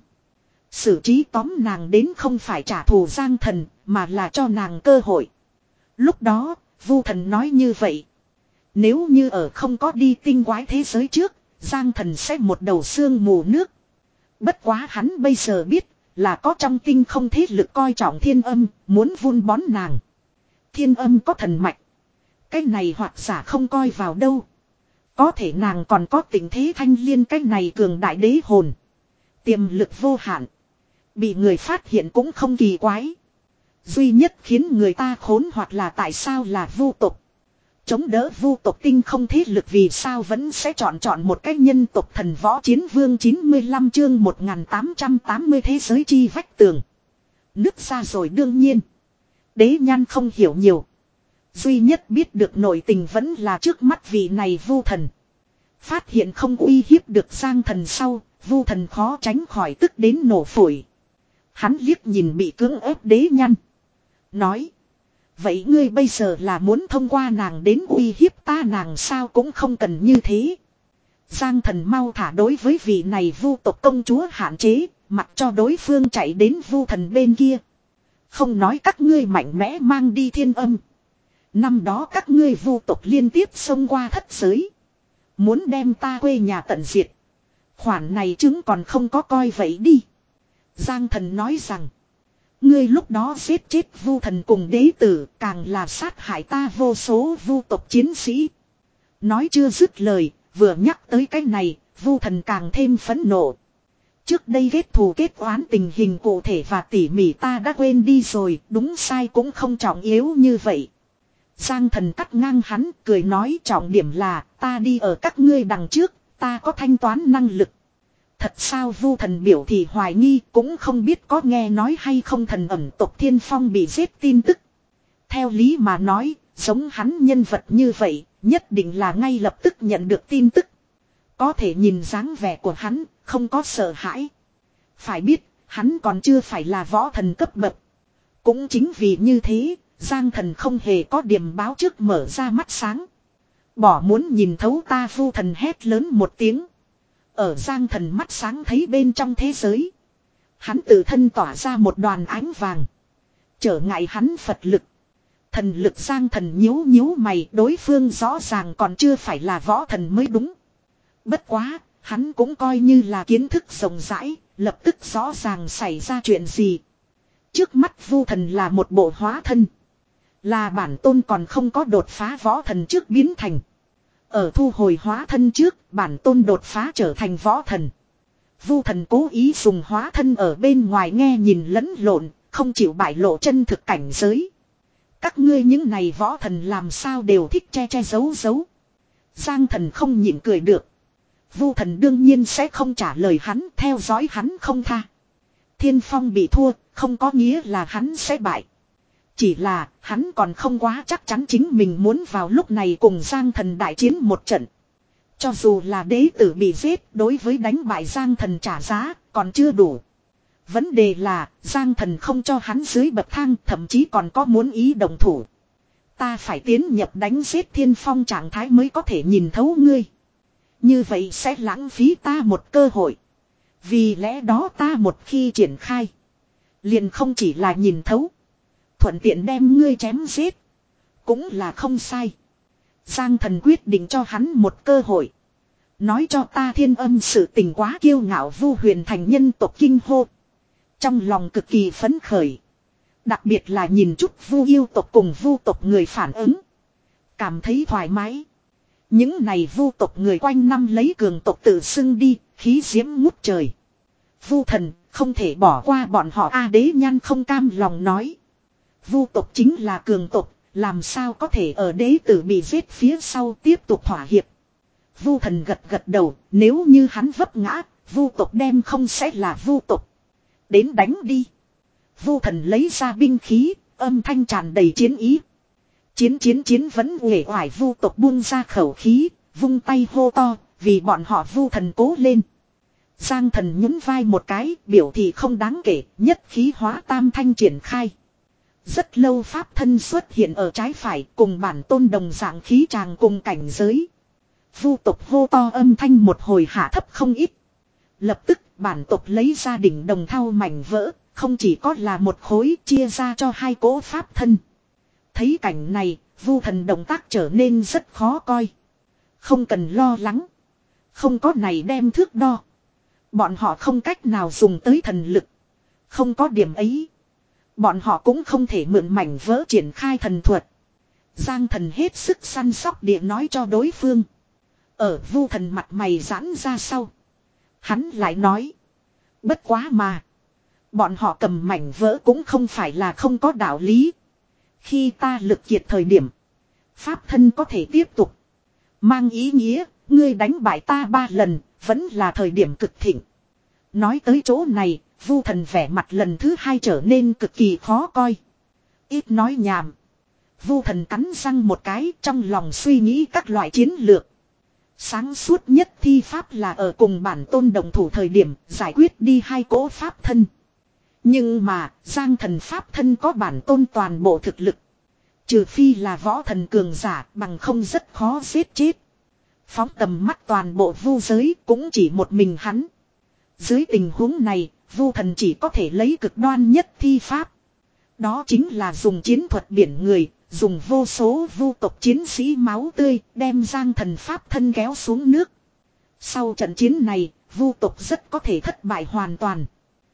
Xử trí tóm nàng đến không phải trả thù Giang Thần, mà là cho nàng cơ hội. Lúc đó, Vu Thần nói như vậy. Nếu như ở không có đi tinh quái thế giới trước, Giang Thần sẽ một đầu xương mù nước. Bất quá hắn bây giờ biết, là có trong tinh không thế lực coi trọng Thiên Âm, muốn vun bón nàng. Thiên Âm có thần mạch. Cái này hoặc giả không coi vào đâu. Có thể nàng còn có tình thế thanh liên cái này cường đại đế hồn. Tiềm lực vô hạn. Bị người phát hiện cũng không kỳ quái. Duy nhất khiến người ta khốn hoặc là tại sao là Vu tộc. Chống đỡ Vu tộc tinh không thế lực vì sao vẫn sẽ chọn chọn một cái nhân tộc thần võ chiến vương chín mươi lăm chương một nghìn tám trăm tám mươi thế giới chi vách tường. Nứt ra rồi đương nhiên. Đế nhan không hiểu nhiều. Duy nhất biết được nội tình vẫn là trước mắt vị này Vu Thần. Phát hiện không uy hiếp được Giang Thần sau, Vu Thần khó tránh khỏi tức đến nổ phổi. Hắn liếc nhìn bị cưỡng ép đế nhan. Nói. Vậy ngươi bây giờ là muốn thông qua nàng đến uy hiếp ta nàng sao cũng không cần như thế. Giang Thần mau thả đối với vị này Vu tộc công chúa hạn chế, mặc cho đối phương chạy đến Vu Thần bên kia. Không nói các ngươi mạnh mẽ mang đi Thiên Âm. Năm đó các ngươi Vu tộc liên tiếp xông qua thất giới. Muốn đem ta quê nhà tận diệt. Khoản này chứng còn không có coi vậy đi. Giang Thần nói rằng. Ngươi lúc đó giết chết Vu Thần cùng đế tử, càng là sát hại ta vô số Vu tộc chiến sĩ. Nói chưa dứt lời, vừa nhắc tới cái này, Vu Thần càng thêm phẫn nộ. Trước đây kết thù kết oán tình hình cụ thể và tỉ mỉ ta đã quên đi rồi, đúng sai cũng không trọng yếu như vậy. Giang Thần cắt ngang hắn, cười nói trọng điểm là, ta đi ở các ngươi đằng trước, ta có thanh toán năng lực. Thật sao Vu Thần biểu thì hoài nghi, cũng không biết có nghe nói hay không thần ẩm tộc Thiên Phong bị giết tin tức. Theo lý mà nói, giống hắn nhân vật như vậy, nhất định là ngay lập tức nhận được tin tức. Có thể nhìn dáng vẻ của hắn, không có sợ hãi. Phải biết, hắn còn chưa phải là võ thần cấp bậc. Cũng chính vì như thế, Giang Thần không hề có điểm báo trước mở ra mắt sáng. Bỏ muốn nhìn thấu ta Vu Thần hét lớn một tiếng. Ở Giang Thần mắt sáng thấy bên trong thế giới. Hắn tự thân tỏa ra một đoàn ánh vàng. Trở ngại hắn Phật lực. Thần lực Giang Thần nhíu nhíu mày, đối phương rõ ràng còn chưa phải là võ thần mới đúng. Bất quá, hắn cũng coi như là kiến thức rộng rãi, lập tức rõ ràng xảy ra chuyện gì. Trước mắt Vu Thần là một bộ hóa thân. Là bản tôn còn không có đột phá võ thần trước biến thành. Ở thu hồi hóa thân trước, bản tôn đột phá trở thành võ thần. Vu Thần cố ý dùng hóa thân ở bên ngoài nghe nhìn lẫn lộn, không chịu bại lộ chân thực cảnh giới. Các ngươi những này võ thần làm sao đều thích che che giấu giấu. Giang Thần không nhịn cười được. Vu Thần đương nhiên sẽ không trả lời hắn, theo dõi hắn không tha. Thiên Phong bị thua, không có nghĩa là hắn sẽ bại. Chỉ là, hắn còn không quá chắc chắn chính mình muốn vào lúc này cùng Giang Thần đại chiến một trận. Cho dù là đế tử bị giết, đối với đánh bại Giang Thần trả giá, còn chưa đủ. Vấn đề là, Giang Thần không cho hắn dưới bậc thang, thậm chí còn có muốn ý đồng thủ. Ta phải tiến nhập đánh giết thiên phong trạng thái mới có thể nhìn thấu ngươi. Như vậy sẽ lãng phí ta một cơ hội. Vì lẽ đó ta một khi triển khai. Liền không chỉ là nhìn thấu. Thuận tiện đem ngươi chém giết. Cũng là không sai. Giang Thần quyết định cho hắn một cơ hội. Nói cho ta thiên âm sự tình quá kiêu ngạo. Vu Huyền thành nhân tộc kinh hô. Trong lòng cực kỳ phấn khởi. Đặc biệt là nhìn chút Vu yêu tộc cùng Vu tộc người phản ứng. Cảm thấy thoải mái. Những này Vu tộc người quanh năm lấy cường tộc tự xưng đi. Khí diễm ngút trời. Vu thần không thể bỏ qua bọn họ. A Đế Nhan không cam lòng nói. Vu tộc chính là cường tộc. Làm sao có thể ở đế tử bị giết phía sau tiếp tục thỏa hiệp. Vu thần gật gật đầu. Nếu như hắn vấp ngã. Vu tộc đem không sẽ là Vu tộc. Đến đánh đi. Vu thần lấy ra binh khí. Âm thanh tràn đầy chiến ý. Chiến chiến chiến vẫn uể oải. Vu tộc buông ra khẩu khí. Vung tay hô to. Vì bọn họ Vu thần cố lên. Giang Thần nhún vai một cái. Biểu thị không đáng kể. Nhất khí hóa tam thanh triển khai. Rất lâu pháp thân xuất hiện ở trái phải. Cùng bản tôn đồng dạng khí tràng cùng cảnh giới. Vu tộc hô to âm thanh một hồi hạ thấp không ít. Lập tức bản tộc lấy ra đỉnh đồng thau mảnh vỡ. Không chỉ có là một khối chia ra cho hai cỗ pháp thân. Thấy cảnh này, Vu thần động tác trở nên rất khó coi. Không cần lo lắng. Không có này đem thước đo. Bọn họ không cách nào dùng tới thần lực. Không có điểm ấy. Bọn họ cũng không thể mượn mảnh vỡ triển khai thần thuật. Giang Thần hết sức săn sóc địa nói cho đối phương. Ở Vu thần mặt mày giãn ra sau. Hắn lại nói. Bất quá mà. Bọn họ cầm mảnh vỡ cũng không phải là không có đạo lý. Khi ta lực kiệt thời điểm. Pháp thân có thể tiếp tục. Mang ý nghĩa. Ngươi đánh bại ta ba lần. Vẫn là thời điểm cực thịnh. Nói tới chỗ này. Vu thần vẻ mặt lần thứ hai trở nên cực kỳ khó coi. Ít nói nhảm. Vu thần cắn răng một cái. Trong lòng suy nghĩ các loại chiến lược. Sáng suốt nhất thi pháp là ở cùng bản tôn đồng thủ thời điểm giải quyết đi hai cỗ pháp thân. Nhưng mà Giang Thần pháp thân có bản tôn toàn bộ thực lực. Trừ phi là võ thần cường giả bằng không rất khó giết chết. Phóng tầm mắt toàn bộ vu giới cũng chỉ một mình hắn. Dưới tình huống này vu thần chỉ có thể lấy cực đoan nhất thi pháp. Đó chính là dùng chiến thuật biển người. Dùng vô số vu tộc chiến sĩ máu tươi đem Giang Thần pháp thân kéo xuống nước. Sau trận chiến này, vu tộc rất có thể thất bại hoàn toàn.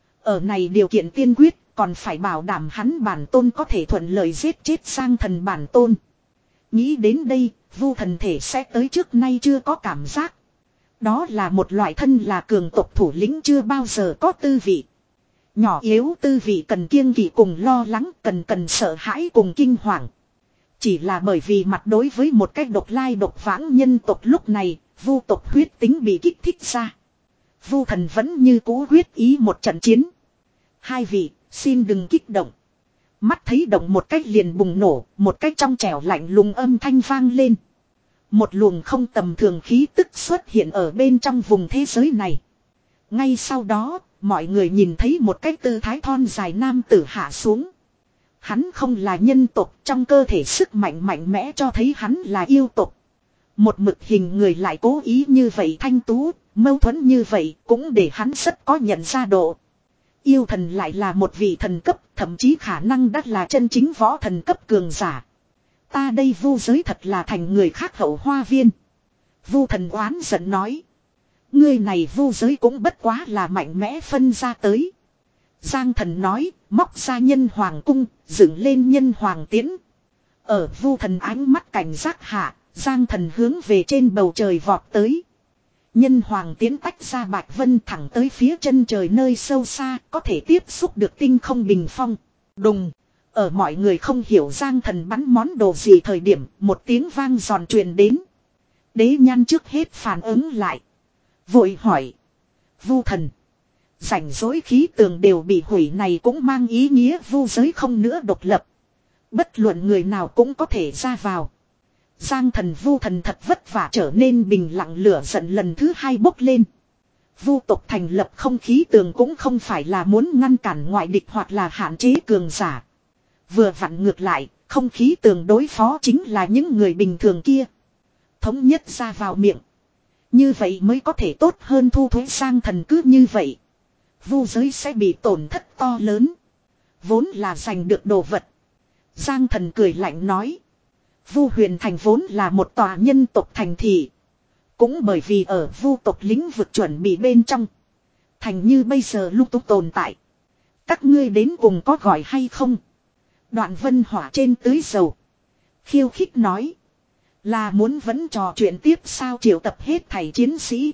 Ở này điều kiện tiên quyết còn phải bảo đảm hắn bản tôn có thể thuận lợi giết chết Giang Thần bản tôn. Nghĩ đến đây, vu thần thể sẽ tới trước nay chưa có cảm giác. Đó là một loại thân là cường tộc thủ lĩnh chưa bao giờ có tư vị. Nhỏ yếu tư vị cần kiêng kỵ cùng lo lắng, cần cần sợ hãi cùng kinh hoàng. Chỉ là bởi vì mặt đối với một cách độc lai độc vãng nhân tộc lúc này, vu tộc huyết tính bị kích thích ra. Vu thần vẫn như cũ quyết ý một trận chiến. Hai vị, xin đừng kích động. Mắt thấy động một cách liền bùng nổ, một cách trong trẻo lạnh lùng âm thanh vang lên. Một luồng không tầm thường khí tức xuất hiện ở bên trong vùng thế giới này. Ngay sau đó, mọi người nhìn thấy một cái tư thái thon dài nam tử hạ xuống. Hắn không là nhân tộc, trong cơ thể sức mạnh mạnh mẽ cho thấy hắn là yêu tộc. Một mực hình người lại cố ý như vậy thanh tú, mâu thuẫn như vậy cũng để hắn rất có nhận ra độ. Yêu thần lại là một vị thần cấp, thậm chí khả năng đắt là chân chính võ thần cấp cường giả. Ta đây vu giới thật là thành người khác hậu hoa viên. Vu thần oán giận nói. Ngươi này vu giới cũng bất quá là mạnh mẽ phân ra tới. Giang Thần nói, móc ra nhân hoàng cung, dựng lên nhân hoàng tiễn. Ở vu thần ánh mắt cảnh giác hạ, Giang Thần hướng về trên bầu trời vọt tới. Nhân hoàng tiễn tách ra bạch vân thẳng tới phía chân trời nơi sâu xa, có thể tiếp xúc được tinh không bình phong. Đùng! Ở mọi người không hiểu Giang Thần bắn món đồ gì thời điểm, một tiếng vang giòn truyền đến. Đế Nhan trước hết phản ứng lại. Vội hỏi. Vu thần. Rảnh rỗi khí tường đều bị hủy này cũng mang ý nghĩa vu giới không nữa độc lập. Bất luận người nào cũng có thể ra vào. Giang Thần vu thần thật vất vả trở nên bình lặng, lửa giận lần thứ hai bốc lên. Vu tộc thành lập không khí tường cũng không phải là muốn ngăn cản ngoại địch hoặc là hạn chế cường giả. Vừa vặn ngược lại, Không khí tường đối phó chính là những người bình thường kia. Thống nhất ra vào miệng. Như vậy mới có thể tốt hơn thu thuế sang thần cứ như vậy. Vu giới sẽ bị tổn thất to lớn. Vốn là giành được đồ vật. Giang thần cười lạnh nói. Vu huyền thành vốn là một tòa nhân tộc thành thị. Cũng bởi vì ở vu tộc lĩnh vực chuẩn bị bên trong. Thành như bây giờ lúc túc tồn tại. Các ngươi đến cùng có gọi hay không? Đoạn vân hỏa trên tưới dầu. Khiêu khích nói. Là muốn vẫn trò chuyện tiếp sao triệu tập hết thảy chiến sĩ.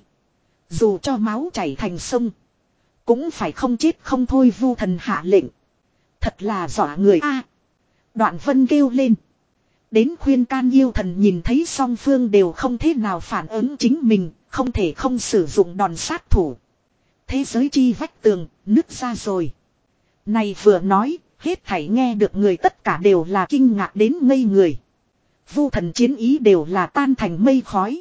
Dù cho máu chảy thành sông. Cũng phải không chết không thôi vu thần hạ lệnh. Thật là dọa người a. Đoạn vân kêu lên. Đến khuyên can yêu thần nhìn thấy song phương đều không thế nào phản ứng chính mình. Không thể không sử dụng đòn sát thủ. Thế giới chi vách tường nứt ra rồi. Này vừa nói. Hết thảy nghe được người tất cả đều là kinh ngạc đến ngây người. Vu thần chiến ý đều là tan thành mây khói.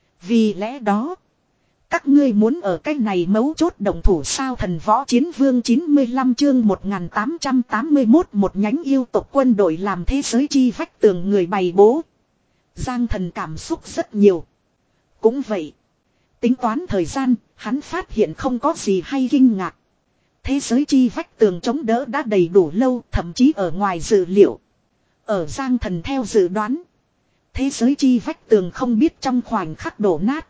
Vì lẽ đó. Các ngươi muốn ở cái này mấu chốt động thủ sao thần võ chiến vương chín mươi lăm chương một nghìn tám trăm tám mươi mốt một nhánh yêu tộc quân đội làm thế giới chi vách tường người bày bố. Giang thần cảm xúc rất nhiều. Cũng vậy. Tính toán thời gian, hắn phát hiện không có gì hay kinh ngạc. Thế giới chi vách tường chống đỡ đã đầy đủ lâu, thậm chí ở ngoài dự liệu. Ở Giang thần theo dự đoán. Thế giới chi vách tường không biết trong khoảnh khắc đổ nát.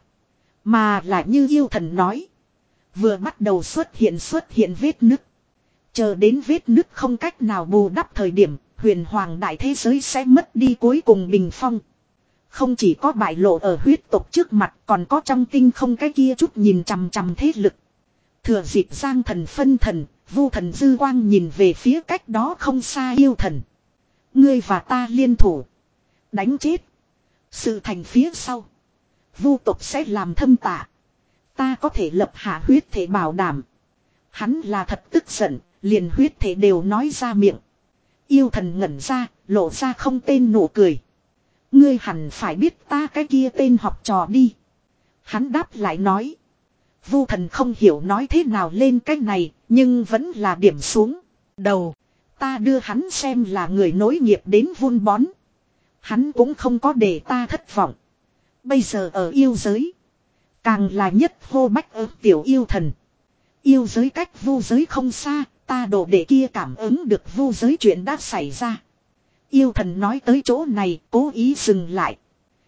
Mà là như yêu thần nói. Vừa bắt đầu xuất hiện xuất hiện vết nứt. Chờ đến vết nứt không cách nào bù đắp thời điểm, huyền hoàng đại thế giới sẽ mất đi cuối cùng bình phong. Không chỉ có bại lộ ở huyết tộc trước mặt, còn có trong tinh không cái kia chút nhìn chằm chằm thế lực. Thừa dịp Giang thần phân thần, Vu thần dư quang nhìn về phía cách đó không xa yêu thần. Ngươi và ta liên thủ. Đánh chết. Sự thành phía sau. Vu tộc sẽ làm thâm tạ. Ta có thể lập hạ huyết thể bảo đảm. Hắn là thật tức giận, liền huyết thể đều nói ra miệng. Yêu thần ngẩn ra, lộ ra không tên nụ cười. Ngươi hẳn phải biết ta cái kia tên học trò đi. Hắn đáp lại nói. Vu thần không hiểu nói thế nào lên cái này, nhưng vẫn là điểm xuống. Đầu, ta đưa hắn xem là người nối nghiệp đến vun bón. Hắn cũng không có để ta thất vọng. Bây giờ ở yêu giới. Càng là nhất hô bách ớt tiểu yêu thần. Yêu giới cách vu giới không xa. Ta đổ để kia cảm ứng được vu giới chuyện đã xảy ra. Yêu thần nói tới chỗ này cố ý dừng lại.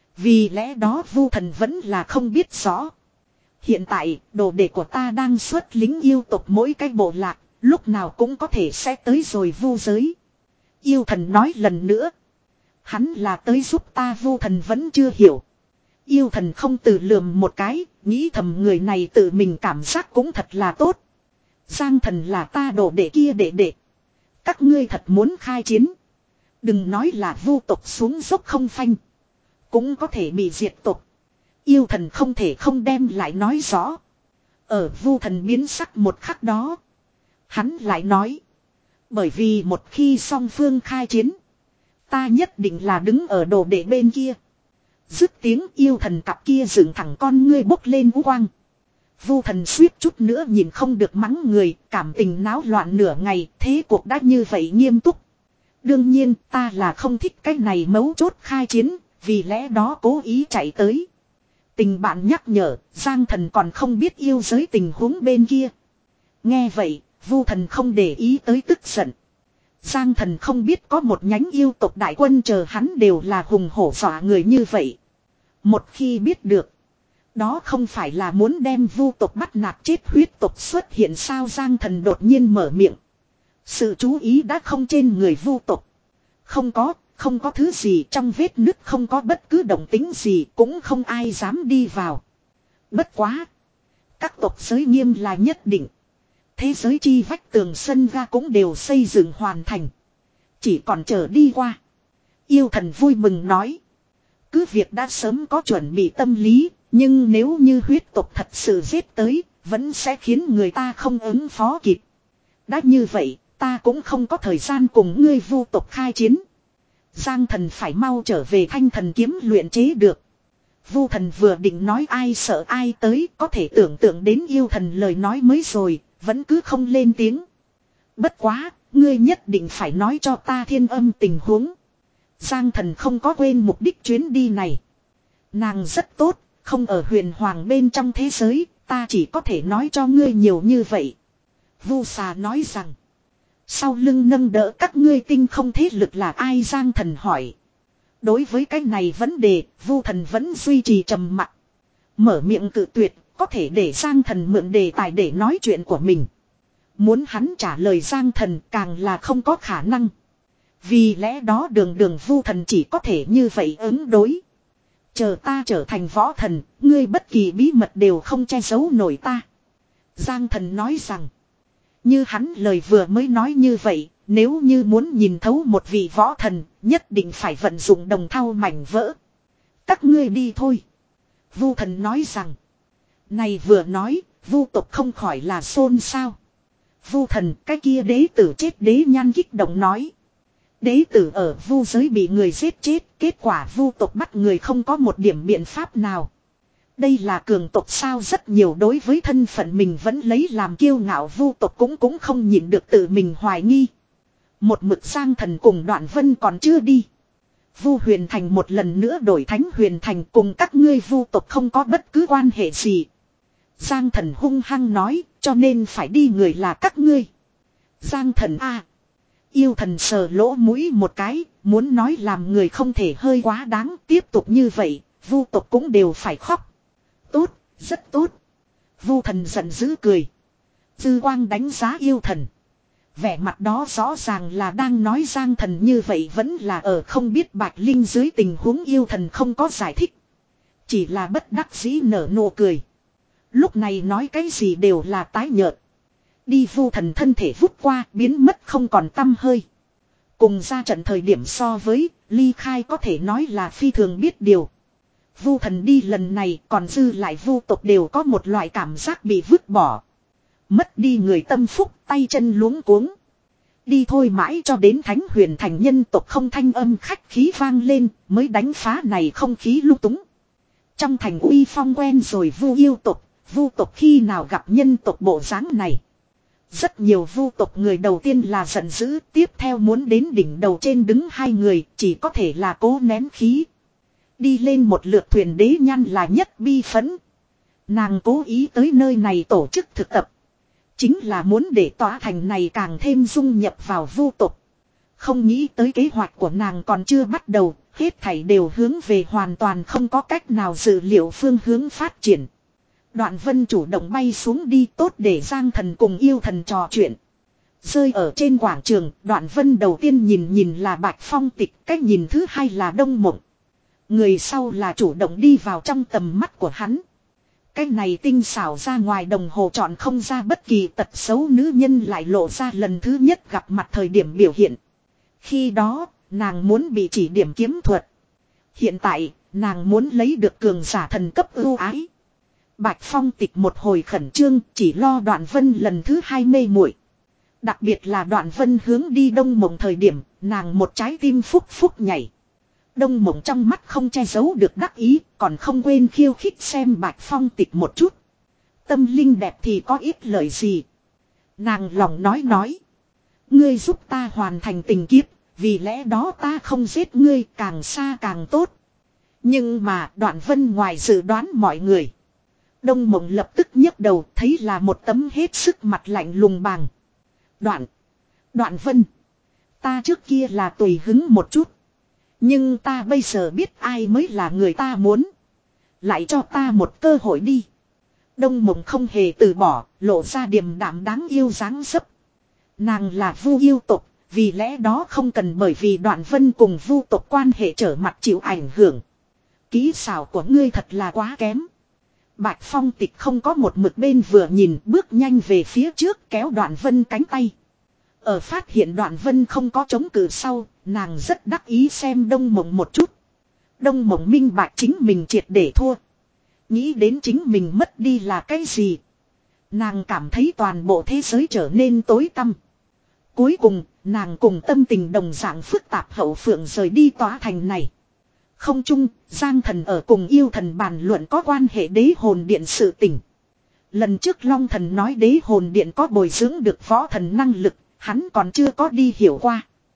Vì lẽ đó vu thần vẫn là không biết rõ. Hiện tại đồ đệ của ta đang xuất lính yêu tộc mỗi cái bộ lạc. Lúc nào cũng có thể sẽ tới rồi vu giới. Yêu thần nói lần nữa. Hắn là tới giúp ta vu thần vẫn chưa hiểu. Yêu thần không từ lườm một cái, nghĩ thầm người này tự mình cảm giác cũng thật là tốt. Giang thần là ta đổ đệ kia đệ đệ. Các ngươi thật muốn khai chiến. Đừng nói là vu tộc xuống dốc không phanh. Cũng có thể bị diệt tộc. Yêu thần không thể không đem lại nói rõ. Ở vu thần biến sắc một khắc đó. Hắn lại nói. Bởi vì một khi song phương khai chiến. Ta nhất định là đứng ở đồ đệ bên kia. Dứt tiếng yêu thần cặp kia dựng thẳng con ngươi bốc lên u quang. Vu thần suýt chút nữa nhìn không được mắng người, cảm tình náo loạn nửa ngày, thế cuộc đã như vậy nghiêm túc. Đương nhiên ta là không thích cái này mấu chốt khai chiến, vì lẽ đó cố ý chạy tới. Tình bạn nhắc nhở, Giang thần còn không biết yêu giới tình huống bên kia. Nghe vậy, Vu thần không để ý tới tức giận. Giang thần không biết có một nhánh yêu tộc đại quân chờ hắn đều là hùng hổ dọa người như vậy. Một khi biết được. Đó không phải là muốn đem vu tộc bắt nạt chết huyết tộc xuất hiện sao Giang thần đột nhiên mở miệng. Sự chú ý đã không trên người vu tộc. Không có, không có thứ gì trong vết nứt không có bất cứ động tính gì cũng không ai dám đi vào. Bất quá. Các tộc giới nghiêm là nhất định. Thế giới chi vách tường sân ga cũng đều xây dựng hoàn thành. Chỉ còn chờ đi qua. Yêu thần vui mừng nói. Cứ việc đã sớm có chuẩn bị tâm lý. Nhưng nếu như huyết tộc thật sự giết tới. Vẫn sẽ khiến người ta không ứng phó kịp. Đã như vậy ta cũng không có thời gian cùng ngươi vu tộc khai chiến. Giang thần phải mau trở về thanh thần kiếm luyện chế được. Vu thần vừa định nói ai sợ ai tới. Có thể tưởng tượng đến yêu thần lời nói mới rồi. Vẫn cứ không lên tiếng. Bất quá, ngươi nhất định phải nói cho ta thiên âm tình huống. Giang Thần không có quên mục đích chuyến đi này. Nàng rất tốt, không ở huyền hoàng bên trong thế giới, ta chỉ có thể nói cho ngươi nhiều như vậy. Vu Xà nói rằng. Sau lưng nâng đỡ các ngươi tinh không thế lực là ai? Giang Thần hỏi. Đối với cái này vấn đề, Vu Thần vẫn duy trì trầm mặc. Mở miệng cự tuyệt, có thể để Giang Thần mượn đề tài để nói chuyện của mình. Muốn hắn trả lời Giang Thần càng là không có khả năng. Vì lẽ đó đường đường Vu Thần chỉ có thể như vậy ứng đối. Chờ ta trở thành võ thần, ngươi bất kỳ bí mật đều không che giấu nổi ta. Giang Thần nói rằng. Như hắn lời vừa mới nói như vậy, nếu như muốn nhìn thấu một vị võ thần, nhất định phải vận dụng đồng thau mảnh vỡ. Các ngươi đi thôi. Vu Thần nói rằng. Này vừa nói, Vu tộc không khỏi là xôn xao. Vu Thần, cái kia đế tử chết. Đế Nhan kích động nói. Đế tử ở Vu giới bị người giết chết, kết quả Vu tộc bắt người không có một điểm biện pháp nào. Đây là cường tộc sao? Rất nhiều đối với thân phận mình vẫn lấy làm kiêu ngạo Vu tộc cũng cũng không nhịn được tự mình hoài nghi. Một mực Giang Thần cùng Đoạn Vân còn chưa đi. Vu Huyền Thành một lần nữa đổi Thánh Huyền Thành, cùng các ngươi Vu tộc không có bất cứ quan hệ gì. Giang Thần hung hăng nói, cho nên phải đi người là các ngươi. Giang Thần a, Yêu Thần sờ lỗ mũi một cái, muốn nói làm người không thể hơi quá đáng, tiếp tục như vậy, Vu tộc cũng đều phải khóc. Tốt, rất tốt. Vu Thần giận dữ cười. Dư quang đánh giá Yêu Thần. Vẻ mặt đó rõ ràng là đang nói Giang Thần như vậy vẫn là ở không biết Bạch Linh dưới tình huống. Yêu Thần không có giải thích. Chỉ là bất đắc dĩ nở nụ cười. Lúc này nói cái gì đều là tái nhợt. Đi. Vu Thần thân thể vút qua biến mất không còn tăm hơi. Cùng ra trận thời điểm so với ly khai có thể nói là phi thường biết điều. Vu Thần đi lần này còn dư lại Vu tộc đều có một loại cảm giác bị vứt bỏ. Mất đi người tâm phúc, tay chân luống cuống. Đi thôi mãi cho đến Thánh Huyền Thành nhân tộc không thanh âm khách khí vang lên mới đánh phá này không khí lung túng. Trong thành uy phong quen rồi Vu yêu tộc, Vu tộc khi nào gặp nhân tộc bộ dáng này. Rất nhiều Vu tộc người đầu tiên là giận dữ, tiếp theo muốn đến đỉnh đầu trên đứng hai người, chỉ có thể là cố nén khí. Đi lên một lượt thuyền Đế Nhan là nhất bi phẫn. Nàng cố ý tới nơi này tổ chức thực tập. Chính là muốn để tòa thành này càng thêm dung nhập vào Vu tộc. Không nghĩ tới kế hoạch của nàng còn chưa bắt đầu, hết thảy đều hướng về hoàn toàn không có cách nào dự liệu phương hướng phát triển. Đoạn Vân chủ động bay xuống đi, tốt để Giang Thần cùng Yêu Thần trò chuyện. Rơi ở trên quảng trường, Đoạn Vân đầu tiên nhìn nhìn là Bạch Phong Tịch, cách nhìn thứ hai là Đông Mộng. Người sau là chủ động đi vào trong tầm mắt của hắn. Cái này tinh xảo ra ngoài đồng hồ chọn không ra bất kỳ tật xấu nữ nhân lại lộ ra lần thứ nhất gặp mặt thời điểm biểu hiện. Khi đó, nàng muốn bị chỉ điểm kiếm thuật. Hiện tại, nàng muốn lấy được cường giả thần cấp ưu ái. Bạch Phong Tịch một hồi khẩn trương, chỉ lo Đoạn Vân lần thứ hai mê muội. Đặc biệt là Đoạn Vân hướng đi Đông Mộng thời điểm, nàng một trái tim phúc phúc nhảy. Đông Mộng trong mắt không che giấu được đắc ý, còn không quên khiêu khích xem Bạch Phong Tịch một chút. Tâm linh đẹp thì có ít lợi gì. Nàng lòng nói nói. Ngươi giúp ta hoàn thành tình kiếp, vì lẽ đó ta không giết ngươi, càng xa càng tốt. Nhưng mà Đoạn Vân ngoài dự đoán mọi người. Đông Mộng lập tức nhấc đầu, thấy là một tấm hết sức mặt lạnh lùng bàng. Đoạn. Đoạn Vân. Ta trước kia là tùy hứng một chút. Nhưng ta bây giờ biết ai mới là người ta muốn. Lại cho ta một cơ hội đi. Đông Mộng không hề từ bỏ, lộ ra điềm đạm đáng yêu dáng dấp. Nàng là Vu yêu tộc, vì lẽ đó không cần bởi vì Đoạn Vân cùng Vu tộc quan hệ trở mặt chịu ảnh hưởng. Kỹ xảo của ngươi thật là quá kém. Bạch Phong Tịch không có một mực bên vừa nhìn, bước nhanh về phía trước kéo Đoạn Vân cánh tay. Ở phát hiện Đoạn Vân không có chống cự sau, nàng rất đắc ý xem Đông Mộng một chút. Đông Mộng minh bạch chính mình triệt để thua. Nghĩ đến chính mình mất đi là cái gì. Nàng cảm thấy toàn bộ thế giới trở nên tối tăm. Cuối cùng, nàng cùng tâm tình đồng dạng phức tạp hậu phượng rời đi tòa thành này. Không chung, Giang Thần ở cùng Yêu Thần bàn luận có quan hệ đế hồn điện sự tình. Lần trước Long Thần nói đế hồn điện có bồi dưỡng được võ thần năng lực, hắn còn chưa có đi hiểu qua.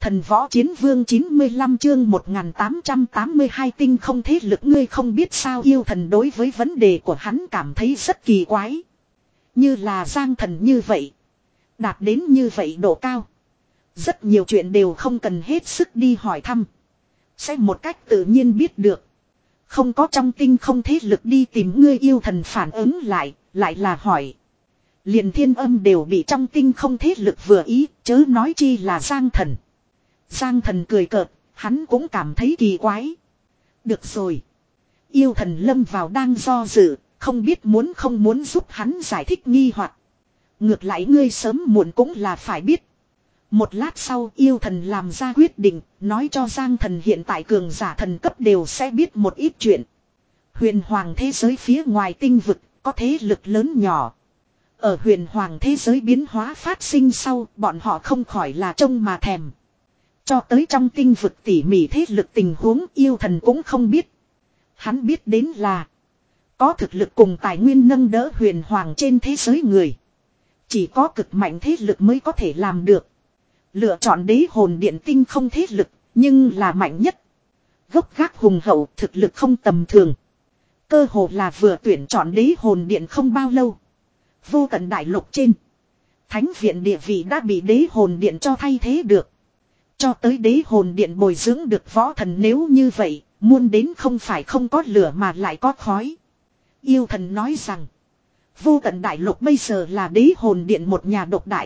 Thần võ chiến vương chín mươi lăm chương một nghìn tám trăm tám mươi hai tinh không thế lực ngươi không biết sao yêu thần đối với vấn đề của hắn cảm thấy rất kỳ quái. Như là Giang Thần như vậy. Đạt đến như vậy độ cao. Rất nhiều chuyện đều không cần hết sức đi hỏi thăm. Sẽ một cách tự nhiên biết được. Không có trong tinh không thế lực đi tìm ngươi yêu thần phản ứng lại, lại là hỏi. Liền thiên âm đều bị trong tinh không thế lực vừa ý, chớ nói chi là Giang Thần. Giang Thần cười cợt, hắn cũng cảm thấy kỳ quái. Được rồi. Yêu thần lâm vào đang do dự, không biết muốn không muốn giúp hắn giải thích nghi hoặc. Ngược lại ngươi sớm muộn cũng là phải biết. Một lát sau yêu thần làm ra quyết định, nói cho Giang Thần hiện tại cường giả thần cấp đều sẽ biết một ít chuyện. Huyền hoàng thế giới phía ngoài tinh vực, có thế lực lớn nhỏ. Ở huyền hoàng thế giới biến hóa phát sinh sau, bọn họ không khỏi là trông mà thèm. Cho tới trong tinh vực tỉ mỉ thế lực tình huống yêu thần cũng không biết. Hắn biết đến là có thực lực cùng tài nguyên nâng đỡ huyền hoàng trên thế giới người. Chỉ có cực mạnh thế lực mới có thể làm được. Lựa chọn đế hồn điện tinh không thế lực, nhưng là mạnh nhất. Gốc gác hùng hậu, thực lực không tầm thường. Cơ hồ là vừa tuyển chọn đế hồn điện không bao lâu. Vô tận đại lục trên. Thánh viện địa vị đã bị đế hồn điện cho thay thế được. Cho tới đế hồn điện bồi dưỡng được võ thần nếu như vậy, muôn đến không phải không có lửa mà lại có khói. Yêu thần nói rằng, vô tận đại lục bây giờ là đế hồn điện một nhà độc đại.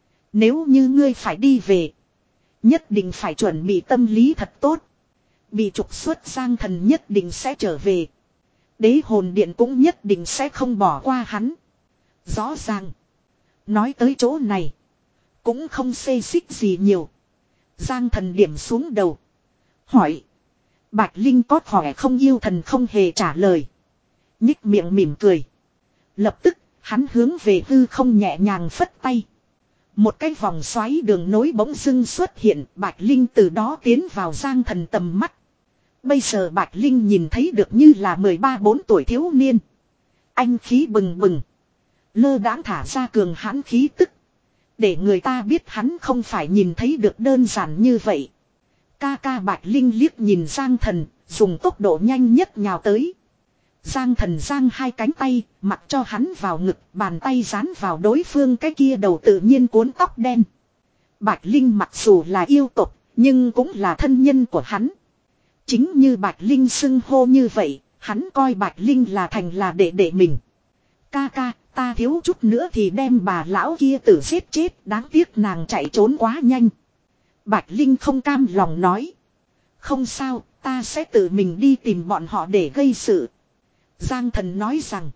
Nếu như ngươi phải đi về, nhất định phải chuẩn bị tâm lý thật tốt. Bị trục xuất Giang Thần nhất định sẽ trở về. Đế hồn điện cũng nhất định sẽ không bỏ qua hắn. Rõ ràng. Nói tới chỗ này, cũng không xê xích gì nhiều. Giang Thần điểm xuống đầu. Hỏi. Bạch Linh có khỏe không yêu thần không hề trả lời. Nhích miệng mỉm cười. Lập tức, hắn hướng về hư không nhẹ nhàng phất tay. Một cái vòng xoáy đường nối bỗng dưng xuất hiện, Bạch Linh từ đó tiến vào Giang Thần tầm mắt. Bây giờ Bạch Linh nhìn thấy được như là mười ba bốn tuổi thiếu niên. Anh khí bừng bừng. Lơ đãng thả ra cường hãn khí tức. Để người ta biết hắn không phải nhìn thấy được đơn giản như vậy. Ca ca Bạch Linh liếc nhìn Giang Thần, dùng tốc độ nhanh nhất nhào tới. Giang Thần giang hai cánh tay, mặc cho hắn vào ngực, bàn tay dán vào đối phương cái kia đầu tự nhiên cuốn tóc đen. Bạch Linh mặc dù là yêu tộc, nhưng cũng là thân nhân của hắn. Chính như Bạch Linh xưng hô như vậy, hắn coi Bạch Linh là thành là đệ đệ mình. Ca ca, ta thiếu chút nữa thì đem bà lão kia tử giết chết, đáng tiếc nàng chạy trốn quá nhanh. Bạch Linh không cam lòng nói. Không sao, ta sẽ tự mình đi tìm bọn họ để gây sự. Giang Thần nói rằng.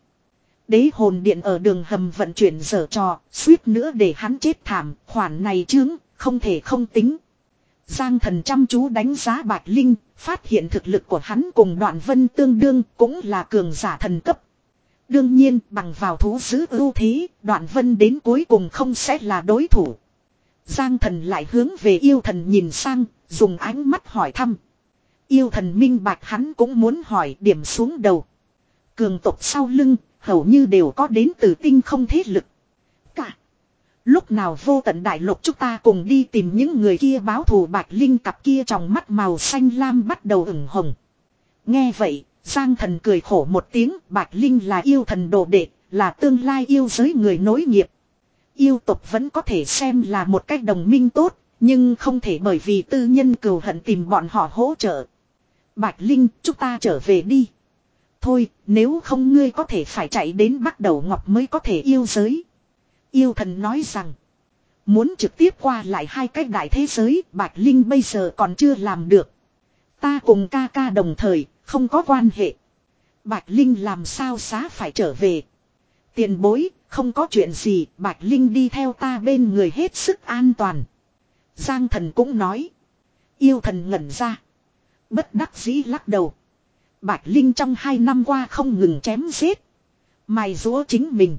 Đế hồn điện ở đường hầm vận chuyển dở trò, suýt nữa để hắn chết thảm, khoản này chướng, không thể không tính. Giang Thần chăm chú đánh giá Bạch Linh, phát hiện thực lực của hắn cùng Đoạn Vân tương đương, cũng là cường giả thần cấp. Đương nhiên, bằng vào thú giữ ưu thế, Đoạn Vân đến cuối cùng không sẽ là đối thủ. Giang Thần lại hướng về yêu thần nhìn sang, dùng ánh mắt hỏi thăm. Yêu thần minh bạch hắn cũng muốn hỏi, điểm xuống đầu. Cường tộc sau lưng, hầu như đều có đến từ tinh không thế lực. Cả. Lúc nào vô tận đại lục chúng ta cùng đi tìm những người kia báo thù. Bạch Linh cặp kia trong mắt màu xanh lam bắt đầu ửng hồng. Nghe vậy, Giang Thần cười khổ một tiếng. Bạch Linh là yêu thần đồ đệ, là tương lai yêu giới người nối nghiệp. Yêu tộc vẫn có thể xem là một cách đồng minh tốt, nhưng không thể bởi vì tư nhân cừu hận tìm bọn họ hỗ trợ. Bạch Linh, chúng ta trở về đi. Thôi, nếu không ngươi có thể phải chạy đến Bắc Đầu Ngọc mới có thể yêu giới. Yêu thần nói rằng, muốn trực tiếp qua lại hai cái đại thế giới, Bạch Linh bây giờ còn chưa làm được. Ta cùng ca ca đồng thời, không có quan hệ. Bạch Linh làm sao xá phải trở về. Tiền bối, không có chuyện gì, Bạch Linh đi theo ta bên người hết sức an toàn. Giang Thần cũng nói. Yêu thần ngẩn ra. Bất đắc dĩ lắc đầu. Bạch Linh trong hai năm qua không ngừng chém giết. Mài rũa chính mình.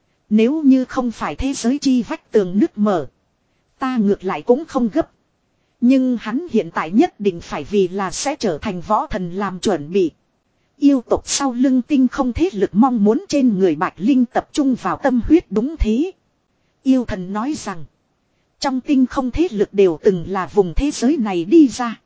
Nếu như không phải thế giới chi vách tường nứt mở. Ta ngược lại cũng không gấp. Nhưng hắn hiện tại nhất định phải vì là sẽ trở thành võ thần làm chuẩn bị. Yêu tộc sau lưng tinh không thế lực mong muốn trên người Bạch Linh tập trung vào tâm huyết đúng thế. Yêu thần nói rằng. Trong tinh không thế lực đều từng là vùng thế giới này đi ra.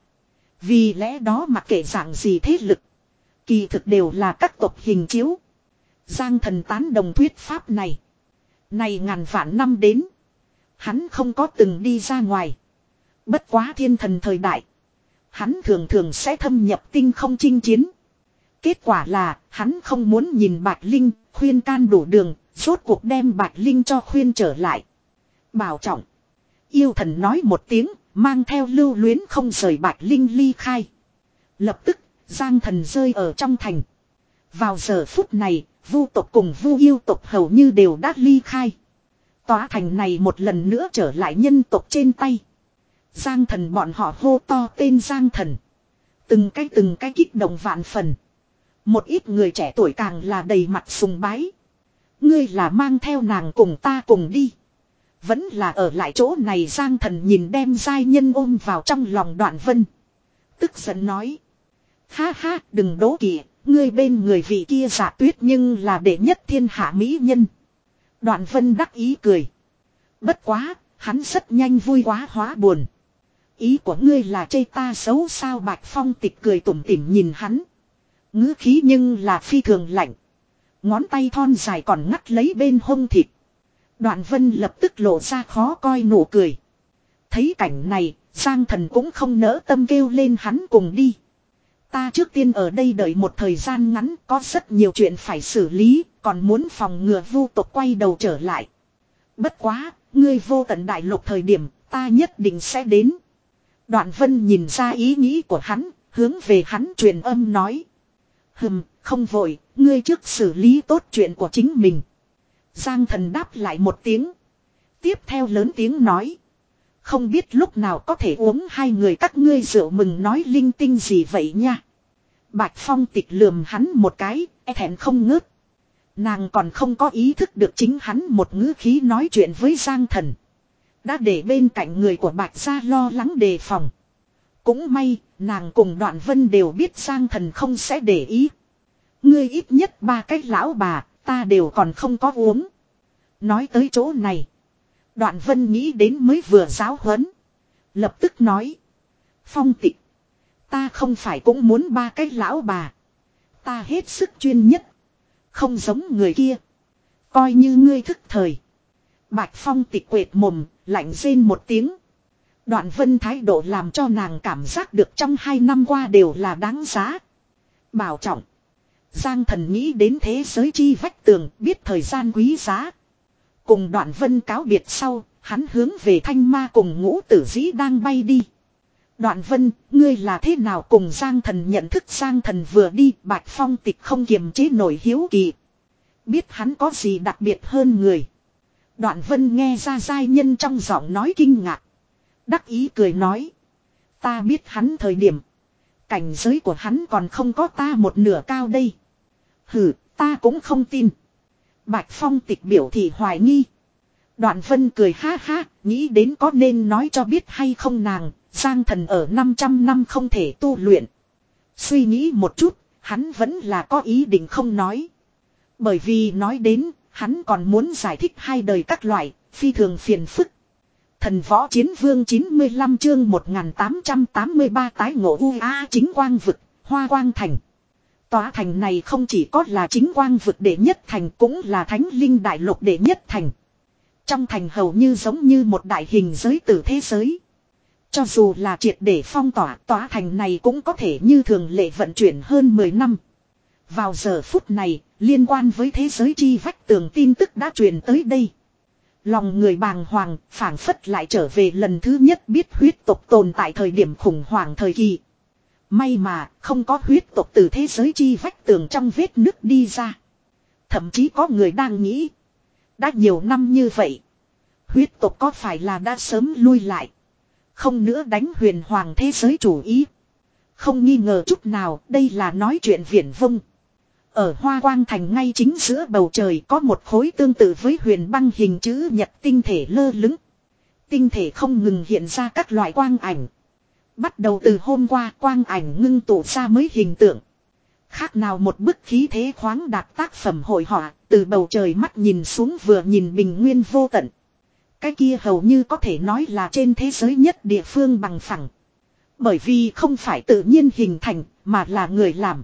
Vì lẽ đó mặc kệ dạng gì thế lực, kỳ thực đều là các tộc hình chiếu. Giang Thần tán đồng thuyết pháp này. Này ngàn vạn năm đến, hắn không có từng đi ra ngoài. Bất quá thiên thần thời đại, hắn thường thường sẽ thâm nhập tinh không chinh chiến. Kết quả là, hắn không muốn nhìn Bạch Linh, khuyên can đủ đường, rốt cuộc đem Bạch Linh cho khuyên trở lại. Bảo trọng. Yêu thần nói một tiếng, mang theo lưu luyến không rời Bạch Linh ly khai. Lập tức, Giang Thần rơi ở trong thành. Vào giờ phút này, Vu tộc cùng Vu yêu tộc hầu như đều đã ly khai. Tòa thành này một lần nữa trở lại nhân tộc trên tay. Giang Thần bọn họ hô to tên Giang Thần. Từng cái từng cái kích động vạn phần. Một ít người trẻ tuổi càng là đầy mặt sùng bái. Ngươi là mang theo nàng cùng ta cùng đi. Vẫn là ở lại chỗ này. Giang Thần nhìn đem giai nhân ôm vào trong lòng Đoạn Vân. Tức giận nói. Ha ha, đừng đố kỵ, ngươi bên người vị kia Dạ Tuyết nhưng là đệ nhất thiên hạ mỹ nhân. Đoạn Vân đắc ý cười. Bất quá, hắn rất nhanh vui quá hóa buồn. Ý của ngươi là chê ta xấu sao? Bạch Phong Tịch cười tủm tỉm nhìn hắn. Ngữ khí nhưng là phi thường lạnh. Ngón tay thon dài còn ngắt lấy bên hông thịt. Đoạn Vân lập tức lộ ra khó coi nụ cười. Thấy cảnh này, Giang Thần cũng không nỡ tâm kêu lên hắn cùng đi. Ta trước tiên ở đây đợi một thời gian ngắn, có rất nhiều chuyện phải xử lý, còn muốn phòng ngừa Vu tộc quay đầu trở lại. Bất quá, ngươi vô tận đại lục thời điểm, ta nhất định sẽ đến. Đoạn Vân nhìn ra ý nghĩ của hắn, hướng về hắn truyền âm nói. Hừm, không vội, ngươi trước xử lý tốt chuyện của chính mình. Giang Thần đáp lại một tiếng. Tiếp theo lớn tiếng nói. Không biết lúc nào có thể uống hai người các ngươi rượu mừng nói linh tinh gì vậy nha. Bạch Phong Tịch lườm hắn một cái, e thẹn không ngớt. Nàng còn không có ý thức được chính hắn một ngữ khí nói chuyện với Giang Thần. Đã để bên cạnh người của Bạch gia lo lắng đề phòng. Cũng may, nàng cùng Đoạn Vân đều biết Giang Thần không sẽ để ý. Ngươi ít nhất ba cái lão bà, ta đều còn không có uống. Nói tới chỗ này. Đoạn Vân nghĩ đến mới vừa giáo huấn. Lập tức nói. Phong Tịch. Ta không phải cũng muốn ba cái lão bà. Ta hết sức chuyên nhất. Không giống người kia. Coi như ngươi thức thời. Bạch Phong Tịch quệt mồm, lạnh rên một tiếng. Đoạn Vân thái độ làm cho nàng cảm giác được trong hai năm qua đều là đáng giá. Bảo trọng. Giang Thần nghĩ đến thế giới chi vách tường, biết thời gian quý giá. Cùng Đoạn Vân cáo biệt sau, hắn hướng về Thanh Ma cùng Ngũ Tử Dĩ đang bay đi. Đoạn Vân, ngươi là thế nào cùng Giang Thần nhận thức? Giang Thần vừa đi, Bạch Phong Tịch không kiềm chế nổi hiếu kỳ. Biết hắn có gì đặc biệt hơn người. Đoạn Vân nghe ra giai nhân trong giọng nói kinh ngạc. Đắc ý cười nói. Ta biết hắn thời điểm. Cảnh giới của hắn còn không có ta một nửa cao đây. Hừ, ta cũng không tin. Bạch Phong Tịch biểu thị hoài nghi. Đoạn Vân cười ha ha, nghĩ đến có nên nói cho biết hay không nàng, Giang Thần ở năm trăm năm không thể tu luyện. Suy nghĩ một chút, hắn vẫn là có ý định không nói. Bởi vì nói đến, hắn còn muốn giải thích hai đời các loại, phi thường phiền phức. Thần Võ Chiến Vương chín mươi lăm chương một nghìn tám trăm tám mươi ba tái ngộ U A Chính Quang Vực, Hoa Quang Thành. Tòa thành này không chỉ có là Chính Quang Vực đệ nhất thành, cũng là Thánh Linh Đại Lục đệ nhất thành. Trong thành hầu như giống như một đại hình giới tử thế giới. Cho dù là triệt để phong tỏa, tòa thành này cũng có thể như thường lệ vận chuyển hơn mười năm. Vào giờ phút này, liên quan với thế giới chi vách tường tin tức đã truyền tới đây. Lòng người bàng hoàng, phảng phất lại trở về lần thứ nhất biết huyết tộc tồn tại thời điểm khủng hoảng thời kỳ. May mà, không có huyết tộc từ thế giới chi vách tường trong vết nứt đi ra. Thậm chí có người đang nghĩ. Đã nhiều năm như vậy. Huyết tộc có phải là đã sớm lui lại. Không nữa đánh huyền hoàng thế giới chủ ý. Không nghi ngờ chút nào, đây là nói chuyện viển vông. Ở Hoa Quang Thành ngay chính giữa bầu trời có một khối tương tự với huyền băng hình chữ nhật tinh thể lơ lửng. Tinh thể không ngừng hiện ra các loại quang ảnh. Bắt đầu từ hôm qua quang ảnh ngưng tụ ra mới hình tượng. Khác nào một bức khí thế khoáng đạt tác phẩm hội họa, từ bầu trời mắt nhìn xuống vừa nhìn bình nguyên vô tận. Cái kia hầu như có thể nói là trên thế giới nhất địa phương bằng phẳng. Bởi vì không phải tự nhiên hình thành mà là người làm.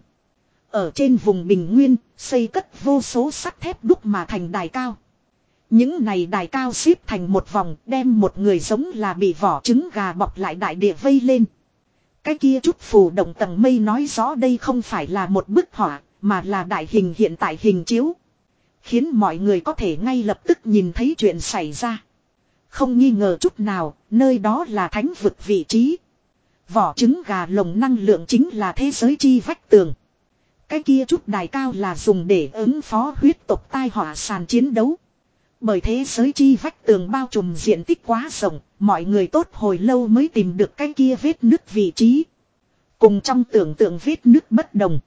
Ở trên vùng bình nguyên xây cất vô số sắt thép đúc mà thành đài cao. Những này đài cao xếp thành một vòng đem một người giống là bị vỏ trứng gà bọc lại đại địa vây lên. Cái kia chút phù động tầng mây nói rõ đây không phải là một bức họa mà là đại hình hiện tại hình chiếu. Khiến mọi người có thể ngay lập tức nhìn thấy chuyện xảy ra. Không nghi ngờ chút nào, nơi đó là thánh vực vị trí. Vỏ trứng gà lồng năng lượng chính là thế giới chi vách tường. Cái kia chút đài cao là dùng để ứng phó huyết tộc tai họa sàn chiến đấu. Bởi thế giới chi vách tường bao trùm diện tích quá rộng, mọi người tốt hồi lâu mới tìm được cái kia vết nứt vị trí. Cùng trong tưởng tượng vết nứt bất đồng.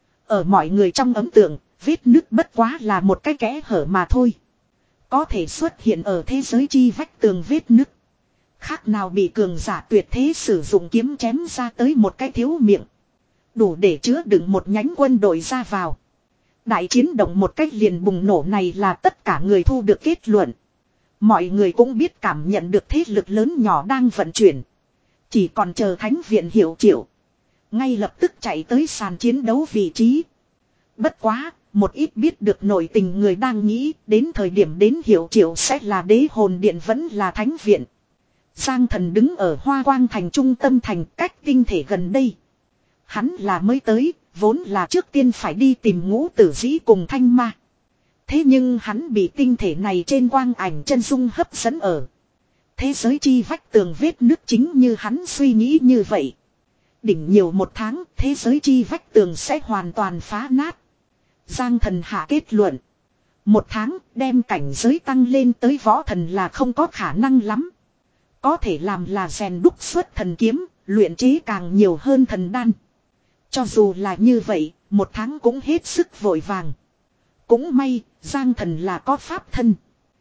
Ở mọi người trong ấn tượng, vết nứt bất quá là một cái kẽ hở mà thôi. Có thể xuất hiện ở thế giới chi vách tường vết nứt. Khác nào bị cường giả tuyệt thế sử dụng kiếm chém ra tới một cái thiếu miệng. Đủ để chứa đựng một nhánh quân đội ra vào. Đại chiến động một cách liền bùng nổ này là tất cả người thu được kết luận. Mọi người cũng biết cảm nhận được thế lực lớn nhỏ đang vận chuyển. Chỉ còn chờ thánh viện hiệu triệu. Ngay lập tức chạy tới sàn chiến đấu vị trí. Bất quá, một ít biết được nội tình người đang nghĩ đến thời điểm đến hiệu triệu sẽ là đế hồn điện vẫn là thánh viện. Giang Thần đứng ở Hoa Quang thành trung tâm thành cách tinh thể gần đây. Hắn là mới tới, vốn là trước tiên phải đi tìm Ngũ Tử Dĩ cùng Thanh Ma. Thế nhưng hắn bị tinh thể này trên quang ảnh chân dung hấp dẫn ở. Thế giới chi vách tường vết nứt chính như hắn suy nghĩ như vậy. Đỉnh nhiều một tháng, thế giới chi vách tường sẽ hoàn toàn phá nát. Giang Thần hạ kết luận. Một tháng đem cảnh giới tăng lên tới võ thần là không có khả năng lắm. Có thể làm là rèn đúc xuất thần kiếm, luyện chế càng nhiều hơn thần đan. Cho dù là như vậy, một tháng cũng hết sức vội vàng. Cũng may, Giang Thần là có pháp thân.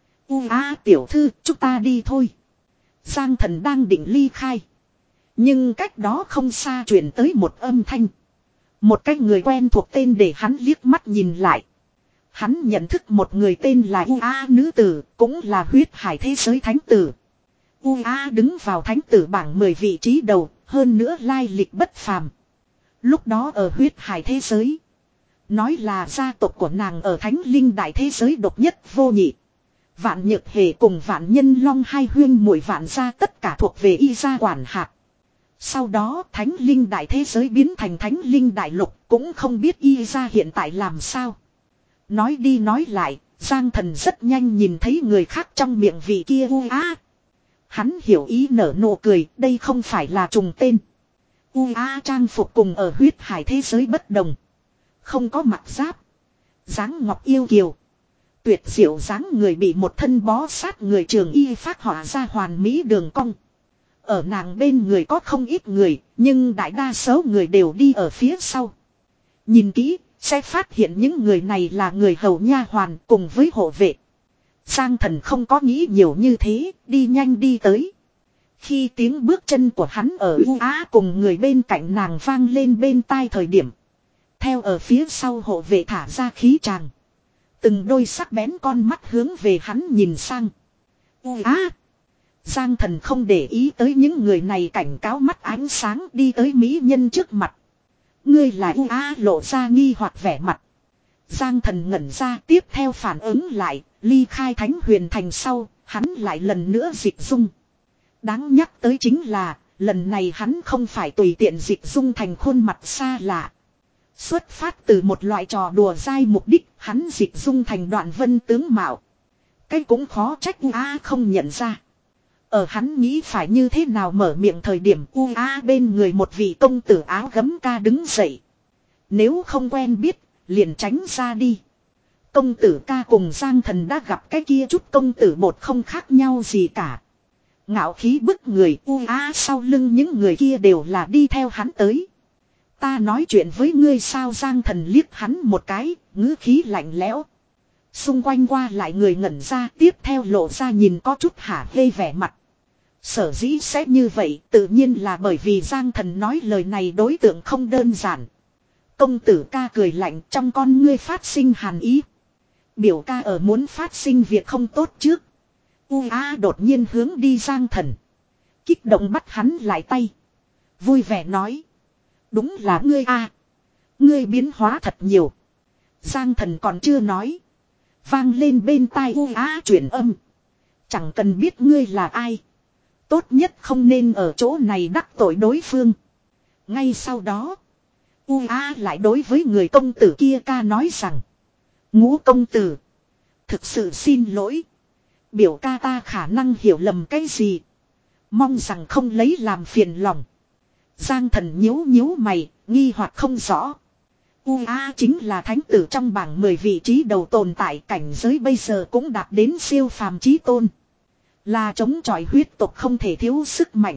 U a tiểu thư, chúng ta đi thôi. Giang Thần đang định ly khai. Nhưng cách đó không xa truyền tới một âm thanh. Một cái người quen thuộc tên để hắn liếc mắt nhìn lại. Hắn nhận thức một người tên là U A nữ tử, cũng là huyết hải thế giới thánh tử. U A đứng vào thánh tử bảng mười vị trí đầu, hơn nữa lai lịch bất phàm. Lúc đó ở huyết hải thế giới. Nói là gia tộc của nàng ở thánh linh đại thế giới độc nhất vô nhị. Vạn Nhược Hề cùng Vạn Nhân Long hai huyên muội Vạn gia tất cả thuộc về y gia quản hạt. Sau đó thánh linh đại thế giới biến thành thánh linh đại lục, cũng không biết y gia hiện tại làm sao. Nói đi nói lại, Giang Thần rất nhanh nhìn thấy người khác trong miệng vị kia U A. Hắn hiểu ý nở nụ cười, đây không phải là trùng tên. U A trang phục cùng ở huyết hải thế giới bất đồng. Không có mặt giáp. Dáng ngọc yêu kiều. Tuyệt diệu dáng người bị một thân bó sát người trường y phát họa ra hoàn mỹ đường cong. Ở nàng bên người có không ít người, nhưng đại đa số người đều đi ở phía sau. Nhìn kỹ, sẽ phát hiện những người này là người hầu nha hoàn cùng với hộ vệ. Giang Thần không có nghĩ nhiều như thế, đi nhanh đi tới. Khi tiếng bước chân của hắn ở U A cùng người bên cạnh nàng vang lên bên tai thời điểm. Theo ở phía sau hộ vệ thả ra khí tràng. Từng đôi sắc bén con mắt hướng về hắn nhìn sang. U A. Giang Thần không để ý tới những người này cảnh cáo mắt ánh sáng đi tới mỹ nhân trước mặt. Ngươi là U A lộ ra nghi hoặc vẻ mặt. Giang Thần ngẩn ra tiếp theo phản ứng lại, ly khai Thánh Huyền Thành sau, hắn lại lần nữa dịch dung. Đáng nhắc tới chính là, lần này hắn không phải tùy tiện dịch dung thành khuôn mặt xa lạ. Xuất phát từ một loại trò đùa dai mục đích, hắn dịch dung thành Đoạn Vân tướng mạo. Cái cũng khó trách U A không nhận ra. Ở hắn nghĩ phải như thế nào mở miệng thời điểm U A bên người một vị công tử áo gấm ca đứng dậy. Nếu không quen biết, liền tránh ra đi. Công tử ca cùng Giang Thần đã gặp cái kia chút công tử bột không khác nhau gì cả. Ngạo khí bức người U A sau lưng những người kia đều là đi theo hắn tới. Ta nói chuyện với ngươi sao? Giang Thần liếc hắn một cái, ngữ khí lạnh lẽo. Xung quanh qua lại người ngẩn ra, tiếp theo lộ ra nhìn có chút hả hê vẻ mặt. Sở dĩ sẽ như vậy tự nhiên là bởi vì Giang Thần nói lời này đối tượng không đơn giản. Công tử ca cười lạnh, trong con ngươi phát sinh hàn ý. Biểu ca ở muốn phát sinh việc không tốt trước. U A đột nhiên hướng đi Giang Thần. Kích động bắt hắn lại tay. Vui vẻ nói. Đúng là ngươi a, ngươi biến hóa thật nhiều. Giang Thần còn chưa nói. Vang lên bên tai U A truyền âm. Chẳng cần biết ngươi là ai. Tốt nhất không nên ở chỗ này đắc tội đối phương. Ngay sau đó. U A lại đối với người công tử kia ca nói rằng. Ngũ công tử. Thực sự xin lỗi. Biểu ca ta khả năng hiểu lầm cái gì. Mong rằng không lấy làm phiền lòng. Giang Thần nhíu nhíu mày, nghi hoặc không rõ. U A chính là thánh tử trong bảng mười vị trí đầu tồn tại, cảnh giới bây giờ cũng đạt đến siêu phàm chí tôn. Là chống chọi huyết tộc không thể thiếu sức mạnh.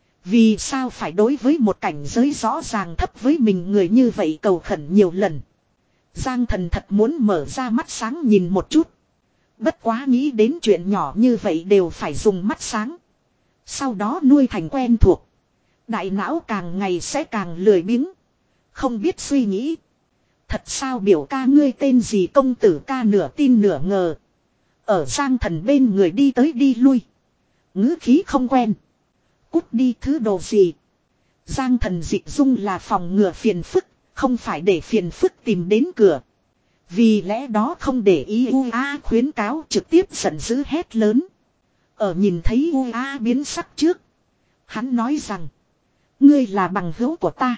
Vì sao phải đối với một cảnh giới rõ ràng thấp với mình người như vậy cầu khẩn nhiều lần. Giang Thần thật muốn mở ra mắt sáng nhìn một chút. Bất quá nghĩ đến chuyện nhỏ như vậy đều phải dùng mắt sáng. Sau đó nuôi thành quen thuộc. Đại não càng ngày sẽ càng lười biếng. Không biết suy nghĩ. Thật sao biểu ca ngươi tên gì, công tử ca nửa tin nửa ngờ. Ở Giang Thần bên người đi tới đi lui. Ngữ khí không quen. Cút đi thứ đồ gì. Giang Thần dịch dung là phòng ngừa phiền phức. Không phải để phiền phức tìm đến cửa. Vì lẽ đó không để ý U A khuyến cáo, trực tiếp giận dữ hét lớn. Ở nhìn thấy U A biến sắc trước. Hắn nói rằng. Ngươi là bằng hữu của ta.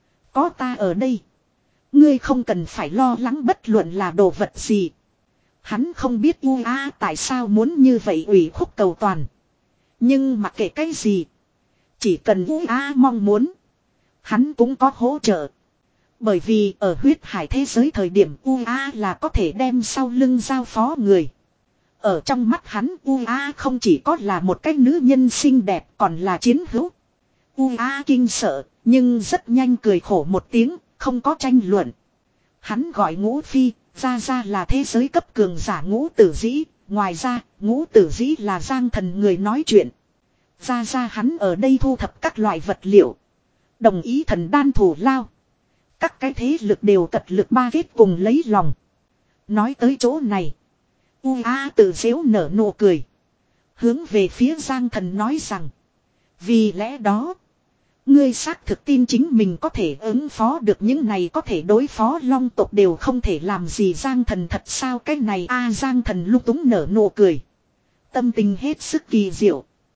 Có ta ở đây. Ngươi không cần phải lo lắng bất luận là đồ vật gì. Hắn không biết U A tại sao muốn như vậy ủy khúc cầu toàn. Nhưng mặc kệ cái gì. Chỉ cần U A mong muốn. Hắn cũng có hỗ trợ. Bởi vì ở huyết hải thế giới thời điểm U A là có thể đem sau lưng giao phó người. Ở trong mắt hắn U A không chỉ có là một cái nữ nhân xinh đẹp còn là chiến hữu. U A kinh sợ nhưng rất nhanh cười khổ một tiếng, không có tranh luận. Hắn gọi Ngũ Phi, ra ra là thế giới cấp cường giả Ngũ Tử Dĩ, ngoài ra Ngũ Tử Dĩ là Giang Thần người nói chuyện. Ra ra hắn ở đây thu thập các loại vật liệu. Đồng ý thần đan thủ lao. Các cái thế lực đều cật lực ba kết cùng lấy lòng. Nói tới chỗ này. U A tự dễu nở nụ cười. Hướng về phía Giang Thần nói rằng. Vì lẽ đó. Ngươi xác thực tin chính mình có thể ứng phó được những này, có thể đối phó long tộc đều không thể làm gì. Giang Thần thật sao cái này a à, Giang Thần lúc túng nở nụ cười. Tâm tình hết sức kỳ diệu.